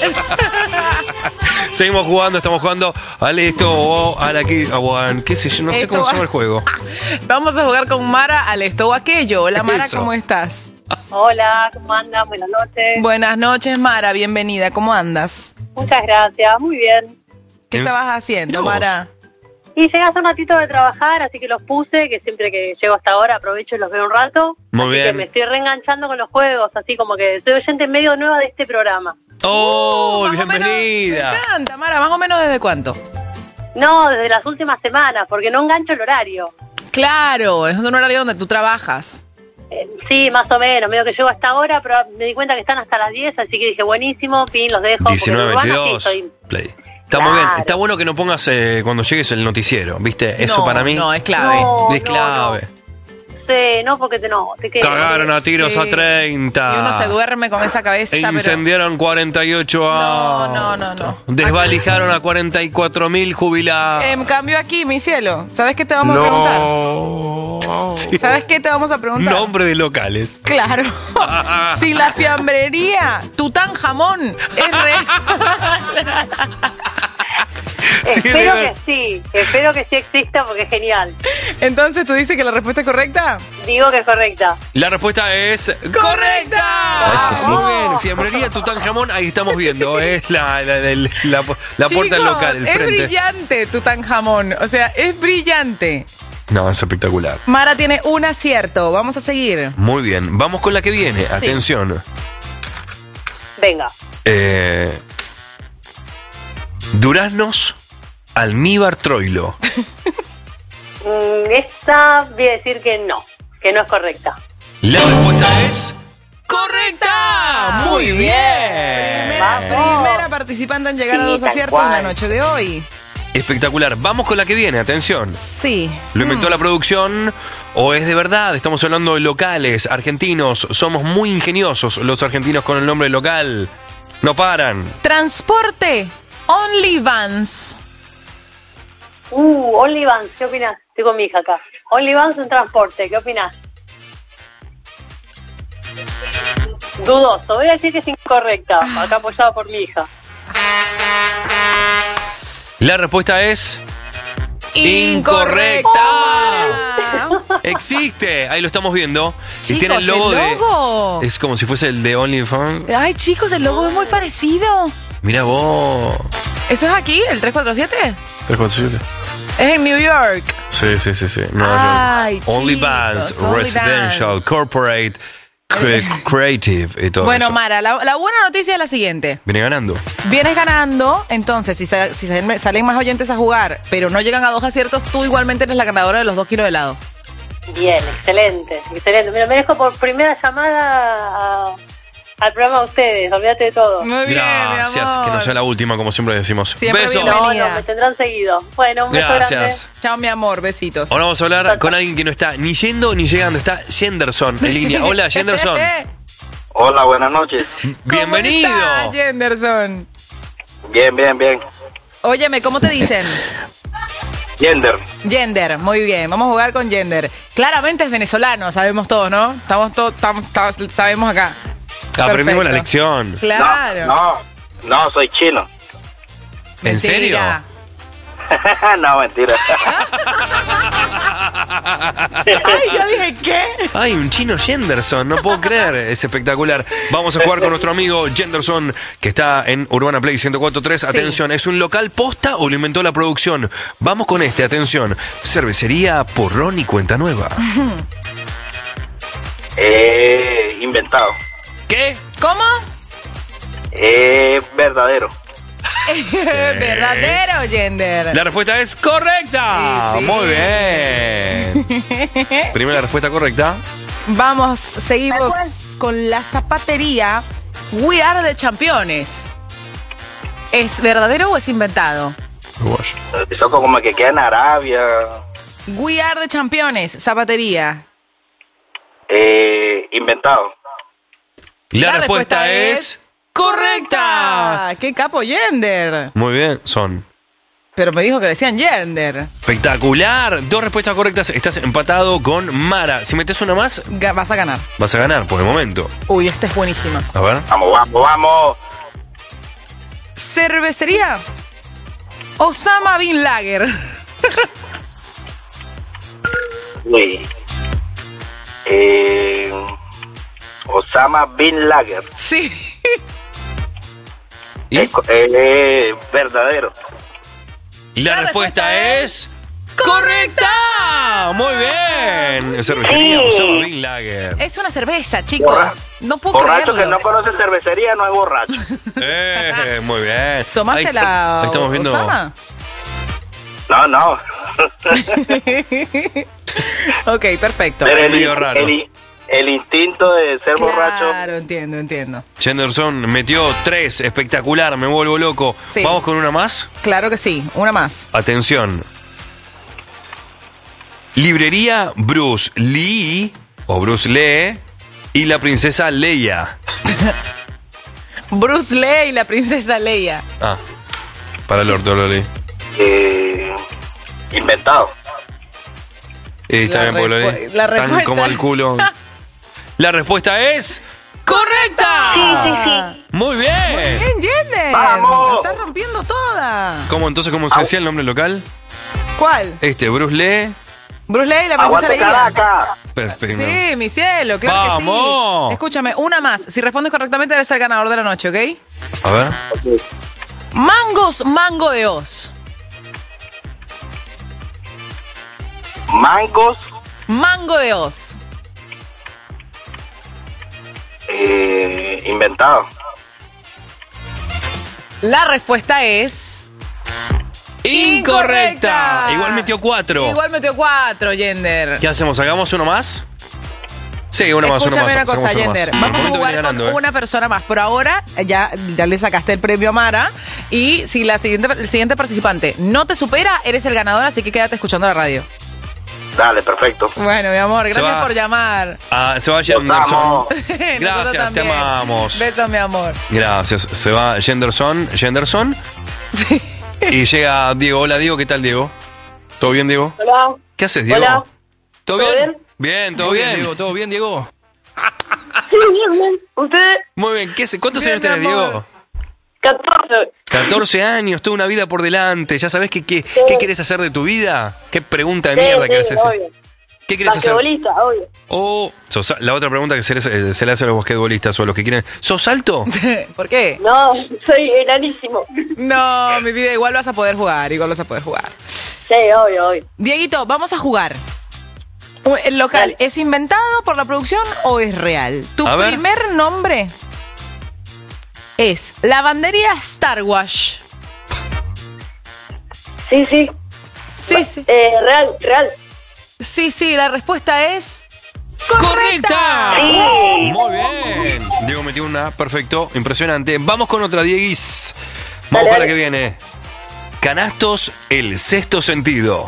Seguimos jugando, estamos jugando al esto o al aquí, a Juan, qué sé yo, no sé Esto cómo se va- llama el juego. Vamos a jugar con Mara al esto o aquello. Hola, Mara, Eso. ¿cómo estás? Hola, ¿cómo andan? Buenas noches. Buenas noches, Mara, bienvenida. ¿Cómo andas? Muchas gracias, muy bien. ¿Qué En- estabas haciendo, Mirá vos. Mara? Y llegué hace un ratito de trabajar, así que los puse, que siempre que llego hasta ahora aprovecho y los veo un rato. Muy así bien. que me estoy reenganchando con los juegos, así como que soy oyente medio nueva de este programa. ¡Oh, Más o menos- bienvenida! me encanta, Mara. ¿Más o menos desde cuánto? No, desde las últimas semanas, porque no engancho el horario. Claro, es un horario donde tú trabajas. Eh, sí, más o menos, medio que llego hasta ahora, pero me di cuenta que están hasta las diez, así que dije, buenísimo, pin, los dejo. porque diecinueve en Urbana veintidós, sí estoy- play. Está muy bien, Claro. está bueno que no pongas eh, cuando llegues el noticiero, ¿viste? Eso No, para mí No, es clave. No, es clave. Sí, no, porque te, no, te quedas. Cagaron a tiros Sí. a treinta. Y uno se duerme con esa cabeza, pero... Incendiaron cuarenta y ocho No, autos. no, no, no. Desvalijaron a cuarenta y cuatro mil jubilados. En cambio aquí, mi cielo, ¿sabes qué te vamos a preguntar? Sí. ¿Sabes qué te vamos a preguntar? Nombre de locales. Claro. Si la fiambrería Tutankamón es real. Sí, de Espero ver- que sí, espero que sí exista porque es genial. Entonces, ¿tú dices que la respuesta es correcta? Digo que es correcta. La respuesta es correcta. Muy bien, fiambrería Tutankamón, ahí estamos viendo, es la, la, la, la- la puerta del Chicos, local, el es frente. brillante Tutankamón. O sea, es brillante. No, es espectacular. Mara tiene un acierto. Vamos a seguir. Muy bien, vamos con la que viene. Atención. Venga. Eh, duraznos, almíbar troilo. Mm, esta voy a decir que no, que no es correcta. La respuesta es correcta. Muy bien. Primera, primera participante en llegar a Sí, dos tal aciertos en la cual. noche de hoy. Espectacular. Vamos con la que viene. Atención. Sí. ¿Lo inventó la producción o es de verdad? Estamos hablando de locales argentinos. Somos muy ingeniosos los argentinos con el nombre local. No paran. Transporte. Only Vans. Uh, Only Vans, ¿qué opinas? Estoy con mi hija acá. Only Vans en transporte, ¿qué opinas? Dudoso, voy a decir que es incorrecta, acá apoyada por mi hija. La respuesta es... Incorrecta. ¡Incorrecta! Existe, ahí lo estamos viendo. Chicos, y tiene el logo, el logo. de... Es como si fuese el de OnlyFans. Ay, chicos, el logo es muy parecido. Mira vos. ¿Eso es aquí, el tres cuatro siete? tres cuatro siete. Es en New York. Sí, sí, sí, sí. No, Ay, no. Only chicos, Vans, Only Residential, Vans. Corporate, cre- Creative y todo Bueno, eso. Mara, la, la buena noticia es la siguiente. Viene ganando. Vienes ganando, entonces, si, sa- si salen salen más oyentes a jugar, pero no llegan a dos aciertos, tú igualmente eres la ganadora de los dos kilos de helado. Bien, excelente, excelente. Me lo merezco por primera llamada a- al programa de ustedes, olvídate de todo. Muy bien, Gracias, mi amor. que no sea la última, como siempre decimos. Siempre Besos. bienvenida. No, no, me tendrán seguido. Bueno, un beso Gracias. grande. Chao, mi amor, besitos. Ahora vamos a hablar con alguien que no está ni yendo ni llegando. Está Jenderson en línea. Hola, Jenderson. Hola, buenas noches. Bienvenido. ¿Cómo estás, Jenderson? Bien, bien, bien. Óyeme, ¿cómo te dicen? Gender. Gender, muy bien. Vamos a jugar con Gender. Claramente es venezolano, sabemos todos, ¿no? Estamos todos, estamos, estamos- sabemos acá. Aprendimos la Perfecto. lección. Claro. No, no, soy chino. ¿En serio? Mentira. No, mentira. Ay, yo dije, ¿qué? Ay, un chino Jenderson, no puedo creer, es espectacular. Vamos a jugar con nuestro amigo Jenderson, que está en Urbana Play ciento cuatro punto tres. Sí. Atención, ¿es un local posta o lo inventó la producción? Vamos con este, atención. Cervecería Porrón y Cuenta Nueva. Eh, inventado. ¿Qué? ¿Cómo? Eh, verdadero. Verdadero, Gender. La respuesta es correcta. Sí, sí. Muy bien. Primera respuesta correcta. Vamos, seguimos con la zapatería We Are the Championes. ¿Es verdadero o es inventado? Eso como que queda en Arabia. We Are the Championes, zapatería. Eh, inventado. La, respuesta, es correcta. Ah, qué capo, Gender. Muy bien, son. Pero me dijo que le decían Gender. Espectacular. Dos respuestas correctas. Estás empatado con Mara. Si metes una más, Ga- Vas a ganar. vas a ganar por el momento. Uy, esta es buenísima. A ver. Vamos, vamos, vamos. Cervecería Osama Bin Laden. Uy. Eh, Osama Bin Laden. Sí. Eh, eh, verdadero. La, respuesta, es correcta. Muy bien. Cervecería Sí. Osama Bin Laden. Es una cerveza, chicos. Borra- No puedo Borracho creerlo. que no conoce cervecería no es borracho. Eh, muy bien. ¿Tomaste Ahí- la ahí estamos viendo. Osama? No, no. Ok, perfecto. Pero el, medio raro. el- el instinto de ser borracho. Claro, entiendo, entiendo. Jenderson metió tres. Espectacular. Me vuelvo loco. Sí. Vamos con una más. Claro que sí. Una más. Atención. Librería Bruce Lee o Bruce Lee y la princesa Leia. Bruce Lee y la princesa Leia. Ah, para el orto lo leí. Eh, inventado. Eh, está La bien, porque lo respu- leí. la Tan respuesta- como el culo. La respuesta es correcta. Sí, sí, Muy bien. Bien, Gender. ¡Vamos! La estás rompiendo toda. ¿Cómo entonces cómo se decía el nombre local? ¿Cuál? Este, Bruce Lee. Bruce Lee y la princesa Aguante Leia. Caracas. Perfecto. Sí, mi cielo, claro que ¡Vamos! sí. Escúchame, una más. Si respondes correctamente, eres el ganador de la noche, ¿ok? A ver. Mangos Mango de Oz. Mangos. Mango de Oz. Eh, inventado. La respuesta es... Incorrecta. Igual metió cuatro. Igual metió cuatro, Gender. ¿Qué hacemos? ¿Hagamos uno más? Sí, una más, una Escúchame más. una cosa, hacemos uno más. Gender. Por el Vamos a momento jugar viene con ganando, ¿eh? una persona más. Por ahora ya, ya le sacaste el premio a Mara. Y si la siguiente, el siguiente participante no te supera, eres el ganador, así que quédate escuchando la radio. Dale, perfecto. Bueno, mi amor, Se gracias va. por llamar. Ah, se va Los Jenderson. amo. Nosotros Gracias, te también. amamos. Besos, mi amor. Gracias. Se va Jenderson. Jenderson. Y llega Diego. Hola, Diego. ¿Qué tal, Diego? ¿Todo bien, Diego? Hola. ¿Qué haces, Diego? Hola. ¿Todo ¿Todo bien? bien? Bien, todo Muy bien. Diego, ¿todo bien, Diego? Sí, bien, bien. ¿Ustedes? Muy bien. ¿Qué hace? ¿Cuántos Bien, años tenés, mi amor. Diego? catorce. catorce años, toda una vida por delante. ¿Ya sabés qué, qué, Sí. qué querés hacer de tu vida? ¿Qué pregunta de Sí, mierda sí, querés hacer? obvio. ¿Qué querés hacer? Basquetbolista, obvio. O sos- la otra pregunta que se le, se le hace a los basquetbolistas o a los que quieren. ¿Sos alto? ¿Por qué? No, soy enanísimo. No, mi vida, igual vas a poder jugar, igual vas a poder jugar. Sí, obvio, obvio. Dieguito, vamos a jugar. ¿El local es inventado por la producción o es real? Tu A ver. primer nombre es Lavandería Star Wash. Sí, sí. Sí, sí. Eh, real, real. Sí, sí, la respuesta es... ¡Correcta! Sí. Muy bien. Diego metió una, perfecto, impresionante. Vamos con otra, Dieguis. Vamos Dale, con la dale. que viene. Canastos, el sexto sentido.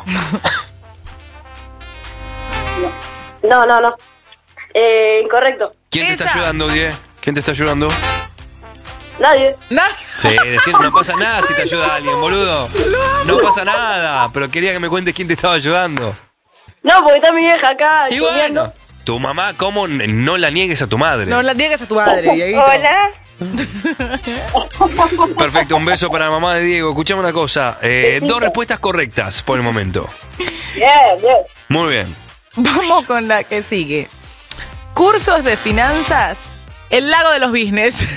No, no, no. Eh, incorrecto. ¿Quién te está Esa. ayudando, Diego? ¿Quién te está ayudando? Nadie. No. Sí, decir no pasa nada si te ayuda alguien, boludo. No pasa nada, pero quería que me cuentes quién te estaba ayudando. No, porque está mi vieja acá. Y estudiando. bueno, tu mamá, ¿cómo n- no la niegues a tu madre? No la niegues a tu madre, Dieguito. Hola. Perfecto, un beso para la mamá de Diego. Escuchame una cosa, eh, dos respuestas correctas por el momento. Bien, bien. Muy bien. Vamos con la que sigue. Cursos de finanzas, el lago de los business.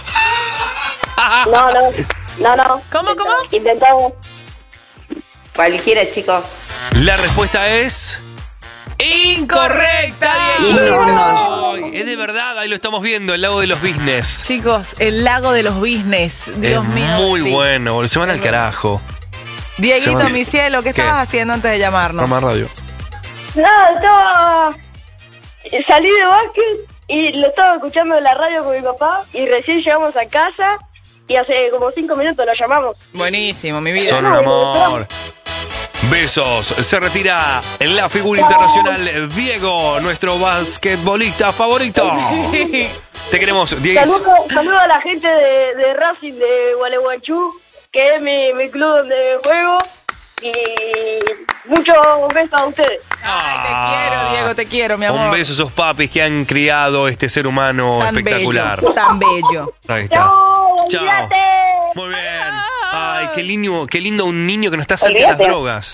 No, no. No, no. ¿Cómo, cómo? Intentamos. Cualquiera, chicos. La respuesta es... Incorrecta. Y no. Ay, es de verdad, ahí lo estamos viendo, el lago de los business. Chicos, el lago de los business. Dios es mío. muy sí. bueno, se van al carajo. Dieguito, Se van- mi cielo, ¿qué ¿Qué? estabas haciendo antes de llamarnos? Mamá Radio. No, estaba... Salí de básquet y lo estaba escuchando en la radio con mi papá y recién llegamos a casa y hace como cinco minutos lo llamamos. Buenísimo, mi vida. Son un amor. Besos. Se retira la figura internacional Diego, nuestro basquetbolista favorito. Te queremos, Diego. Saludo, saludo a la gente de, de Racing de Gualeguaychú, que es mi, mi club donde juego. Y muchos besos a ustedes. Ay, te quiero, Diego, te quiero, mi amor. Un beso a esos papis que han criado este ser humano Tan espectacular. bello, tan bello. Ahí está. ¡Chao! Chao. ¡Olvídate! Muy bien. Ay, qué lindo, qué lindo un niño que no está cerca de las Olvídate. drogas.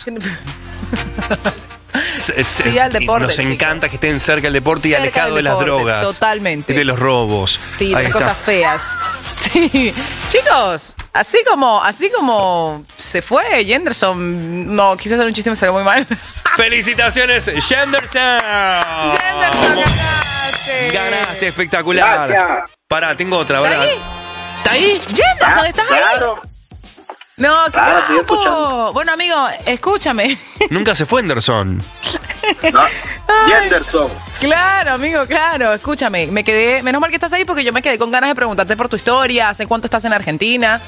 Se- se- Sí, al deporte, Nos chicos. encanta que estén cerca del deporte y Cerca alejado del de las deporte, drogas. totalmente. Y de los robos. Sí, Ahí las está. cosas feas. Sí. Chicos, así como, así como se fue Jenderson. No, quise hacer un chiste, me salió muy mal. ¡Felicitaciones, Jenderson! Jenderson, ganaste. Ganaste, espectacular. Gracias. Pará, tengo otra, ¿Está ¿verdad? ahí? ¿Está ahí? Jenderson, ¿estás ahí? Claro. No, qué Claro, estoy capo. escuchando. Bueno, amigo, escúchame. Nunca se fue Anderson. No. Jenderson. Claro, amigo, claro. Escúchame, me quedé. Menos mal que estás ahí porque yo me quedé con ganas de preguntarte por tu historia. ¿Hace cuánto estás en Argentina?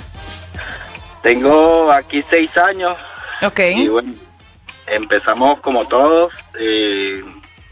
Tengo aquí seis años. Ok. Y bueno, empezamos como todos. eh,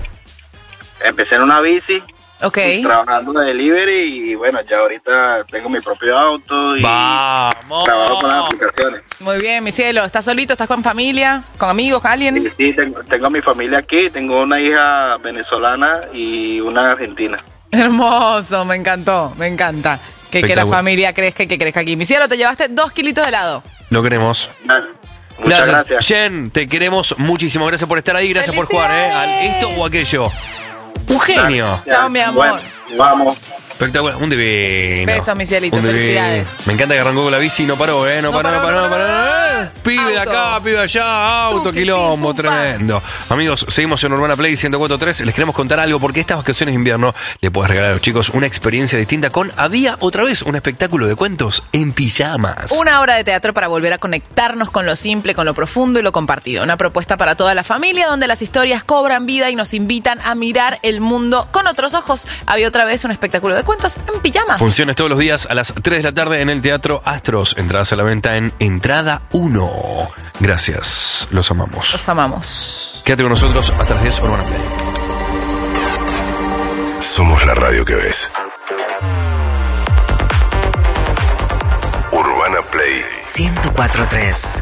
empecé en una bici. Ok. Trabajando de delivery y bueno, ya ahorita tengo mi propio auto y ¡Vamos! trabajo con las aplicaciones. Muy bien, mi cielo. ¿Estás solito? ¿Estás con familia? ¿Con amigos? ¿Con alguien? Y sí, tengo, tengo a mi familia aquí, tengo una hija venezolana y una argentina. Hermoso, me encantó, me encanta. Que, que la Espectacular. familia crezca y que crezca aquí. Mi cielo, te llevaste dos kilitos de helado. Lo queremos. Muchas Gracias, gracias. Jen, te queremos muchísimo. Gracias por estar ahí, gracias por jugar, ¿eh? Al esto o aquello. Un genio. Chao, mi amor. Bueno, vamos. Espectacular, un divino. Besos, mi cielito, Un divino. felicidades. Me encanta que arrancó con la bici y no paró, ¿eh? No, No paró, no paró, paró, no no paró. paró. Eh, Pibe de acá, Auto. pibe allá, auto, Tuki, quilombo, pim, pum, pa. tremendo. Amigos, seguimos en Urbana Play ciento cuatro punto tres. Les queremos contar algo porque estas vacaciones de invierno le puedes regalar a los chicos una experiencia distinta con Había otra vez un espectáculo de cuentos en pijamas. Una obra de teatro para volver a conectarnos con lo simple, con lo profundo y lo compartido. Una propuesta para toda la familia donde las historias cobran vida y nos invitan a mirar el mundo con otros ojos. Había otra vez un espectáculo de cuentos en pijamas. Funciones todos los días a las tres de la tarde en el Teatro Astros. Entradas a la venta en Entrada uno. Gracias, los amamos. Los amamos. Quédate con nosotros hasta las diez, Urbana Play. Somos la radio que ves. Urbana Play. ciento cuatro punto tres.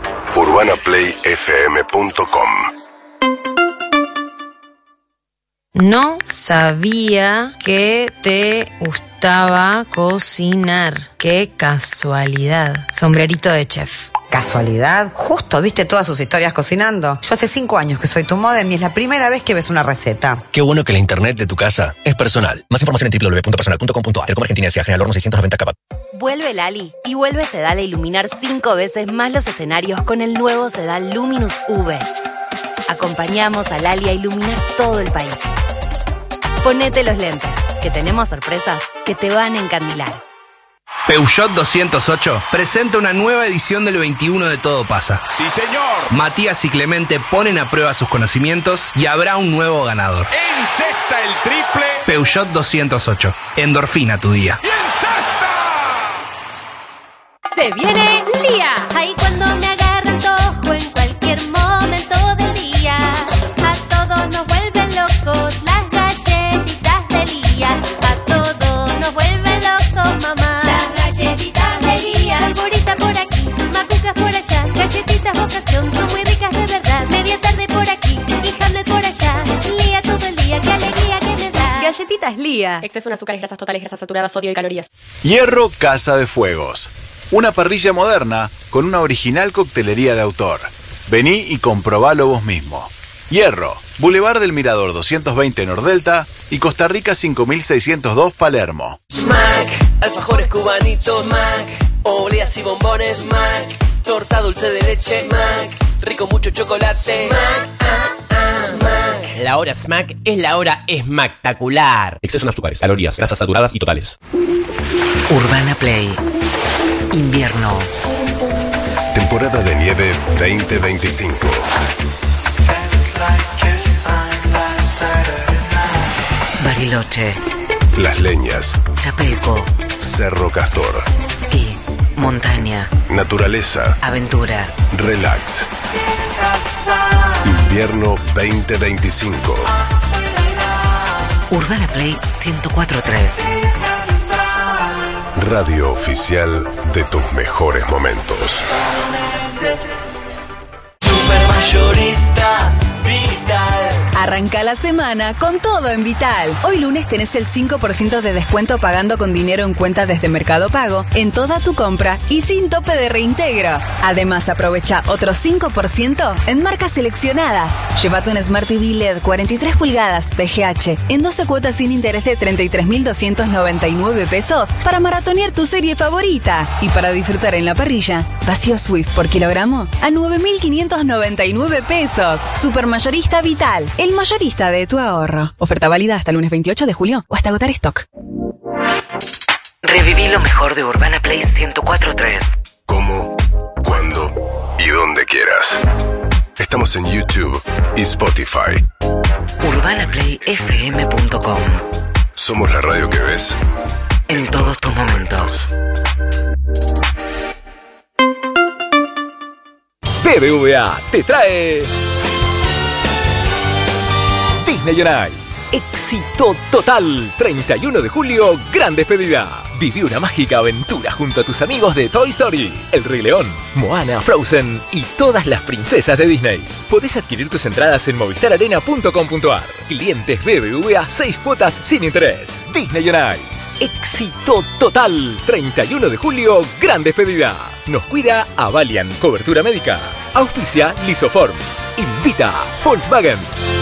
Urbana Play F M punto com. No sabía que te gustaba cocinar. Qué casualidad. Sombrerito de chef. ¿Casualidad? Justo viste todas sus historias cocinando. Yo hace cinco años que soy tu modem y es la primera vez que ves una receta. Qué bueno que la internet de tu casa es personal. Más información en doble u doble u doble u punto personal punto com punto a r. Telecom Argentina S A General Horno seiscientos noventa K. Vuelve Lali y vuelve Sedal a iluminar cinco veces más los escenarios con el nuevo Sedal Luminous V. Acompañamos a Lali a iluminar todo el país. Ponete los lentes, que tenemos sorpresas que te van a encandilar. Peugeot doscientos ocho presenta una nueva edición del veintiuno de Todo Pasa. ¡Sí, señor! Matías y Clemente ponen a prueba sus conocimientos y habrá un nuevo ganador. ¡Encesta el triple! Peugeot doscientos ocho. Endorfina tu día. ¡Y encesta! Se viene Lía. Ahí cuando me agarra antojo en cualquier momento del día. A todos nos vuelven locos las galletitas de Lía. A todos nos vuelven locos, mamá. Alborita por aquí, macucas por allá, galletitas vocación, son muy ricas de verdad. Media tarde por aquí y Hamlet por allá. Lía todo el día, qué alegría que me da. Galletitas Lía. Exceso en azúcares, grasas totales, grasas saturadas, sodio y calorías. Hierro Casa de Fuegos. Una parrilla moderna con una original coctelería de autor. Vení y comprobalo vos mismo. Hierro, Boulevard del Mirador doscientos veinte Nordelta y Costa Rica cinco mil seiscientos dos Palermo. Smack, alfajores cubanitos, Mac, obleas y bombones, Mac, torta dulce de leche, Mac, rico mucho chocolate, Mac, ah, ah, Mac. La hora Smack es la hora esmactacular. Exceso en azúcares, calorías, grasas saturadas y totales. Urbana Play. Invierno. Temporada de nieve veinte veinticinco. Bariloche. Las Leñas. Chapelco. Cerro Castor. Ski. Montaña. Naturaleza. Aventura. Relax. Invierno veinte veinticinco. Urbana Play ciento cuatro punto tres. Radio oficial de tus mejores momentos. Supermayorista Vital. Arranca la semana con todo en Vital. Hoy lunes tenés el cinco por ciento de descuento pagando con dinero en cuenta desde Mercado Pago en toda tu compra y sin tope de reintegro. Además, aprovecha otro cinco por ciento en marcas seleccionadas. Llévate un Smart T V L E D cuarenta y tres pulgadas P G H en doce cuotas sin interés de treinta y tres mil doscientos noventa y nueve pesos para maratonear tu serie favorita. Y para disfrutar en la parrilla, vacío Swift por kilogramo a nueve mil quinientos noventa y nueve pesos. Supermayorista Vital, el mayorista de tu ahorro. Oferta válida hasta el lunes veintiocho de julio o hasta agotar stock. Reviví lo mejor de Urbana Play ciento cuatro punto tres. Como, cuando y donde quieras. Estamos en YouTube y Spotify. urbana play f m punto com. Somos la radio que ves en todos tus momentos. B B V A te trae Disney on Ice. Éxito total. treinta y uno de julio, gran despedida. Viví una mágica aventura junto a tus amigos de Toy Story, El Rey León, Moana, Frozen y todas las princesas de Disney. Podés adquirir tus entradas en movistar arena punto com punto a r. Clientes B B V A, seis cuotas sin interés. Disney on Ice. Éxito total. treinta y uno de julio, gran despedida. Nos cuida Avalian, cobertura médica. Auspicia Lisoform. Invita Volkswagen.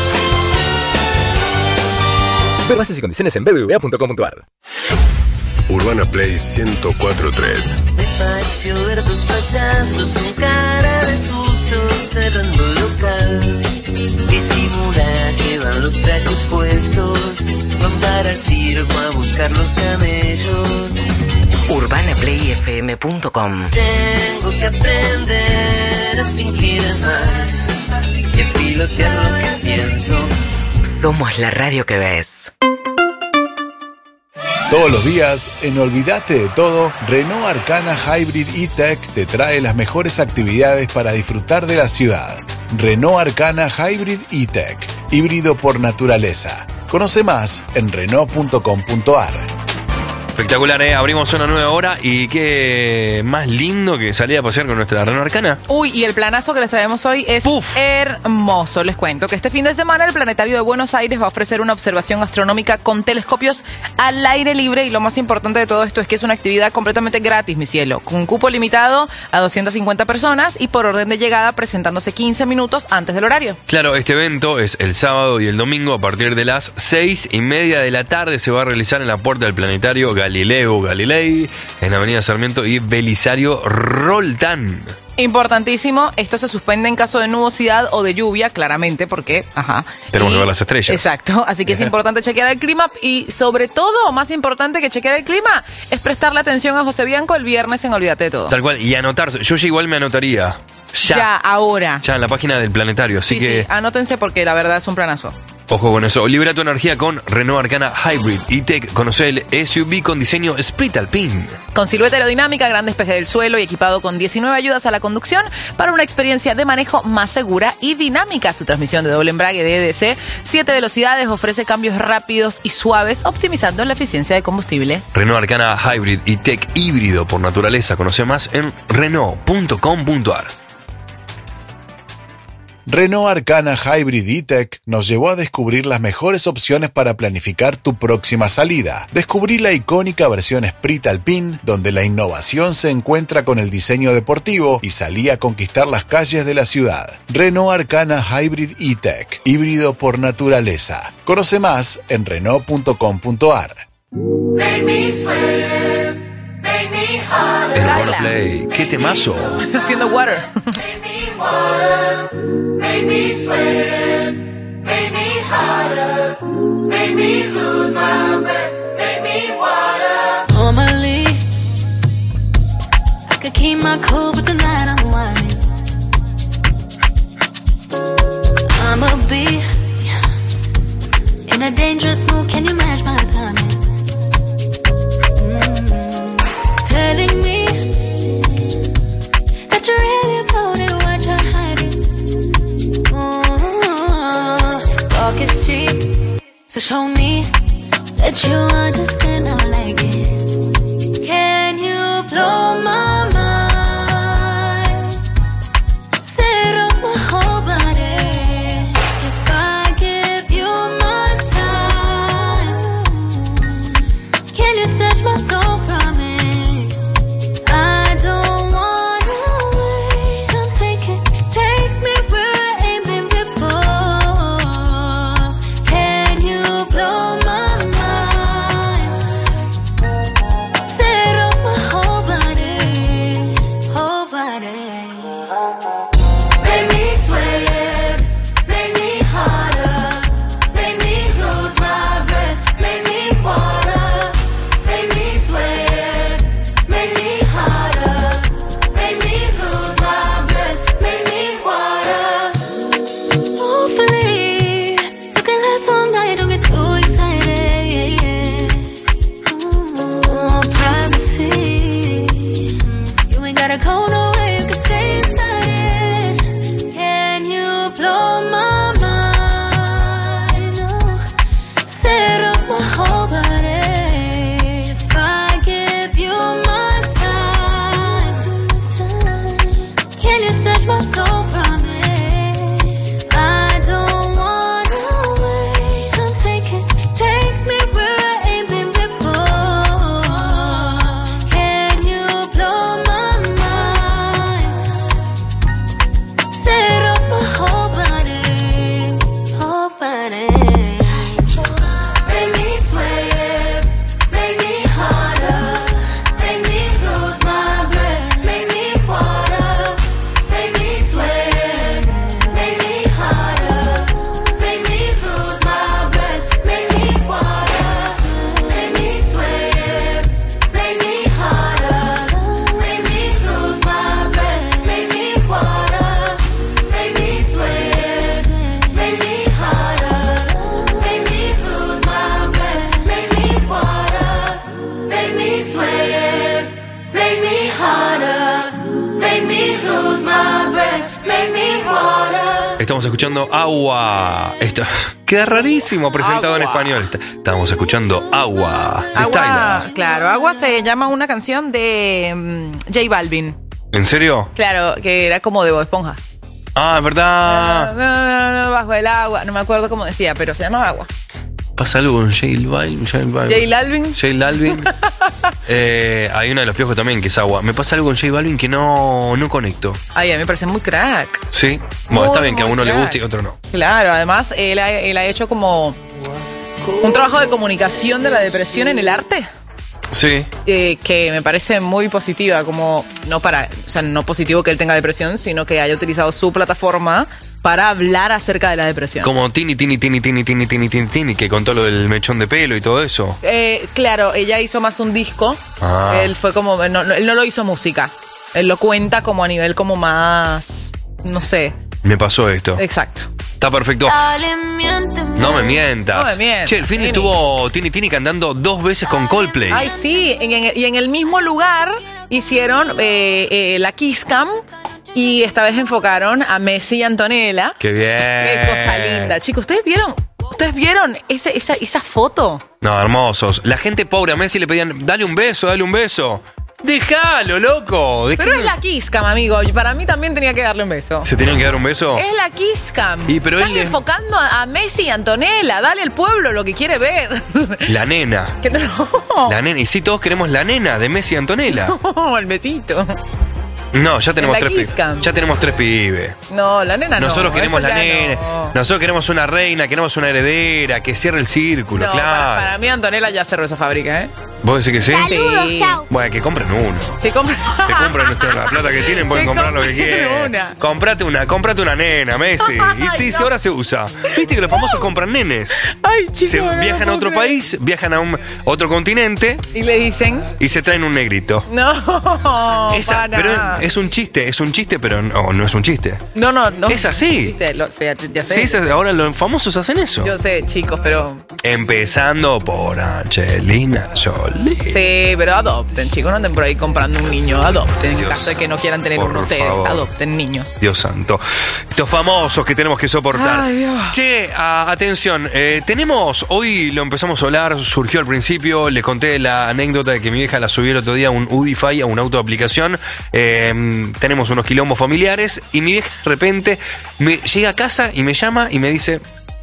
Ver bases y condiciones en b b v a punto com punto a r. Urbana Play ciento cuatro punto tres. Me pareció ver dos payasos con cara de susto cerrando el local. Disimular, llevan los trajes puestos, van para el circo a buscar los camellos. urbana play f m punto com. Tengo que aprender a fingir más y a pilotear lo que pienso. Somos la radio que ves. Todos los días, en Olvídate de Todo, Renault Arcana Hybrid E-Tech te trae las mejores actividades para disfrutar de la ciudad. Renault Arcana Hybrid E-Tech, híbrido por naturaleza. Conoce más en renault punto com punto a r. Espectacular, ¿eh? Abrimos una nueva hora y qué más lindo que salir a pasear con nuestra Renault Arcana. Uy, y el planazo que les traemos hoy es ¡Puf! hermoso. Les cuento que este fin de semana el Planetario de Buenos Aires va a ofrecer una observación astronómica con telescopios al aire libre y lo más importante de todo esto es que es una actividad completamente gratis, mi cielo, con un cupo limitado a doscientas cincuenta personas y por orden de llegada presentándose quince minutos antes del horario. Claro, este evento es el sábado y el domingo a partir de las seis y media de la tarde. Se va a realizar en la puerta del Planetario Galileo Galilei, en Avenida Sarmiento y Belisario Roldán. Importantísimo, esto se suspende en caso de nubosidad o de lluvia, claramente, porque, ajá. Tenemos y, que ver las estrellas. Exacto, así que es importante chequear el clima y sobre todo, más importante que chequear el clima, es prestarle atención a José Bianco el viernes en Olvídate de Todo. Tal cual, y anotarse. Yo ya igual me anotaría. Ya. Ya, ahora. Ya en la página del Planetario, así sí, que... sí, anótense porque la verdad es un planazo. Ojo con eso. Libera tu energía con Renault Arcana Hybrid E-Tech. Conoce el S U V con diseño Split Alpine. Con silueta aerodinámica, gran despeje del suelo y equipado con diecinueve ayudas a la conducción para una experiencia de manejo más segura y dinámica. Su transmisión de doble embrague de E D C, siete velocidades, ofrece cambios rápidos y suaves, optimizando la eficiencia de combustible. Renault Arcana Hybrid E-Tech híbrido por naturaleza. Conoce más en renault punto com punto a r. Renault Arcana Hybrid E-Tech nos llevó a descubrir las mejores opciones para planificar tu próxima salida. Descubrí la icónica versión Split Alpine, donde la innovación se encuentra con el diseño deportivo y salí a conquistar las calles de la ciudad. Renault Arcana Hybrid E-Tech, híbrido por naturaleza. Conoce más en renault punto com punto a r. El Roleplay, qué temazo. Haciendo water. Make me sweat, make me harder, make me lose my breath, make me water. Normally, I could keep my cool, but tonight I'm whining. I'ma be in a dangerous mood, can you match my timing? Mm-hmm. Telling me that you're really about it, what you're hiding. Talk is cheap, so show me that you understand I like it. Can you blow my mind? Set off my whole body. If I give you my time, can you snatch my soul from me? I don't wanna wait. Don't take it, take me where I ain't been before. Blow my mind, set off my whole body, whole body. Make me sweat, make me harder, make me lose my breath, make me water. Make me sweat, make me harder, make me lose my breath, make me water. Hopefully, you can last all night, don't get too excited, yeah, yeah. Ooh, privacy. You ain't gotta go nowhere, you can stay inside it. Can you blow my mind? Oh, set off my whole body. If I give you my time, can you snatch my soul from me? I don't wanna wait. Don't take it, take me where I ain't been before. Can you blow my mind? Set off my whole body, whole body. Make me sweat, make me harder, make me lose my breath, make me water. Make me sweat, make me harder, make me lose my breath, make me water. Make me sweat, make me harder, make me lose my breath, make me water. Make me sweat, make me harder, make me lose my breath, make me water. Make me sweat, make me harder, make me lose my breath, make me water. Estamos escuchando Agua. Esto, ¿qué Queda rarísimo presentado en Agua. español. Está- Estábamos escuchando Agua de Agua, Tyler. claro, Agua se llama una canción de mm, J Balvin. ¿En serio? Claro, que era como de Bob Esponja. Ah, es verdad. Bajo el agua, no me acuerdo cómo decía, pero se llamaba Agua. Pasa algo con J Balvin. J Balvin. J Balvin. J Balvin. eh, hay una de los piojos también que es Agua. Me pasa algo con J Balvin que no, no conecto. Ay, a mí me parece muy crack. Sí. Bueno, Muy, está bien que a muy uno le crack. guste y a otro no. Claro, además él ha, él ha hecho como un trabajo de comunicación de la depresión en el arte. Sí. eh, que me parece muy positiva, como no para, o sea, no positivo que él tenga depresión, sino que haya utilizado su plataforma para hablar acerca de la depresión. Como Tini, Tini, Tini, Tini, Tini, Tini, Tini, Tini, que contó lo del mechón de pelo y todo eso. Eh, claro, ella hizo más un disco. Ah. Él fue como, no, no, él no lo hizo música. Él lo cuenta como a nivel como más, no sé. Me pasó esto. Exacto. Está perfecto. No me mientas. No me mientas, Che, el fin de Tini. estuvo Tini Tini cantando dos veces con Coldplay. Ay, sí, en- en- y en el mismo lugar hicieron eh, eh, la Kiss Cam y esta vez enfocaron a Messi y Antonella. Qué bien. Qué cosa linda. Chicos, ¿ustedes vieron? ¿Ustedes vieron ese, esa, esa foto? No, hermosos. La gente pobre a Messi le pedían, dale un beso, dale un beso. Déjalo, loco. ¿De Pero qué es no- la Kiss Cam, amigo. Y para mí también tenía que darle un beso. ¿Se tenían que dar un beso? Es la Kiss Cam. Y pero Están él le- enfocando a, a Messi y Antonella. Dale al pueblo lo que quiere ver. La nena. Que no. La nena. Y sí, todos queremos la nena de Messi y Antonella. No, el besito. No, ya tenemos la tres Kiss pibes. Cam. Ya tenemos tres pibes. No, la nena no. Nosotros queremos eso la ya nena. no. Nosotros queremos una reina, queremos una heredera, que cierre el círculo, No, claro. para, para mí Antonella ya cerró esa fábrica, ¿eh? ¿Vos decís que sí? Sí. chao. Bueno, que compren uno. Que compra. Que compren ustedes la plata que tienen, pueden Que comprar lo que compren quieran. una. Comprate una, comprate una nena, Messi. Y sí, sí, ahora se usa. Viste que los famosos compran nenes. Ay, chicos. Se no lo viajan a puedo otro creer. país, viajan a un otro continente Y le dicen. y se traen un negrito. No, Esa- para. pero es un chiste, es un chiste, pero no, no es un chiste. No, no, no. Es así. Viste, lo- sé, ya sé. Sí, es- ahora los famosos hacen eso. Yo sé, chicos, pero. Empezando por Angelina Jolie. Sí, pero adopten, chicos. No anden por ahí comprando un niño. Adopten. En Dios, caso de que no quieran tener por uno ustedes. favor. Adopten niños. Dios santo. Estos famosos que tenemos que soportar. Ay, Dios. Che, a- atención. eh, tenemos, hoy lo empezamos a hablar, surgió al principio, les conté la anécdota de que mi vieja la subió el otro día a un Udify, a un auto de aplicación. Eh, tenemos unos quilombos familiares y mi vieja de repente me llega a casa y me llama y me dice...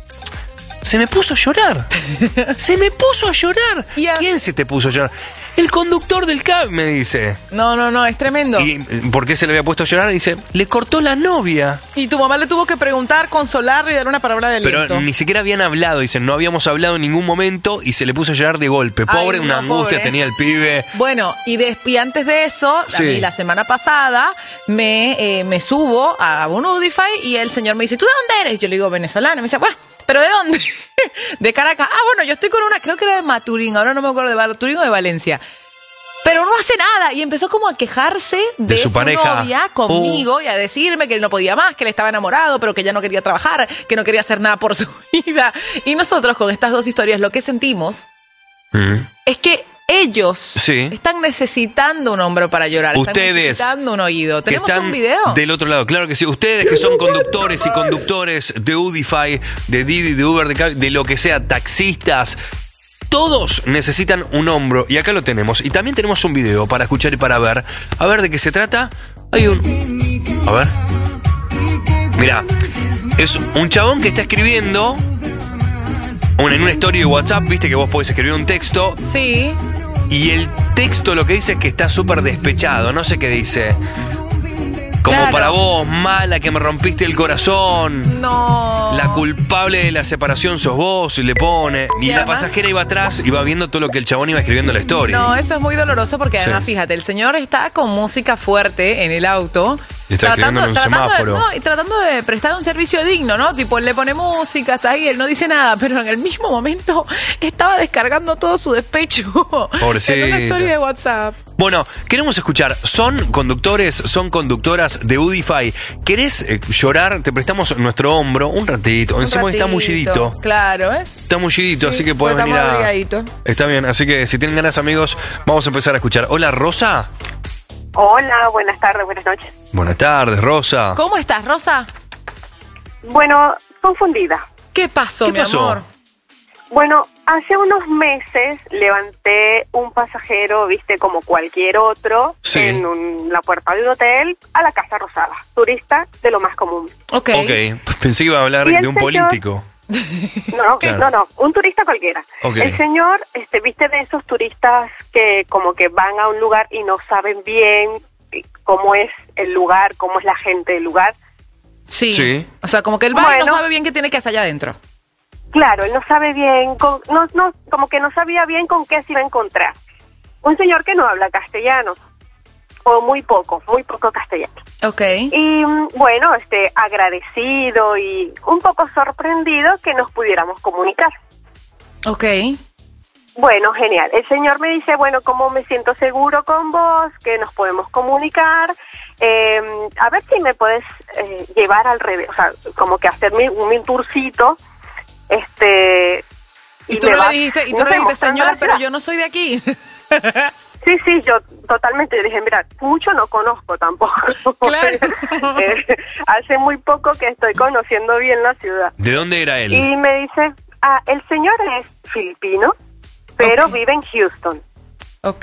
Se me puso a llorar. Se me puso a llorar. ¿Quién se te puso a llorar? El conductor del cab, me dice. No, no, no, es tremendo. ¿Y por qué se le había puesto a llorar? Dice, le cortó la novia. Y tu mamá le tuvo que preguntar, consolarle y darle una palabra de aliento. Pero ni siquiera habían hablado, dicen, no habíamos hablado en ningún momento y se le puso a llorar de golpe. Ay, Pobre, una no, angustia pobre. tenía el pibe. Bueno, y, des- y antes de eso, Sí. a mí la semana pasada me, eh, me subo a un Udify y el señor me dice, ¿tú de dónde eres? Yo le digo, venezolano. Y me dice, bueno, ¿pero de dónde? De Caracas. Ah, bueno, yo estoy con una, creo que era de Maturín, ahora no me acuerdo, de Maturín o de Valencia. Pero no hace nada. Y empezó como a quejarse de, De su pareja. novia conmigo y a decirme que él no podía más, que él estaba enamorado, pero que ya no quería trabajar, que no quería hacer nada por su vida. Y nosotros con estas dos historias lo que sentimos Mm. es que ellos Sí. están necesitando un hombro para llorar. Están Ustedes necesitando un oído. que ¿Tenemos están un video? del otro lado. Claro que sí. Ustedes que son conductores y conductores de Udify, de Didi, de Uber, de, Cab- de lo que sea, taxistas. Todos necesitan un hombro y acá lo tenemos. Y también tenemos un video para escuchar y para ver. A ver de qué se trata. Hay un... A ver. Mirá. Es un chabón que está escribiendo un- en una story de WhatsApp. Viste que vos podés escribir un texto. Sí. Y el texto lo que dice es que está súper despechado. No sé qué dice. Como Claro. para vos, mala que me rompiste el corazón. No. La culpable de la separación sos vos, y le pone. Y, Y la además- pasajera iba atrás y va viendo todo lo que el chabón iba escribiendo en la story. No, eso es muy doloroso porque Sí. además, fíjate, el señor está con música fuerte en el auto. Y está escribiendo en un tratando semáforo. De, no, y tratando de prestar un servicio digno, ¿no? Tipo, él le pone música, está ahí, él no dice nada, pero en el mismo momento estaba descargando todo su despecho Pobrecito. en una historia de WhatsApp. Bueno, queremos escuchar. ¿Son conductores, son conductoras de Udify? ¿Querés eh, llorar? Te prestamos nuestro hombro un ratito. Un Encima está ratito. mullidito. Claro, ¿ves? Está mullidito, Sí, así que pues puedes venir estamos a... abrigaditos. Está bien, así que si tienen ganas, amigos, vamos a empezar a escuchar. Hola, Rosa. Hola, buenas tardes, buenas noches. Buenas tardes, Rosa. ¿Cómo estás, Rosa? Bueno, confundida. ¿Qué pasó, ¿Qué mi pasó? amor? Bueno, hace unos meses levanté un pasajero, viste, como cualquier otro, Sí. en un- la puerta de un hotel a la Casa Rosada. Turista de lo más común. Ok. Ok, pensé que iba a hablar Y el de un señor- político. No, no, Claro. no, no, un turista cualquiera. Ok. El señor, este, viste de esos turistas que como que van a un lugar y no saben bien cómo es el lugar, cómo es la gente del lugar. Sí. Sí. O sea, como que él va y no Bueno. sabe bien qué tiene que hacer allá adentro. Claro, él no sabe bien, con- no, no, como que no sabía bien con qué se iba a encontrar. Un señor que no habla castellano, o muy poco, muy poco castellano. Ok. Y mm, bueno, este, agradecido y un poco sorprendido que nos pudiéramos comunicar. Ok. Bueno, genial. El señor me dice, bueno, ¿cómo me siento seguro con vos? Que nos podemos comunicar. Eh, a ver si me puedes eh, llevar al revés, o sea, como que hacerme un, un tourcito. Este. Y tú me no le vas- dijiste, y tú no no sé, le dijiste, mostrando señor, la pero ciudad. yo no soy de aquí. Sí, sí, yo totalmente dije, mira, mucho no conozco tampoco. Claro. Eh, hace muy poco que estoy conociendo bien la ciudad. ¿De dónde era él? Y me dice, ah, el señor es filipino, pero Ok. vive en Houston. Ok.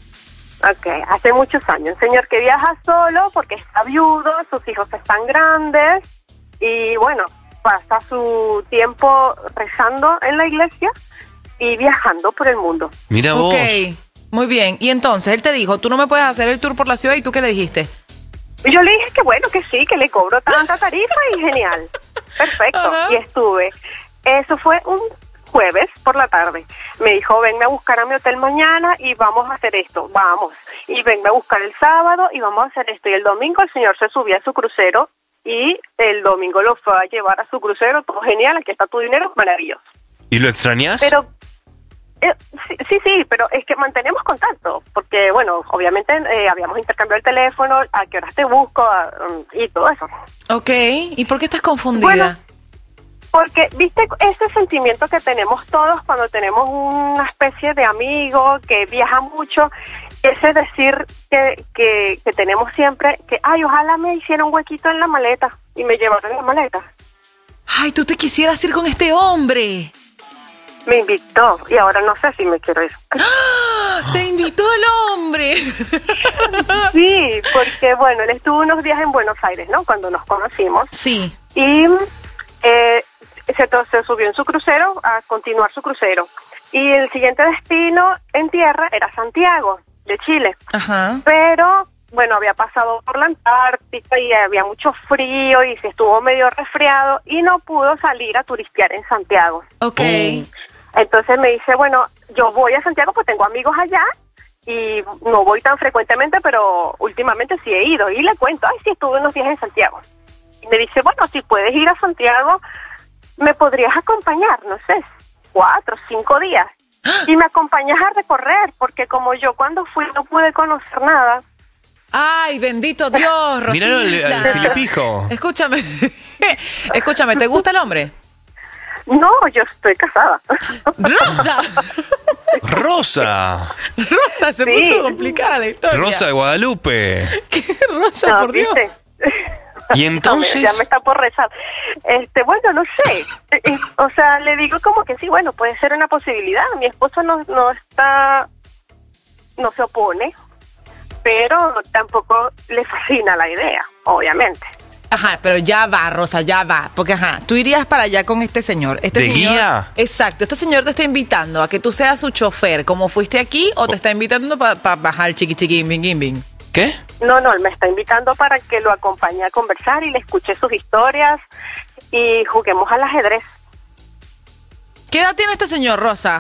Ok, hace muchos años. Un señor que viaja solo porque está viudo, sus hijos están grandes y bueno, pasa su tiempo rezando en la iglesia y viajando por el mundo. Mira vos. Ok. Muy bien. Y entonces él te dijo, tú no me puedes hacer el tour por la ciudad, ¿y tú qué le dijiste? Y yo le dije que bueno, que sí, que le cobro tanta tarifa y genial. Perfecto. Ajá. Y estuve. Eso fue un jueves por la tarde. Me dijo, venme a buscar a mi hotel mañana y vamos a hacer esto. Vamos. Y venme a buscar el sábado y vamos a hacer esto. Y el domingo el señor se subía a su crucero y el domingo lo fue a llevar a su crucero. Todo genial, aquí está tu dinero, maravilloso. ¿Y lo extrañás? Pero eh, sí, sí, sí, pero es que mantenemos contacto, porque bueno, obviamente eh, habíamos intercambiado el teléfono, a qué horas te busco a- y todo eso. Ok. ¿Y por qué estás confundida? Bueno, porque, viste, ese sentimiento que tenemos todos cuando tenemos una especie de amigo que viaja mucho, ese decir que, que, que tenemos siempre, que, ay, ojalá me hiciera un huequito en la maleta y me llevaran la maleta. Ay, tú te quisieras ir con este hombre. Me invitó y ahora no sé si me quiero ir. ¡Ah! Te invitó el hombre. Sí, porque bueno, él estuvo unos días en Buenos Aires, ¿no? Cuando nos conocimos. Sí. Y eh, se, to- se subió en su crucero a continuar su crucero. Y el siguiente destino en tierra era Santiago, de Chile. Ajá. Pero, bueno, había pasado por la Antártica y había mucho frío y se estuvo medio resfriado y no pudo salir a turistear en Santiago. Ok. Entonces me dice, bueno, yo voy a Santiago pues tengo amigos allá y no voy tan frecuentemente, pero últimamente sí he ido. Y le cuento, ay, sí, estuve unos días en Santiago. Y me dice, bueno, si puedes ir a Santiago, ¿me podrías acompañar? No sé, cuatro, cinco días. Y me acompañas a recorrer, porque como yo cuando fui no pude conocer nada. Ay, bendito Dios, Rosita. Míralo al, al filipijo. Escúchame. Escúchame, ¿te gusta el hombre? No, yo estoy casada. Rosa. Rosa. Rosa, se Sí. puso complicada la historia. Rosa de Guadalupe. Rosa, No, por Dios. ¿viste? Y entonces... No, ya me está por rezar. Este, bueno, no sé. Eh, eh, O sea, le digo como que sí, bueno, puede ser una posibilidad. Mi esposo no, no está, no se opone, pero tampoco le fascina la idea, obviamente. Ajá, pero ya va, Rosa, ya va. Porque, ajá, tú irías para allá con este señor. Este ¿De señor, guía? Exacto. Este señor te está invitando a que tú seas su chofer, como fuiste aquí, o te está invitando para bajar el chiqui chiqui bing bing bing. ¿Qué? No, no, él me está invitando para que lo acompañe a conversar y le escuche sus historias y juguemos al ajedrez. ¿Qué edad tiene este señor, Rosa?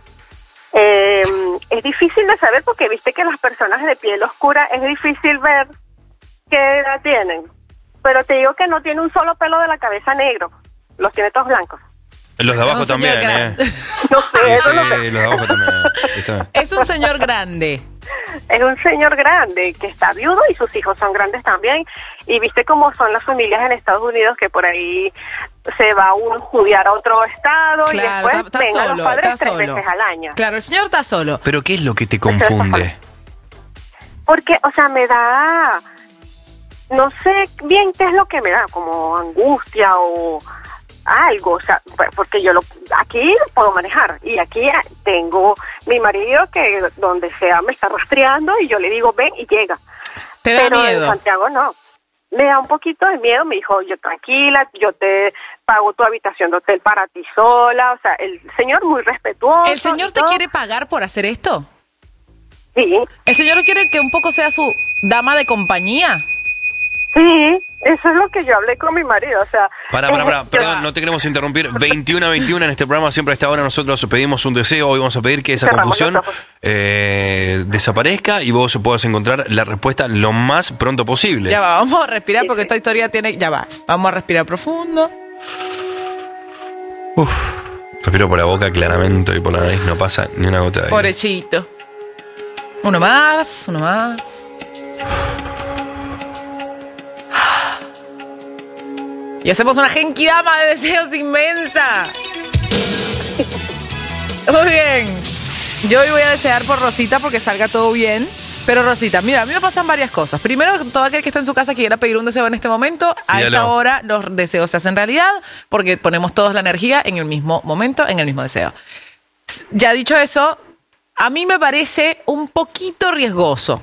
Eh, es difícil de saber porque viste que las personas de piel oscura es difícil ver qué edad tienen. Pero te digo que no tiene un solo pelo de la cabeza negro. Los tiene todos blancos. Los de abajo Es un señor también, ¿eh? grande. No sé, Sí, eso sí, no sé. los de abajo también. Está bien. Es un señor grande. Es un señor grande que está viudo y sus hijos son grandes también. Y viste cómo son las familias en Estados Unidos que por ahí se va uno a estudiar a otro estado y Claro, después está, está ven a solo, los padres está tres solo. veces al año. Claro, el señor está solo. ¿Pero qué es lo que te confunde? Porque, o sea, me da... No sé bien qué es lo que me da, como angustia o... algo, o sea, porque yo lo, aquí lo puedo manejar y aquí tengo mi marido que donde sea me está rastreando y yo le digo ven y llega. ¿Te da Pero miedo? en Santiago no. Me da un poquito de miedo, me dijo, yo tranquila, yo te pago tu habitación de hotel para ti sola, o sea, el señor muy respetuoso. ¿El señor te quiere pagar por hacer esto? Sí. ¿El señor quiere que un poco sea su dama de compañía? Sí, eso es lo que yo hablé con mi marido, o sea... Pará, pará, pará, eh, perdón, no te queremos interrumpir. veintiuno a veintiuno en este programa, siempre a esta hora nosotros pedimos un deseo. Hoy vamos a pedir que esa Cerramos confusión los ojos. eh, desaparezca y vos puedas encontrar la respuesta lo más pronto posible. Ya va, vamos a respirar porque esta historia tiene... Ya va, vamos a respirar profundo. Uf, respiro por la boca claramente y por la nariz no pasa ni una gota de aire. Pobrecito. Uno más, uno más. Y hacemos una genkidama de deseos inmensa. Muy bien. Yo hoy voy a desear por Rosita porque salga todo bien. Pero Rosita, mira, a mí me pasan varias cosas. Primero, todo aquel que está en su casa que quiera pedir un deseo en este momento, a Pídalo. esta hora los deseos se hacen realidad porque ponemos toda la energía en el mismo momento, en el mismo deseo. Ya dicho eso, a mí me parece un poquito riesgoso.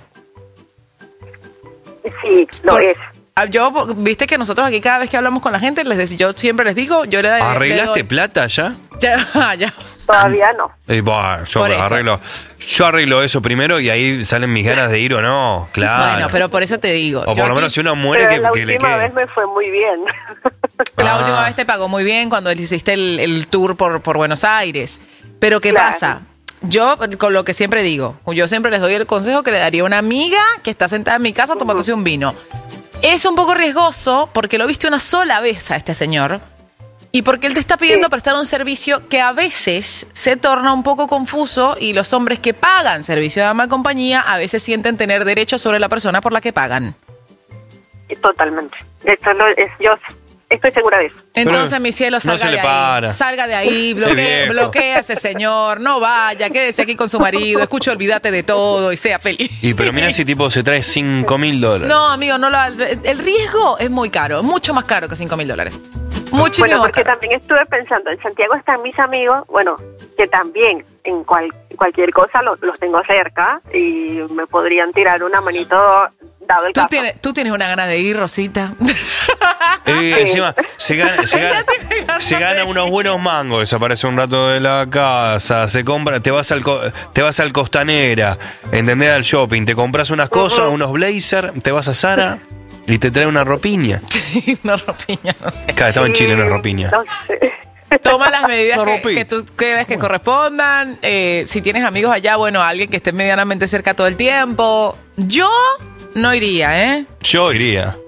Sí, lo Por- es. Ah, Yo, viste que nosotros aquí cada vez que hablamos con la gente, les dec- yo siempre les digo, yo le, le ¿Arreglaste doy- plata ya? Ya, ya. Todavía no. Eh, bah, yo Por eso. arreglo, yo arreglo eso primero y ahí salen mis ganas de ir o no, claro. Bueno, pero por eso te digo. o yo por lo aquí- menos si uno muere Pero que, la que le última quede. vez me fue muy bien. La Ah. última vez te pagó muy bien cuando hiciste el, el tour por, por Buenos Aires. Pero ¿qué Claro. pasa? Yo, con lo que siempre digo, yo siempre les doy el consejo que le daría a una amiga que está sentada en mi casa tomándose un vino. Es un poco riesgoso porque lo viste una sola vez a este señor y porque él te está pidiendo Sí. prestar un servicio que a veces se torna un poco confuso y los hombres que pagan servicio de dama de compañía a veces sienten tener derecho sobre la persona por la que pagan. Totalmente. Esto lo es, yo estoy segura de eso. Entonces, Pero mi cielo, no salga se de le ahí. para. Salga de ahí, Es bloquee, viejo. bloquea a ese señor, no vaya, quédese aquí con su marido, escuche, olvídate de todo y sea feliz. Y pero mira si tipo se trae cinco mil dólares. No, amigo, no lo, el riesgo es muy caro, mucho más caro que cinco mil dólares. Muchísimo Bueno, más porque caro. también estuve pensando, en Santiago están mis amigos, bueno, que también en cual, cualquier cosa los, los tengo cerca y me podrían tirar una manito dado el ¿Tú caso. tienes, tú tienes una gana de ir, Rosita. Eh, encima, se gana, se, gana, se gana unos buenos mangos, desaparece un rato de la casa, se compra, te vas al co- te vas al Costanera, ¿entendés? Al shopping, te compras unas cosas, unos blazer, te vas a Zara y te trae una ropiña. No, ropiña, no sé. Acá estaba en Chile una ropiña. No sé. Toma las medidas La que, rompí. que tú creas que correspondan. Eh, si tienes amigos allá, bueno, alguien que esté medianamente cerca todo el tiempo. Yo no iría, ¿eh? Yo iría.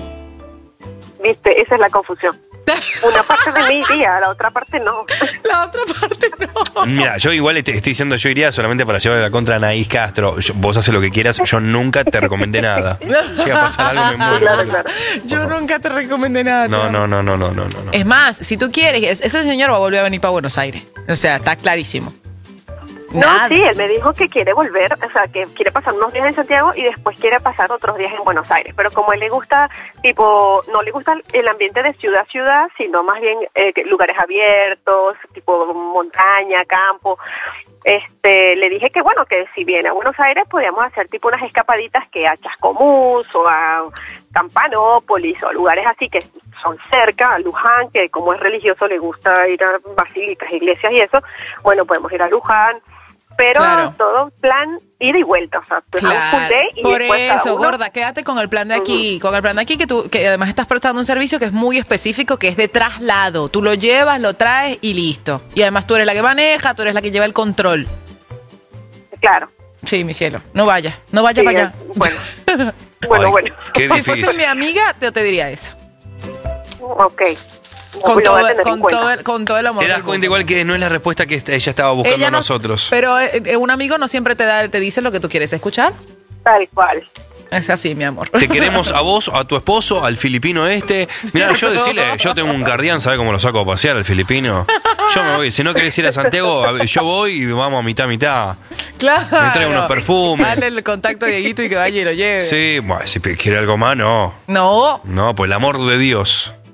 Viste, esa es la confusión. Una parte de mí iría, la otra parte no. La otra parte no. Mira, yo igual te estoy diciendo yo iría solamente para llevarle la contra a Anaís Castro. Yo- vos haces lo que quieras, yo nunca te recomendé nada. Llega a pasar algo, me muero. Claro, claro. Yo nunca te recomendé nada. No, no, no, no, no, no, no. Es más, si tú quieres, es- ese señor va a volver a venir para Buenos Aires. O sea, está clarísimo. No, Nada. sí, él me dijo que quiere volver, o sea, que quiere pasar unos días en Santiago y después quiere pasar otros días en Buenos Aires. Pero como a él le gusta, tipo, no le gusta el ambiente de ciudad-ciudad, sino más bien eh, que lugares abiertos, tipo montaña, campo. Este, le dije que bueno, que si viene a Buenos Aires podíamos hacer tipo unas escapaditas que a Chascomús o a Campanópolis o lugares así que son cerca, a Luján, que como es religioso le gusta ir a basílicas, iglesias y eso. Bueno, podemos ir a Luján. Pero Claro. todo plan ida y vuelta, o sea, pues, un full Claro. day y Por después cada eso, uno- gorda, quédate con el plan de aquí, con el plan de aquí que tú, que además estás prestando un servicio que es muy específico, que es de traslado. Tú lo llevas, lo traes y listo. Y además tú eres la que maneja, tú eres la que lleva el control. Claro. Sí, mi cielo. No vayas, no vayas Sí, para allá. Bueno, bueno, Ay, bueno. qué Si fuese difícil. mi amiga, te, te diría eso. Ok. Con Lo todo, voy a tener en con, cuenta. todo el, con todo el amor. Te das del cuenta mundo. igual que no es la respuesta que ella estaba buscando Ella a no- nosotros. Pero eh, eh, un amigo no siempre te da, te dice lo que tú quieres escuchar. Tal cual. Es así, mi amor. Te queremos a vos, a tu esposo, al filipino este. Mira, yo decirle, yo tengo un guardián, ¿sabes cómo lo saco a pasear al filipino? Yo me voy. Si no querés ir a Santiago, a ver, yo voy y vamos a mitad, mitad. Claro. Me trae unos perfumes. Dale el contacto a Dieguito y que vaya y lo lleve. Sí, bueno, si quiere algo más, no. No. No, pues el amor de Dios.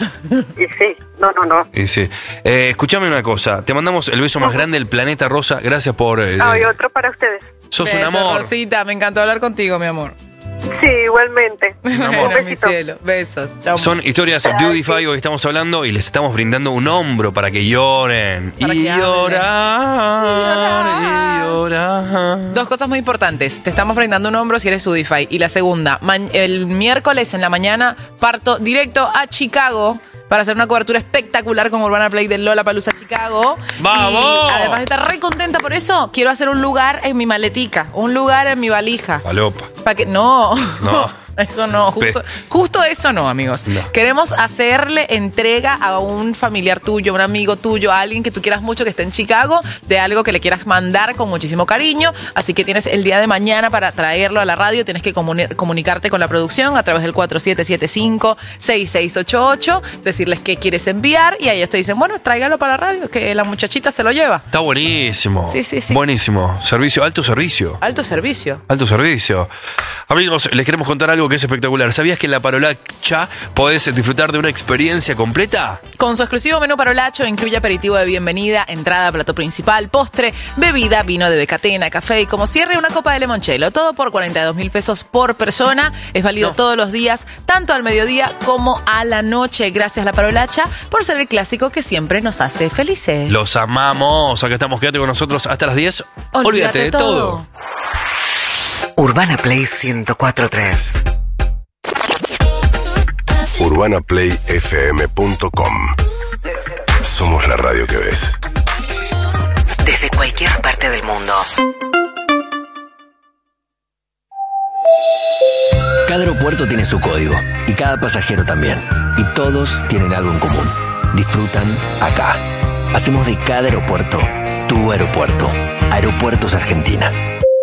Y sí, no, no, no. Y sí. Eh, escuchame una cosa. Te mandamos el beso más grande del planeta Rosa. Gracias por... Eh, Hay otro para ustedes. sos Beso, un amor. Rosita, me encantó hablar contigo, mi amor. Sí, igualmente. Bueno, Un mi besito. cielo. Besos. Chau. Son historias de Dudify, hoy estamos hablando y les estamos brindando un hombro para que lloren. Para y que hablen. llorar, y llorar. Dos cosas muy importantes. Te estamos brindando un hombro si eres Udify. Y la segunda, ma- el miércoles en la mañana parto directo a Chicago para hacer una cobertura espectacular con Urbana Play del Lollapalooza Chicago. ¡Vamos! Y además de estar re contenta por eso, quiero hacer un lugar en mi maletica, un lugar en mi valija. Palopa. Para que no, No. eso no, justo, justo eso no, amigos. No. Queremos hacerle entrega a un familiar tuyo, un amigo tuyo, a alguien que tú quieras mucho que esté en Chicago, de algo que le quieras mandar con muchísimo cariño. Así que tienes el día de mañana para traerlo a la radio. Tienes que comuni- comunicarte con la producción a través del cuatro siete siete cinco, seis seis ocho ocho, decirles qué quieres enviar y ahí ellos te dicen, bueno, tráigalo para la radio, que la muchachita se lo lleva. Está buenísimo. Sí, sí, sí. Buenísimo. Servicio, alto servicio. Alto servicio. Alto servicio. Amigos, les queremos contar algo que es espectacular. ¿Sabías que en la Parolacha podés disfrutar de una experiencia completa? Con su exclusivo menú parolacho incluye aperitivo de bienvenida, entrada, plato principal, postre, bebida, vino de Becatena, café y como cierre una copa de limoncello. Todo por cuarenta y dos mil pesos por persona. Es válido No. todos los días, tanto al mediodía como a la noche. Gracias a la Parolacha por ser el clásico que siempre nos hace felices. Los amamos. Acá estamos. Quédate con nosotros hasta las diez. Olvídate, de todo. Urbana Play ciento cuatro punto tres. urbana play f m punto com. Somos la radio que ves. Desde cualquier parte del mundo. Cada aeropuerto tiene su código y cada pasajero también. Y todos tienen algo en común. Disfrutan acá. Hacemos de cada aeropuerto tu aeropuerto. Aeropuertos Argentina.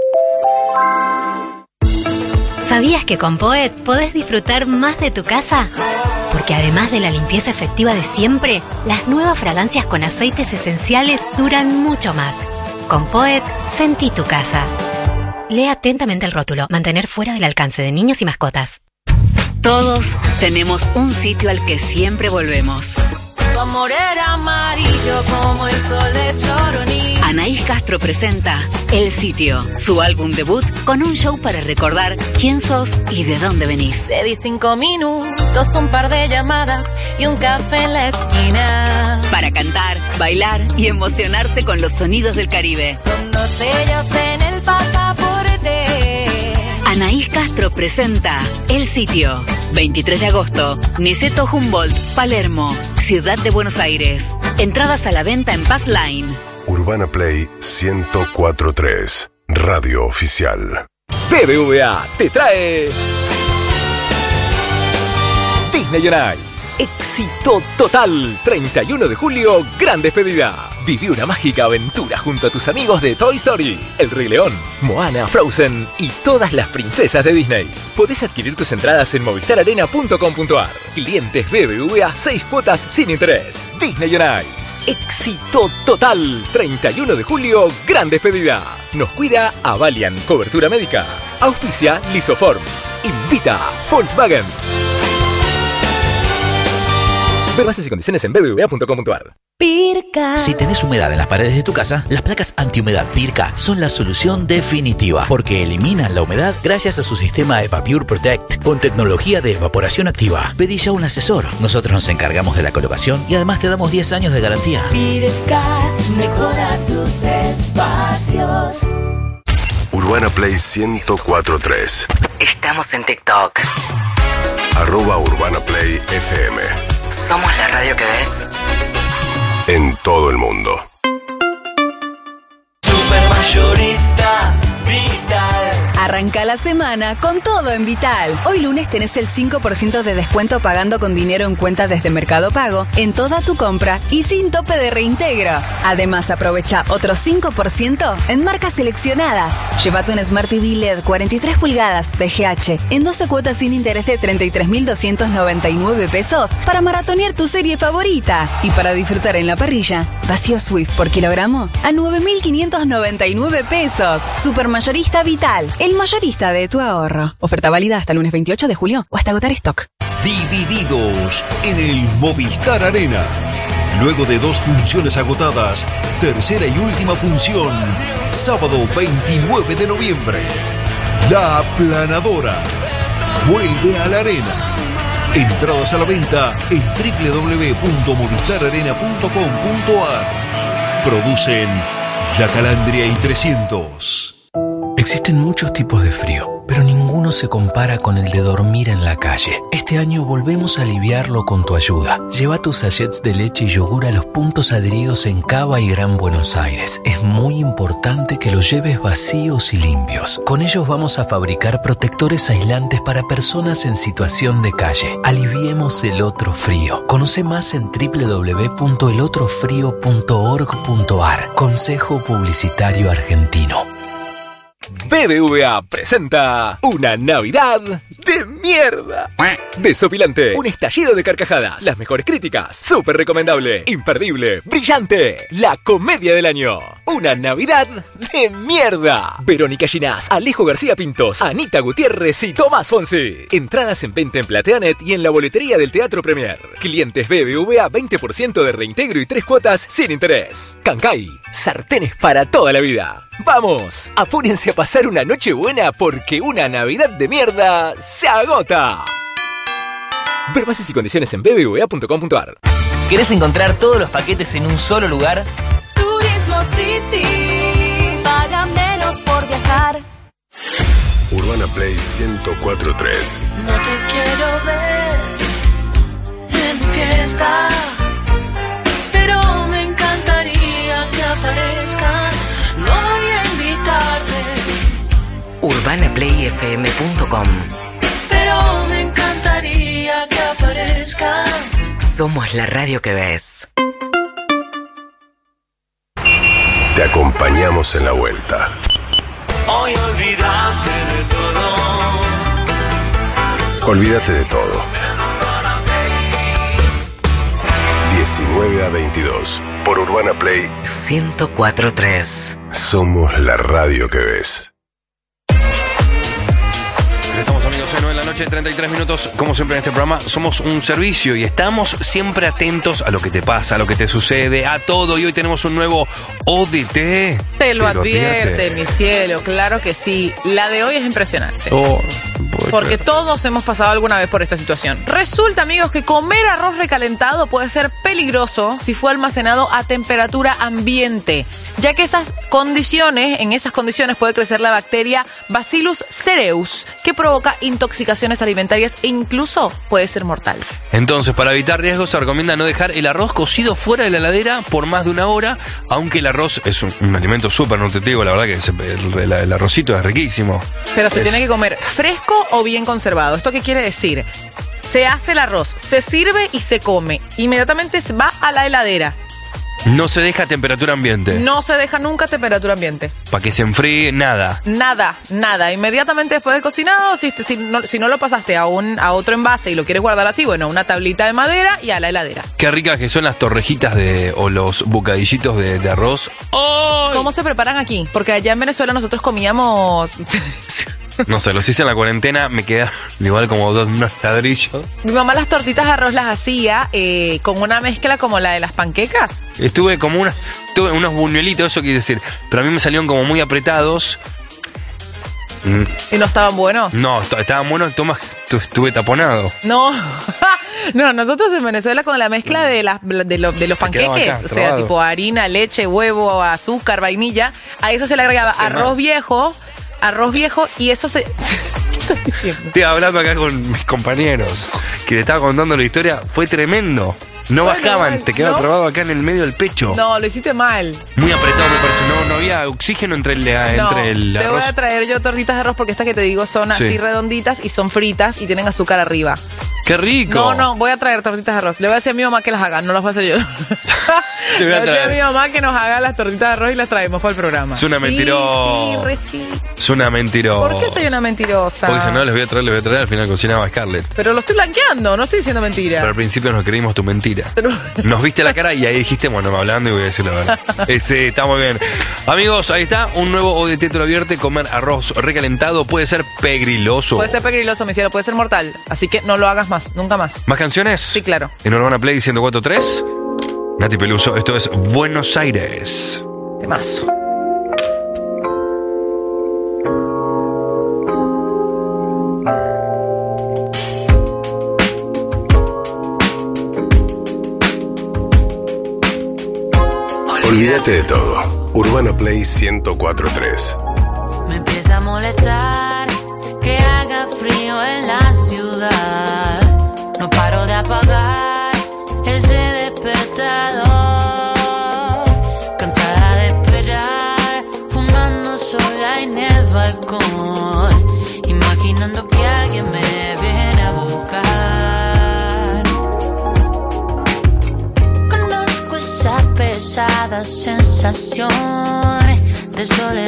¿Sabías que con Poet podés disfrutar más de tu casa? Porque además de la limpieza efectiva de siempre, las nuevas fragancias con aceites esenciales duran mucho más. Con Poet, sentí tu casa. Lee atentamente el rótulo. Mantener fuera del alcance de niños y mascotas. Todos tenemos un sitio al que siempre volvemos. Tu amor era amarillo como el sol de Choroní. Anaís Castro presenta El Sitio, su álbum debut con un show para recordar quién sos y de dónde venís. Te di cinco minutos, un par de llamadas y un café en la esquina. Para cantar, bailar y emocionarse con los sonidos del Caribe. Con dos sellos en el pasaporte. Anaís Castro presenta El Sitio. veintitrés de agosto, Niceto Humboldt, Palermo, Ciudad de Buenos Aires. Entradas a la venta en Pass Line. Urbana Play ciento cuatro punto tres. Radio oficial. B B V A te trae Disney on Ice. Éxito total. treinta y uno de julio, gran despedida. Viví una mágica aventura junto a tus amigos de Toy Story, El Rey León, Moana, Frozen y todas las princesas de Disney. Podés adquirir tus entradas en movistar arena punto com punto a r. Clientes B B V A, seis cuotas sin interés. Disney on Ice. Éxito total. treinta y uno de julio, gran despedida. Nos cuida Avalian, cobertura médica. Auspicia Lisoform. Invita Volkswagen. Ver bases y condiciones en b b v a punto com punto a r. Pirca. Si tenés humedad en las paredes de tu casa, las placas antihumedad Pirca son la solución definitiva porque eliminan la humedad gracias a su sistema EvaPure Protect con tecnología de evaporación activa. Pedí ya un asesor. Nosotros nos encargamos de la colocación y además te damos diez años de garantía. Pirca, mejora tus espacios. Urbana Play ciento cuatro punto tres. Estamos en TikTok. Arroba Urbana Play F M. Somos la radio que ves. En todo el mundo. Supermayorista Vital. Arranca la semana con todo en Vital. Hoy lunes tenés el cinco por ciento de descuento pagando con dinero en cuenta desde Mercado Pago en toda tu compra y sin tope de reintegro. Además, aprovecha otro cinco por ciento en marcas seleccionadas. Llévate un Smart T V L E D cuarenta y tres pulgadas P G H en doce cuotas sin interés de treinta y tres mil doscientos noventa y nueve pesos para maratonear tu serie favorita. Y para disfrutar en la parrilla, vacío Swift por kilogramo a nueve mil quinientos noventa y nueve pesos. Supermayorista Vital, el mayorista de tu ahorro. Oferta válida hasta el lunes veintiocho de julio o hasta agotar stock. Divididos en el Movistar Arena. Luego de dos funciones agotadas, tercera y última función, sábado veintinueve de noviembre. La Aplanadora vuelve a la arena. Entradas a la venta en doble u doble u doble u punto movistar arena punto com punto a r. Producen La Calandria y trescientos. Existen muchos tipos de frío, pero ninguno se compara con el de dormir en la calle. Este año volvemos a aliviarlo con tu ayuda. Lleva tus sachets de leche y yogur a los puntos adheridos en Cava y Gran Buenos Aires. Es muy importante que los lleves vacíos y limpios. Con ellos vamos a fabricar protectores aislantes para personas en situación de calle. Aliviemos el otro frío. Conoce más en doble u doble u doble u punto el otro frío punto org punto a r. Consejo Publicitario Argentino. B B V A presenta una Navidad de mierda. Desopilante, un estallido de carcajadas, las mejores críticas, súper recomendable, imperdible, brillante, la comedia del año. Una Navidad de mierda. Verónica Ginás, Alejo García Pintos, Anita Gutiérrez y Tomás Fonsi. Entradas en venta en Plateanet y en la boletería del Teatro Premier. Clientes B B V A veinte por ciento de reintegro y tres cuotas sin interés. Cancay, sartenes para toda la vida. ¡Vamos! Apúrense a pasar una noche buena porque una Navidad de mierda se agota. Ver bases y condiciones en b b v a punto com punto a r. ¿Querés encontrar todos los paquetes en un solo lugar? Turismo City, paga menos por viajar. Urbana Play ciento cuatro punto tres. No te quiero ver en mi fiesta, pero me encantaría que aparezcas. No voy a invitarte, urbana play f m punto com. pero me encantaría que aparezcas. Somos la radio que ves. Te acompañamos en la vuelta. Hoy olvídate de todo. Olvídate de todo. diecinueve a veintidós. Por Urbana Play ciento cuatro punto tres. Somos la radio que ves. Estamos, amigos, en nueve de la noche, treinta y tres minutos. Como siempre en este programa, somos un servicio y estamos siempre atentos a lo que te pasa, a lo que te sucede, a todo. Y hoy tenemos un nuevo O D T. Te lo advierte, mi cielo, claro que sí. La de hoy es impresionante. Oh, porque todos hemos pasado alguna vez por esta situación. Resulta, amigos, que comer arroz recalentado puede ser peligroso si fue almacenado a temperatura ambiente, ya que esas condiciones, en esas condiciones puede crecer la bacteria Bacillus cereus, que provoca intoxicaciones alimentarias e incluso puede ser mortal. Entonces, para evitar riesgos, se recomienda no dejar el arroz cocido fuera de la heladera por más de una hora, aunque el arroz es un, un alimento súper nutritivo, la verdad que se, el, el, el arrocito es riquísimo. Pero se es... tiene que comer fresco o bien conservado. ¿Esto qué quiere decir? Se hace el arroz, se sirve y se come. Inmediatamente se va a la heladera. No se deja a temperatura ambiente. No se deja nunca a temperatura ambiente. Para que se enfríe, nada. Nada, nada. Inmediatamente después de cocinado, si, si, no, si no lo pasaste a, un, a otro envase y lo quieres guardar así, bueno, una tablita de madera y a la heladera. Qué ricas que son las torrejitas de o los bocadillitos de, de arroz. ¡Oh! ¿Cómo se preparan aquí? Porque allá en Venezuela nosotros comíamos... No sé, los hice en la cuarentena, me queda igual como dos unos ladrillos. Mi mamá las tortitas de arroz las hacía eh, con una mezcla como la de las panquecas. Estuve como una, tuve unos buñuelitos, eso quiere decir, pero a mí me salieron como muy apretados. ¿Y no estaban buenos? No, estaban buenos, toma, estuve taponado. No, no, nosotros en Venezuela con la mezcla de, las, de, lo, de los se panqueques, acá, o sea, trabado. tipo harina, leche, huevo, azúcar, vainilla, a eso se le agregaba sí, arroz no. viejo, arroz viejo y eso se... ¿Qué estás diciendo? Estoy hablando acá con mis compañeros, que le estaba contando la historia, fue tremendo. No bueno, bajaban, mal, te quedaba ¿no? trabado acá en el medio del pecho. No, lo hiciste mal. Muy apretado me parece, no, no había oxígeno entre el, no, entre el te arroz. Voy a traer yo tortitas de arroz porque estas que te digo son sí. así redonditas y son fritas y tienen azúcar arriba. ¡Qué rico! No, no, voy a traer tortitas de arroz. Le voy a decir a mi mamá que las haga, no las voy a hacer yo. Le voy a decir a mi mamá que nos haga las tortitas de arroz y las traemos para el programa. Es una mentirosa. Sí, sí, sí. Es una mentirosa. ¿Por qué soy una mentirosa? Porque si no, les voy a traer, les voy a traer, al final cocinaba Scarlett. Pero lo estoy blanqueando, no estoy diciendo mentira. Pero al principio nos creímos tu mentira. Pero... Nos viste la cara y ahí dijiste, bueno, me hablando y voy a decir la verdad. eh, sí, está muy bien. Amigos, ahí está, un nuevo O D T te lo advierte, comer arroz recalentado puede ser pegriloso. Puede ser pegriloso, mi cielo, puede ser mortal. Así que no lo hagas más. más, nunca más. ¿Más canciones? Sí, claro. En Urbana Play ciento cuatro punto tres. Nati Peluso, esto es Buenos Aires. Temazo. Olvídate de todo. Urbana Play ciento cuatro punto tres. Me empieza a molestar que haga frío en la ciudad. No paro de apagar ese despertador. Cansada de esperar, fumando sola en el balcón, imaginando que alguien me viene a buscar. Conozco esa pesada sensación de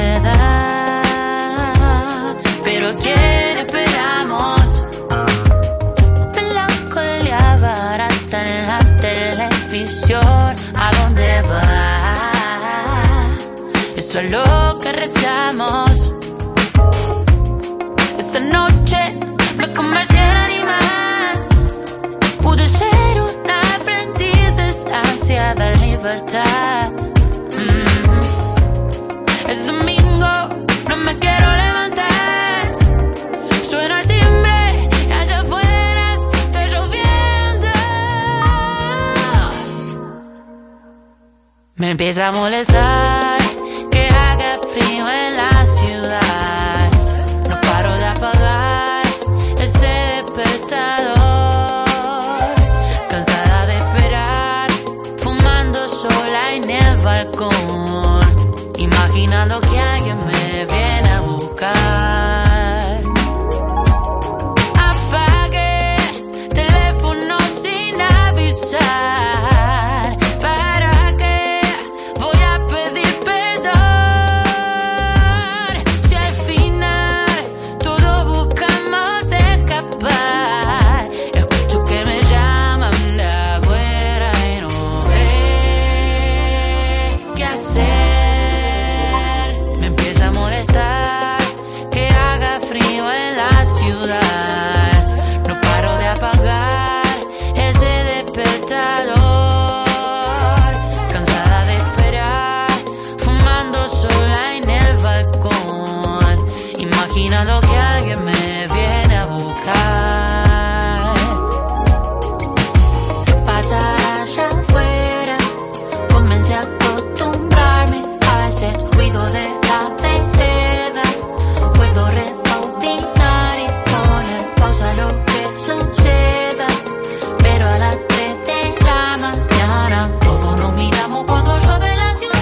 soledad, pero ¿a quién esperamos? Melancolía barata en la televisión, ¿a dónde va? Eso es lo que rezamos. Esta noche me convertí en animal, pude ser una aprendiz de esa ansiada libertad. Es domingo, no me quiero levantar. Suena el timbre y allá afuera está lloviendo. Me empieza a molestar que haga frío en la ciudad. No paro de apagar ese despertador. Cansada de esperar, fumando sola en el balcón, imaginando que alguien me viene a buscar. Apagué teléfono sin avisar. ¿Para qué voy a pedir perdón si al final todos buscamos escapar? Escucho que me llaman de afuera y no sé qué hacer. Me empieza a molestar que haga frío en la ciudad. No paro de apagar ese despertador. Cansada de esperar, fumando sola en el balcón, imaginando que alguien me viene a buscar. ¿Qué pasa allá afuera? Comencé a acostumbrarme a ese ruido de la vereda. Puedo rebobinar y poner pausa a lo que suceda, pero a las tres de la mañana todos nos miramos cuando llueve la ciudad.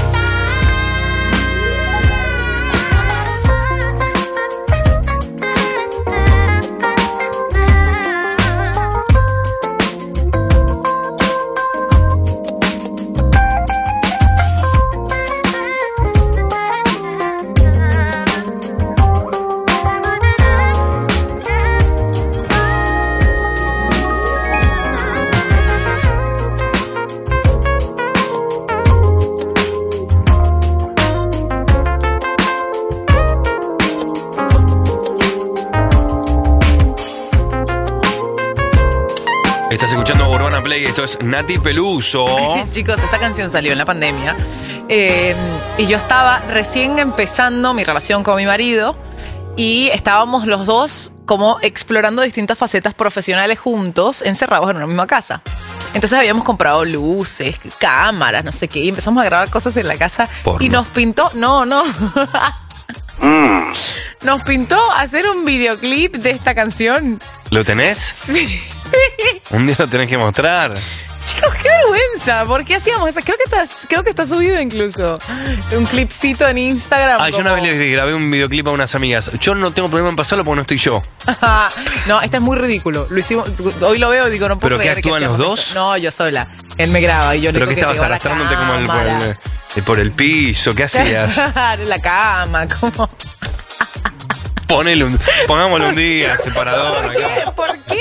Estás escuchando Urbana Play, esto es Nati Peluso. Chicos, esta canción salió en la pandemia eh, y yo estaba recién empezando mi relación con mi marido y estábamos los dos como explorando distintas facetas profesionales juntos, encerrados en una misma casa. Entonces habíamos comprado luces, cámaras, no sé qué, y empezamos a grabar cosas en la casa. Porno. Y nos pintó, no, no, Mm. nos pintó hacer un videoclip de esta canción. ¿Lo tenés? Sí. Un día lo tenés que mostrar. Chicos, qué vergüenza. ¿Por qué hacíamos eso? Creo que está, creo que está subido incluso. Un clipcito en Instagram. Ah, yo una vez le grabé un videoclip a unas amigas. Yo no tengo problema en pasarlo porque no estoy yo. No, este es muy ridículo. Lo hicimos, hoy lo veo y digo, no puedo ¿Pero qué creer que actúan los hacíamos dos? esto. No, yo sola. Él me graba y yo le ¿Pero qué digo que estabas pegó la arrastrándote como el, por, cámara. el, por el piso? ¿Qué hacías? En la cama, como. Ponele un, pongámosle un día, separador. ¿Por qué? ¿Por qué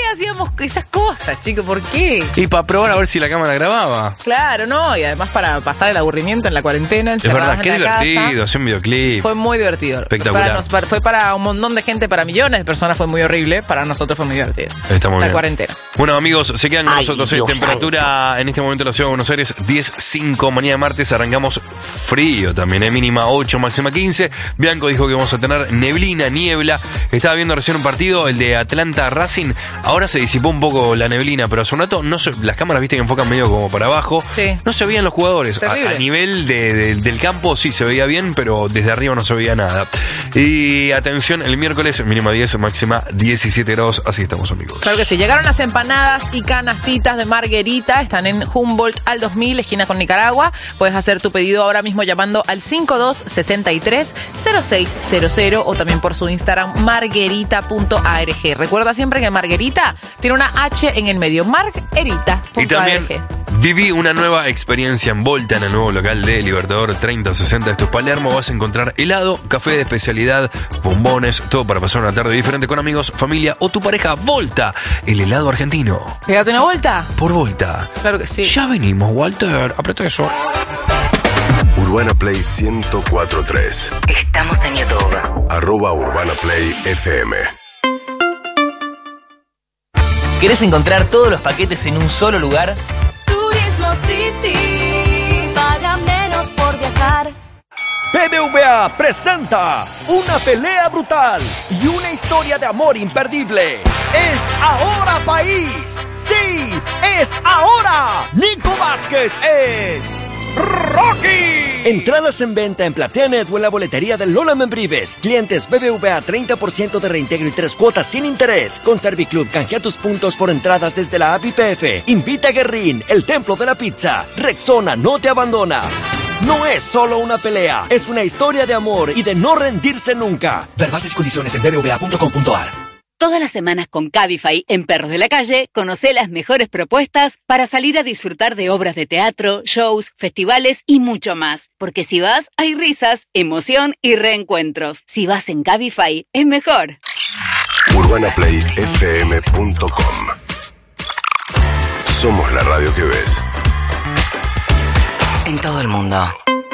hacíamos esas cosas, chicos? ¿Por qué? Y para probar a ver si la cámara grababa. Claro, no, y además para pasar el aburrimiento en la cuarentena, Es verdad, encerrados qué en la divertido, casa. hacer un videoclip. Fue muy divertido. Espectacular. Para nos- para- fue para un montón de gente, para millones de personas fue muy horrible, para nosotros fue muy divertido. Está muy la bien. cuarentena. Bueno, amigos, se quedan con Ay, nosotros. ¿eh? Dios Temperatura en este momento en la ciudad de Buenos Aires, diez cinco. Mañana martes arrancamos frío también, ¿eh? Mínima ocho, máxima quince. Bianco dijo que vamos a tener neblina, niebla. Estaba viendo recién un partido, el de Atlanta Racing. Ahora se disipó un poco la neblina, pero hace un rato no se, las cámaras, viste, que enfocan medio como para abajo. Sí. No se veían los jugadores. A, Terrible. a nivel de- de- del campo sí se veía bien, pero desde arriba no se veía nada. Y atención, el miércoles mínima diez, máxima diecisiete grados. Así estamos, amigos. Claro que sí, llegaron las empanadas y canastitas de Marguerita, están en Humboldt al dos mil, esquina con Nicaragua. Puedes hacer tu pedido ahora mismo llamando al cinco dos seis tres cero seis cero cero o también por su Instagram marguerita punto a r g. Recuerda siempre que Marguerita tiene una H en el medio, marguerita Y punto a r también g. viví una nueva experiencia en Volta, en el nuevo local de Libertador treinta sesenta. Esto es Palermo. Vas a encontrar helado, café de especialidad, bombones, todo para pasar una tarde diferente con amigos, familia o tu pareja. Volta, el helado argentino. Pégate una vuelta. Por Volta. Claro que sí. Ya venimos, Walter. Apreta eso. Urbana Play ciento cuatro punto tres. Estamos en YouTube. Arroba Urbana Play F M. ¿Querés encontrar todos los paquetes en un solo lugar? Turismo City, paga menos por viajar. B B V A presenta una pelea brutal y una historia de amor imperdible. ¡Es ahora, país! ¡Sí! ¡Es ahora! ¡Nico Vázquez es Rocky! Entradas en venta en PlateaNet o en la boletería de Lola Membrives. Clientes B B V A treinta por ciento de reintegro y tres cuotas sin interés. Con Serviclub canjea tus puntos por entradas desde la app I P F. Invita a Guerrín, el templo de la pizza. Rexona no te abandona. No es solo una pelea, es una historia de amor y de no rendirse nunca. Ver bases y condiciones en b b v a punto com punto a r. Todas las semanas con Cabify en Perros de la Calle, conoce las mejores propuestas para salir a disfrutar de obras de teatro, shows, festivales y mucho más. Porque si vas, hay risas, emoción y reencuentros. Si vas en Cabify, es mejor. Urbana Play F M punto com. Somos la radio que ves. En todo el mundo.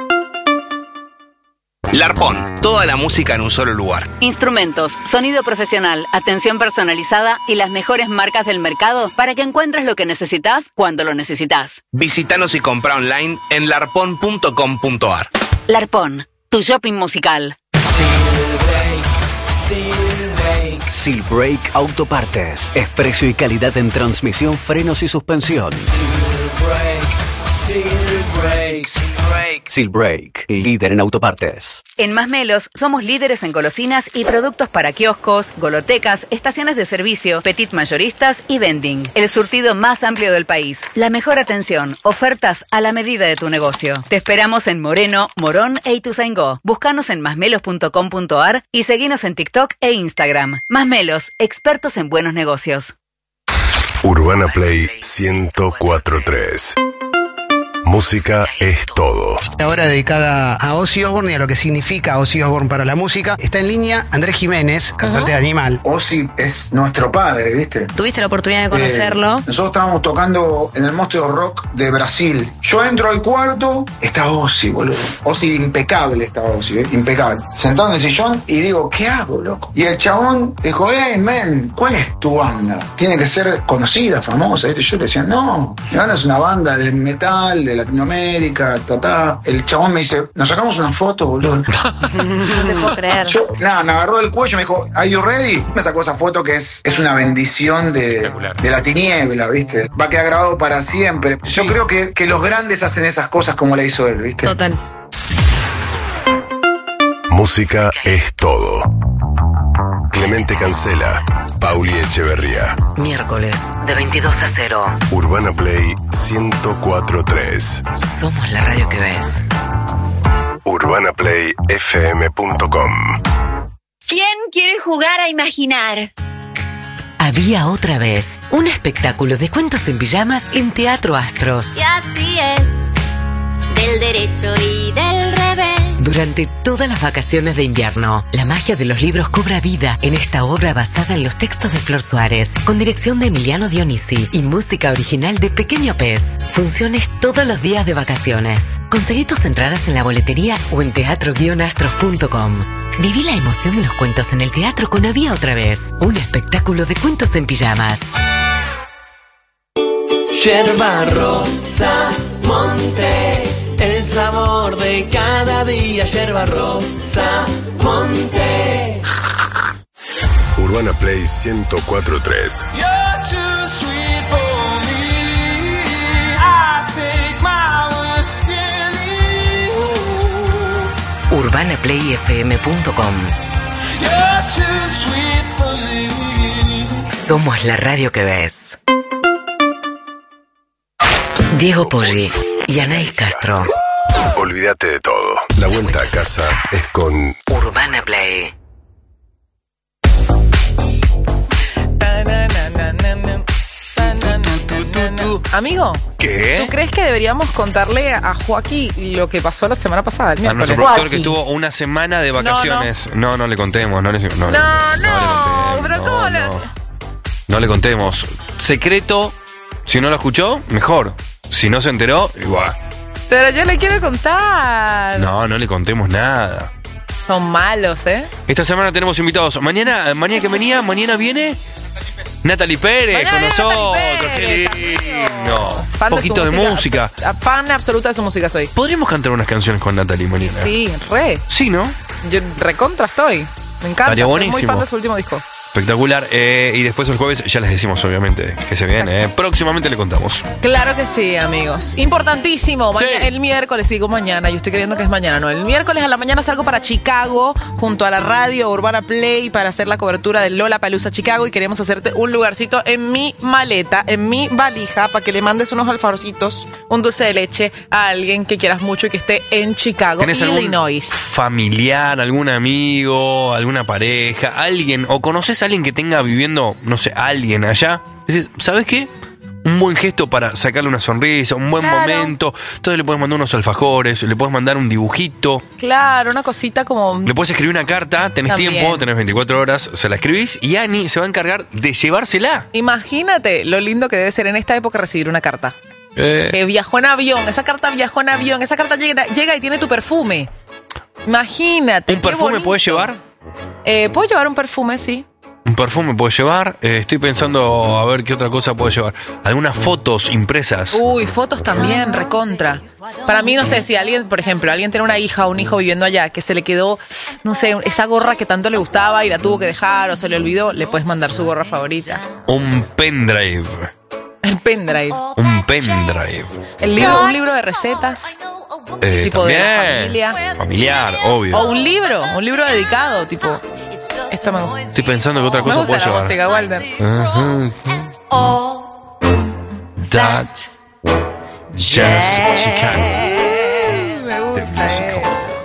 Larpón, toda la música en un solo lugar. Instrumentos, sonido profesional, atención personalizada y las mejores marcas del mercado para que encuentres lo que necesitas cuando lo necesitas. Visítanos y compra online en larpón punto com punto a r. Larpón, tu shopping musical. Sealbrake Autopartes. Es precio y calidad en transmisión, frenos y suspensión. Sealbrake, líder en autopartes. En Masmelos somos líderes en golosinas y productos para kioscos, golotecas, estaciones de servicio, petit mayoristas y vending. El surtido más amplio del país. La mejor atención, ofertas a la medida de tu negocio. Te esperamos en Moreno, Morón e Ituzaingó. Búscanos en masmelos punto com punto a r y seguinos en TikTok e Instagram. Masmelos, expertos en buenos negocios. Urbana Play ciento cuatro punto tres. Música es todo. Ahora dedicada a Ozzy Osbourne y a lo que significa Ozzy Osbourne para la música. Está en línea Andrés Jiménez, cantante de Animal. Ozzy es nuestro padre, ¿viste? ¿Tuviste la oportunidad de conocerlo? Eh, nosotros estábamos tocando en el Monstruo Rock de Brasil. Yo entro al cuarto, está Ozzy, boludo. Ozzy impecable estaba Ozzy, ¿eh? Impecable. Sentado en el sillón y digo, ¿qué hago, loco? Y el chabón dijo, hey, man, ¿cuál es tu banda? Tiene que ser conocida, famosa, ¿viste? Yo le decía, no, mi banda es una banda de metal, de Latinoamérica, ta, ta. El chabón me dice, nos sacamos una foto, boludo. No te puedo creer. Yo, nada, me agarró del cuello y me dijo, ¿Are you ready? Me sacó esa foto que es, es una bendición de, de la tiniebla, ¿viste? Va a quedar grabado para siempre. Yo sí. creo que, que los grandes hacen esas cosas como la hizo él, ¿viste? Total. Música es todo. Clemente Cancela, Pauli Echeverría. Miércoles de veintidós a cero. Urbana Play ciento cuatro punto tres. Somos la radio que ves. Urbana Play F M punto com. ¿Quién quiere jugar a imaginar? Había otra vez un espectáculo de cuentos en pijamas en Teatro Astros. Y así es, del derecho y del revés. durante todas las vacaciones de invierno. La magia de los libros cobra vida en esta obra basada en los textos de Flor Suárez, con dirección de Emiliano Dionisi y música original de Pequeño Pez. Funciones todos los días de vacaciones. Conseguí tus entradas en la boletería o en teatro guion astros punto com. Viví la emoción de los cuentos en el teatro con Había Otra Vez, un espectáculo de cuentos en pijamas. Yerba Rosa Monte, el sabor de cada día. Yerba Rosa Monte. Urbana Play ciento cuatro punto tres. urbana play f m punto com. Somos la radio que ves. Diego Poggi y Anaís Castro. Olvídate de todo. La vuelta a casa es con Urbana Play. Amigo, ¿qué? ¿tú crees que deberíamos contarle a Joaquín lo que pasó la semana pasada, el A miércoles? nuestro productor que estuvo una semana de vacaciones. No, no, no le contemos. No, le, no, No, le- no, le contemos, pero ¿cómo no, le- no. No le contemos. Secreto, si no lo escuchó, mejor. Si no se enteró, igual. Pero yo le quiero contar. No, no le contemos nada. Son malos, ¿eh? Esta semana tenemos invitados. Mañana, mañana que venía, mañana viene Natalie Pérez Mañana con viene nosotros. Natalie Qué lindo. Un Fan de poquito su de música. Fan absoluta de su música soy. ¿Podríamos cantar unas canciones con Natalie mañana? Sí, re. Sí, ¿no? Yo recontra estoy. Me encanta. Estaría Soy muy buenísimo. fan de su último disco. Espectacular. Eh, y después el jueves ya les decimos, obviamente, que se viene. eh. Próximamente le contamos. Claro que sí, amigos. Importantísimo. Maña- Sí. El miércoles, digo mañana, yo estoy creyendo que es mañana, no. El miércoles a la mañana salgo para Chicago junto a la radio Urbana Play para hacer la cobertura del Lollapalooza Chicago y queremos hacerte un lugarcito en mi maleta, en mi valija, para que le mandes unos alfajorcitos, un dulce de leche a alguien que quieras mucho y que esté en Chicago, ¿Tenés algún Illinois. familiar, algún amigo, alguna pareja, alguien, o conoces a alguien que tenga viviendo, no sé, alguien allá? Dices, ¿sabes qué? Un buen gesto para sacarle una sonrisa, un buen Claro. momento. Entonces le puedes mandar unos alfajores, le puedes mandar un dibujito, Claro, una cosita como... le puedes escribir una carta, tenés También. tiempo, tenés veinticuatro horas, se la escribís y Ani se va a encargar de llevársela. Imagínate lo lindo que debe ser en esta época recibir una carta. Eh, Que viajó en avión, esa carta viajó en avión, esa carta llega, llega y tiene tu perfume. Imagínate. ¿Un qué perfume bonito. puedes llevar? Eh, ¿Puedo llevar un perfume? Sí. Un perfume puedes llevar. Eh, estoy pensando a ver qué otra cosa puedes llevar. Algunas fotos impresas. Uy, fotos también, recontra. Para mí, no sé, si alguien, por ejemplo, alguien tiene una hija o un hijo viviendo allá que se le quedó, no sé, esa gorra que tanto le gustaba y la tuvo que dejar o se le olvidó, le puedes mandar su gorra favorita. Un pendrive. El pendrive. Un pendrive. El libro, un libro de recetas. Eh, Tipo de también. familia. Familiar, obvio. O un libro, un libro dedicado, tipo. Esto me gusta. Estoy pensando que otra Me cosa gusta puedo la llevar. música, Walter. Ajá. That Jazz Chicago. The musical.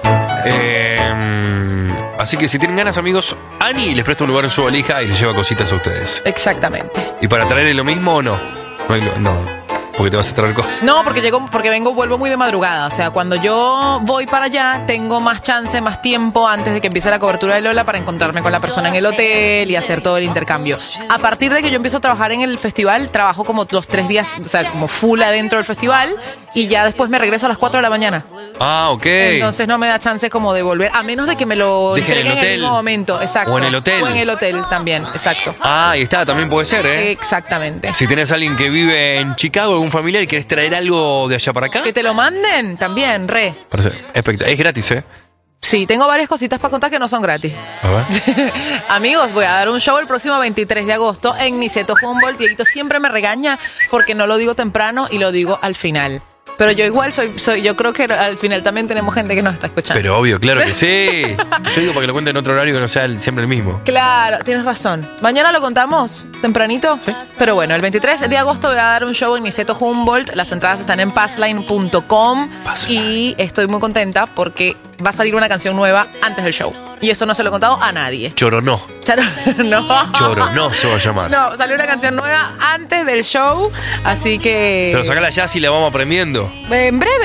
Eh, así que si tienen ganas, amigos, Ani les presta un lugar en su valija y les lleva cositas a ustedes. Exactamente. ¿Y para traerle lo mismo o no? No, hay- no, porque te vas a traer cosas. No, porque llego, porque vengo, vuelvo muy de madrugada. O sea, cuando yo voy para allá, tengo más chance, más tiempo antes de que empiece la cobertura de Lola para encontrarme con la persona en el hotel y hacer todo el intercambio. A partir de que yo empiezo a trabajar en el festival, trabajo como los tres días, o sea, como full adentro del festival y ya después me regreso a las cuatro de la mañana. Ah, ok. Entonces no me da chance como de volver, a menos de que me lo Deje en el entreguen en el hotel. mismo momento. Exacto. O en el hotel. O en el hotel también, exacto. Ah, ahí está, también puede ser, ¿eh? Exactamente. Si tenés a alguien que vive en Chicago, algún familiar y querés traer algo de allá para acá. Que te lo manden también, re. Parece espectacular. Es gratis, ¿eh? Sí, tengo varias cositas para contar que no son gratis. A ver. Amigos, voy a dar un show el próximo veintitrés de agosto en Niceto Humboldt. Dieguito siempre me regaña porque no lo digo temprano y lo digo al final. Pero yo igual soy, soy, yo creo que al final también tenemos gente que nos está escuchando. Pero obvio, claro que sí. Yo digo para que lo cuenten en otro horario que no sea el- siempre el mismo. Claro, tienes razón. Mañana lo contamos tempranito. ¿Sí? Pero bueno, el veintitrés de agosto voy a dar un show en Niceto Humboldt. Las entradas están en passline punto com y estoy muy contenta porque va a salir una canción nueva antes del show. Y eso no se lo he contado a nadie. Choronó. Charo- no. Choronó se va a llamar. No, salió una canción nueva antes del show, así que Pero sacala ya si la vamos aprendiendo. en breve,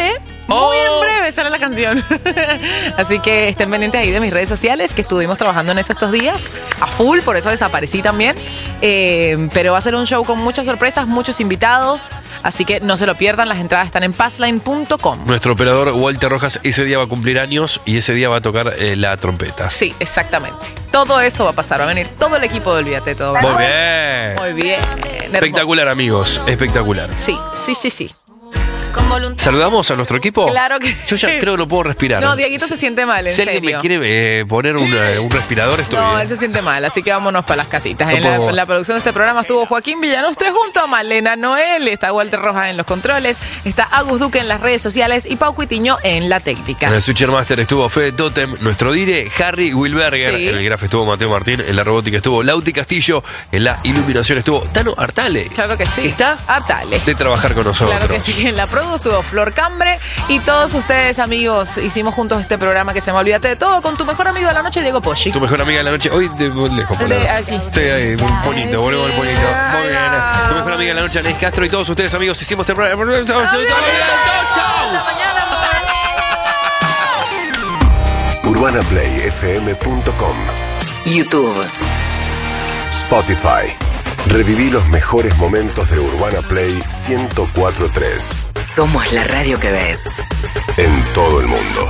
Muy en breve sale la canción. Así que estén pendientes ahí de mis redes sociales, que estuvimos trabajando en eso estos días a full, por eso desaparecí también. Eh, pero va a ser un show con muchas sorpresas, muchos invitados. Así que no se lo pierdan, las entradas están en passline punto com. Nuestro operador Walter Rojas ese día va a cumplir años y ese día va a tocar eh, la trompeta. Sí, exactamente. Todo eso va a pasar, va a venir todo el equipo de Olvídate Todo. Muy bien. Muy bien. Espectacular, amigos. Espectacular. Sí, sí, sí, sí. ¿Saludamos a nuestro equipo? Claro que Yo ya creo que no puedo respirar. No, Dieguito se siente mal, en Si alguien serio. me quiere eh, poner un, eh, un respirador, estoy No, bien. él se siente mal, así que vámonos para las casitas. No en, la, puedo. en la producción de este programa estuvo Joaquín Villanustre junto a Malena Noel, está Walter Rojas en los controles, está Agus Duque en las redes sociales y Pau Cuitiño en la técnica. En el Switcher Master estuvo Fede Totem, nuestro dire Harry Wilberger, Sí. en el graf estuvo Mateo Martín, en la robótica estuvo Lauti Castillo, en la iluminación estuvo Tano Artale. Claro que sí. ¿Está? Artale. De trabajar con nosotros. Claro que sí, en la produ estuvo Flor Cambre y todos ustedes, amigos, hicimos juntos este programa que se llama Olvídate de Todo con tu mejor amigo de la noche, Diego Poggi. Tu mejor amiga de la noche, hoy de lejos. El de- ah, sí. Sí, ahí, un bonito, volvemos al bonito. Muy bien. Tu mejor amiga de la noche, Anés Castro, y todos ustedes, amigos, hicimos este programa. urbana play f m punto com, YouTube, Spotify. Reviví los mejores momentos de Urbana Play ciento cuatro punto tres somos la radio que ves. en todo el mundo.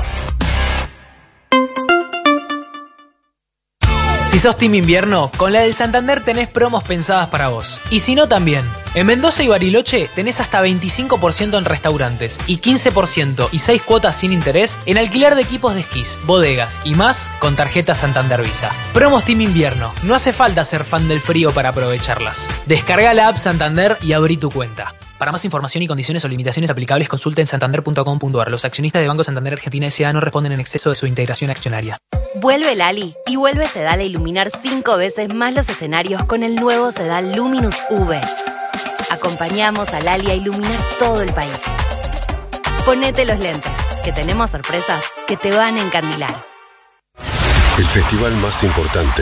Si sos Team Invierno, con la del Santander tenés promos pensadas para vos. Y si no, también. En Mendoza y Bariloche tenés hasta veinticinco por ciento en restaurantes y quince por ciento y seis cuotas sin interés en alquiler de equipos de esquís, bodegas y más con tarjeta Santander Visa. Promos Team Invierno. No hace falta ser fan del frío para aprovecharlas. Descarga la app Santander y abrí tu cuenta. Para más información y condiciones o limitaciones aplicables, consulta en santander punto com punto ar. Los accionistas de Banco Santander Argentina S A no responden en exceso de su integración accionaria. Vuelve Lali y vuelve Sedal a iluminar cinco veces más los escenarios con el nuevo Sedal Luminous V. Acompañamos a Lali a iluminar todo el país. Ponete los lentes, que tenemos sorpresas que te van a encandilar. El festival más importante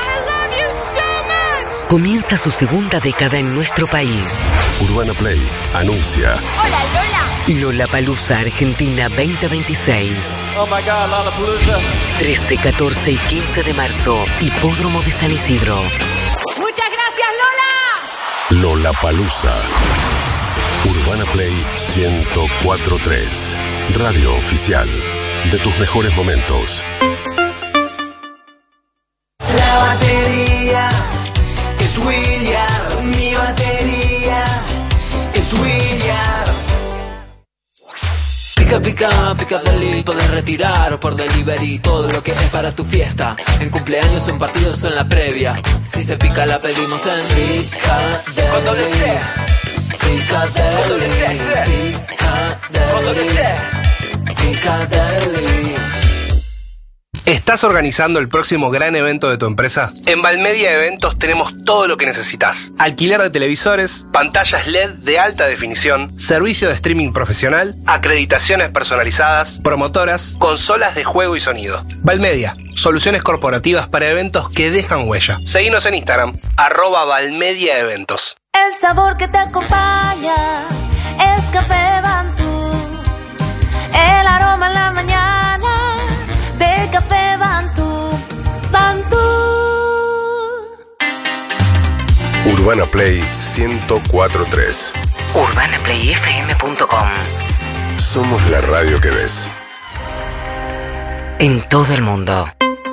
Comienza su segunda década en nuestro país. Urbana Play anuncia ¡Hola, Lola! Lollapalooza Argentina veinte veintiséis. Oh my God, Lollapalooza. trece, catorce y quince de marzo, Hipódromo de San Isidro. ¡Muchas gracias, Lola! Lollapalooza. Urbana Play ciento cuatro punto tres. Radio oficial de tus mejores momentos. La batería es William, mi batería es William. Pica, pica, pica deli, podés retirar por delivery todo lo que es para tu fiesta. En cumpleaños, en partidos o en la previa. Si se pica la pedimos en Pica Deli. Con doble C. Pica Deli. Con doble C, sí. Pica Deli. Con doble C. Pica Deli. ¿Estás organizando el próximo gran evento de tu empresa? En Valmedia Eventos tenemos todo lo que necesitas. Alquiler de televisores, pantallas L E D de alta definición, servicio de streaming profesional, acreditaciones personalizadas, promotoras, consolas de juego y sonido. Valmedia, soluciones corporativas para eventos que dejan huella. Seguinos en Instagram, arroba Valmedia Eventos. El sabor que te acompaña es Café Bantú. El aroma en la mañana de Café Bantú. Bantú. Urbana Play ciento cuatro punto tres. urbana play f m punto com. Somos la radio que ves. En todo el mundo.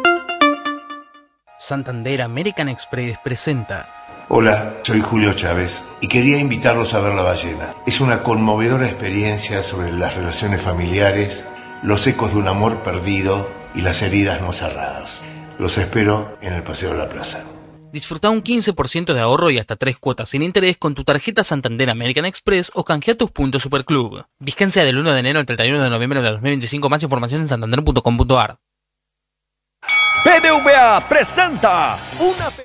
Santander American Express presenta. Hola, soy Julio Chávez y quería invitarlos a ver La Ballena. Es una conmovedora experiencia sobre las relaciones familiares, los ecos de un amor perdido y las heridas no cerradas. Los espero en el Paseo de la Plaza. Disfruta un quince por ciento de ahorro y hasta tres cuotas sin interés con tu tarjeta Santander American Express o canjea tus puntos Superclub. Vigencia del uno de enero al treinta y uno de noviembre de dos mil veinticinco. Más información en santander punto com punto ar. B B V A presenta una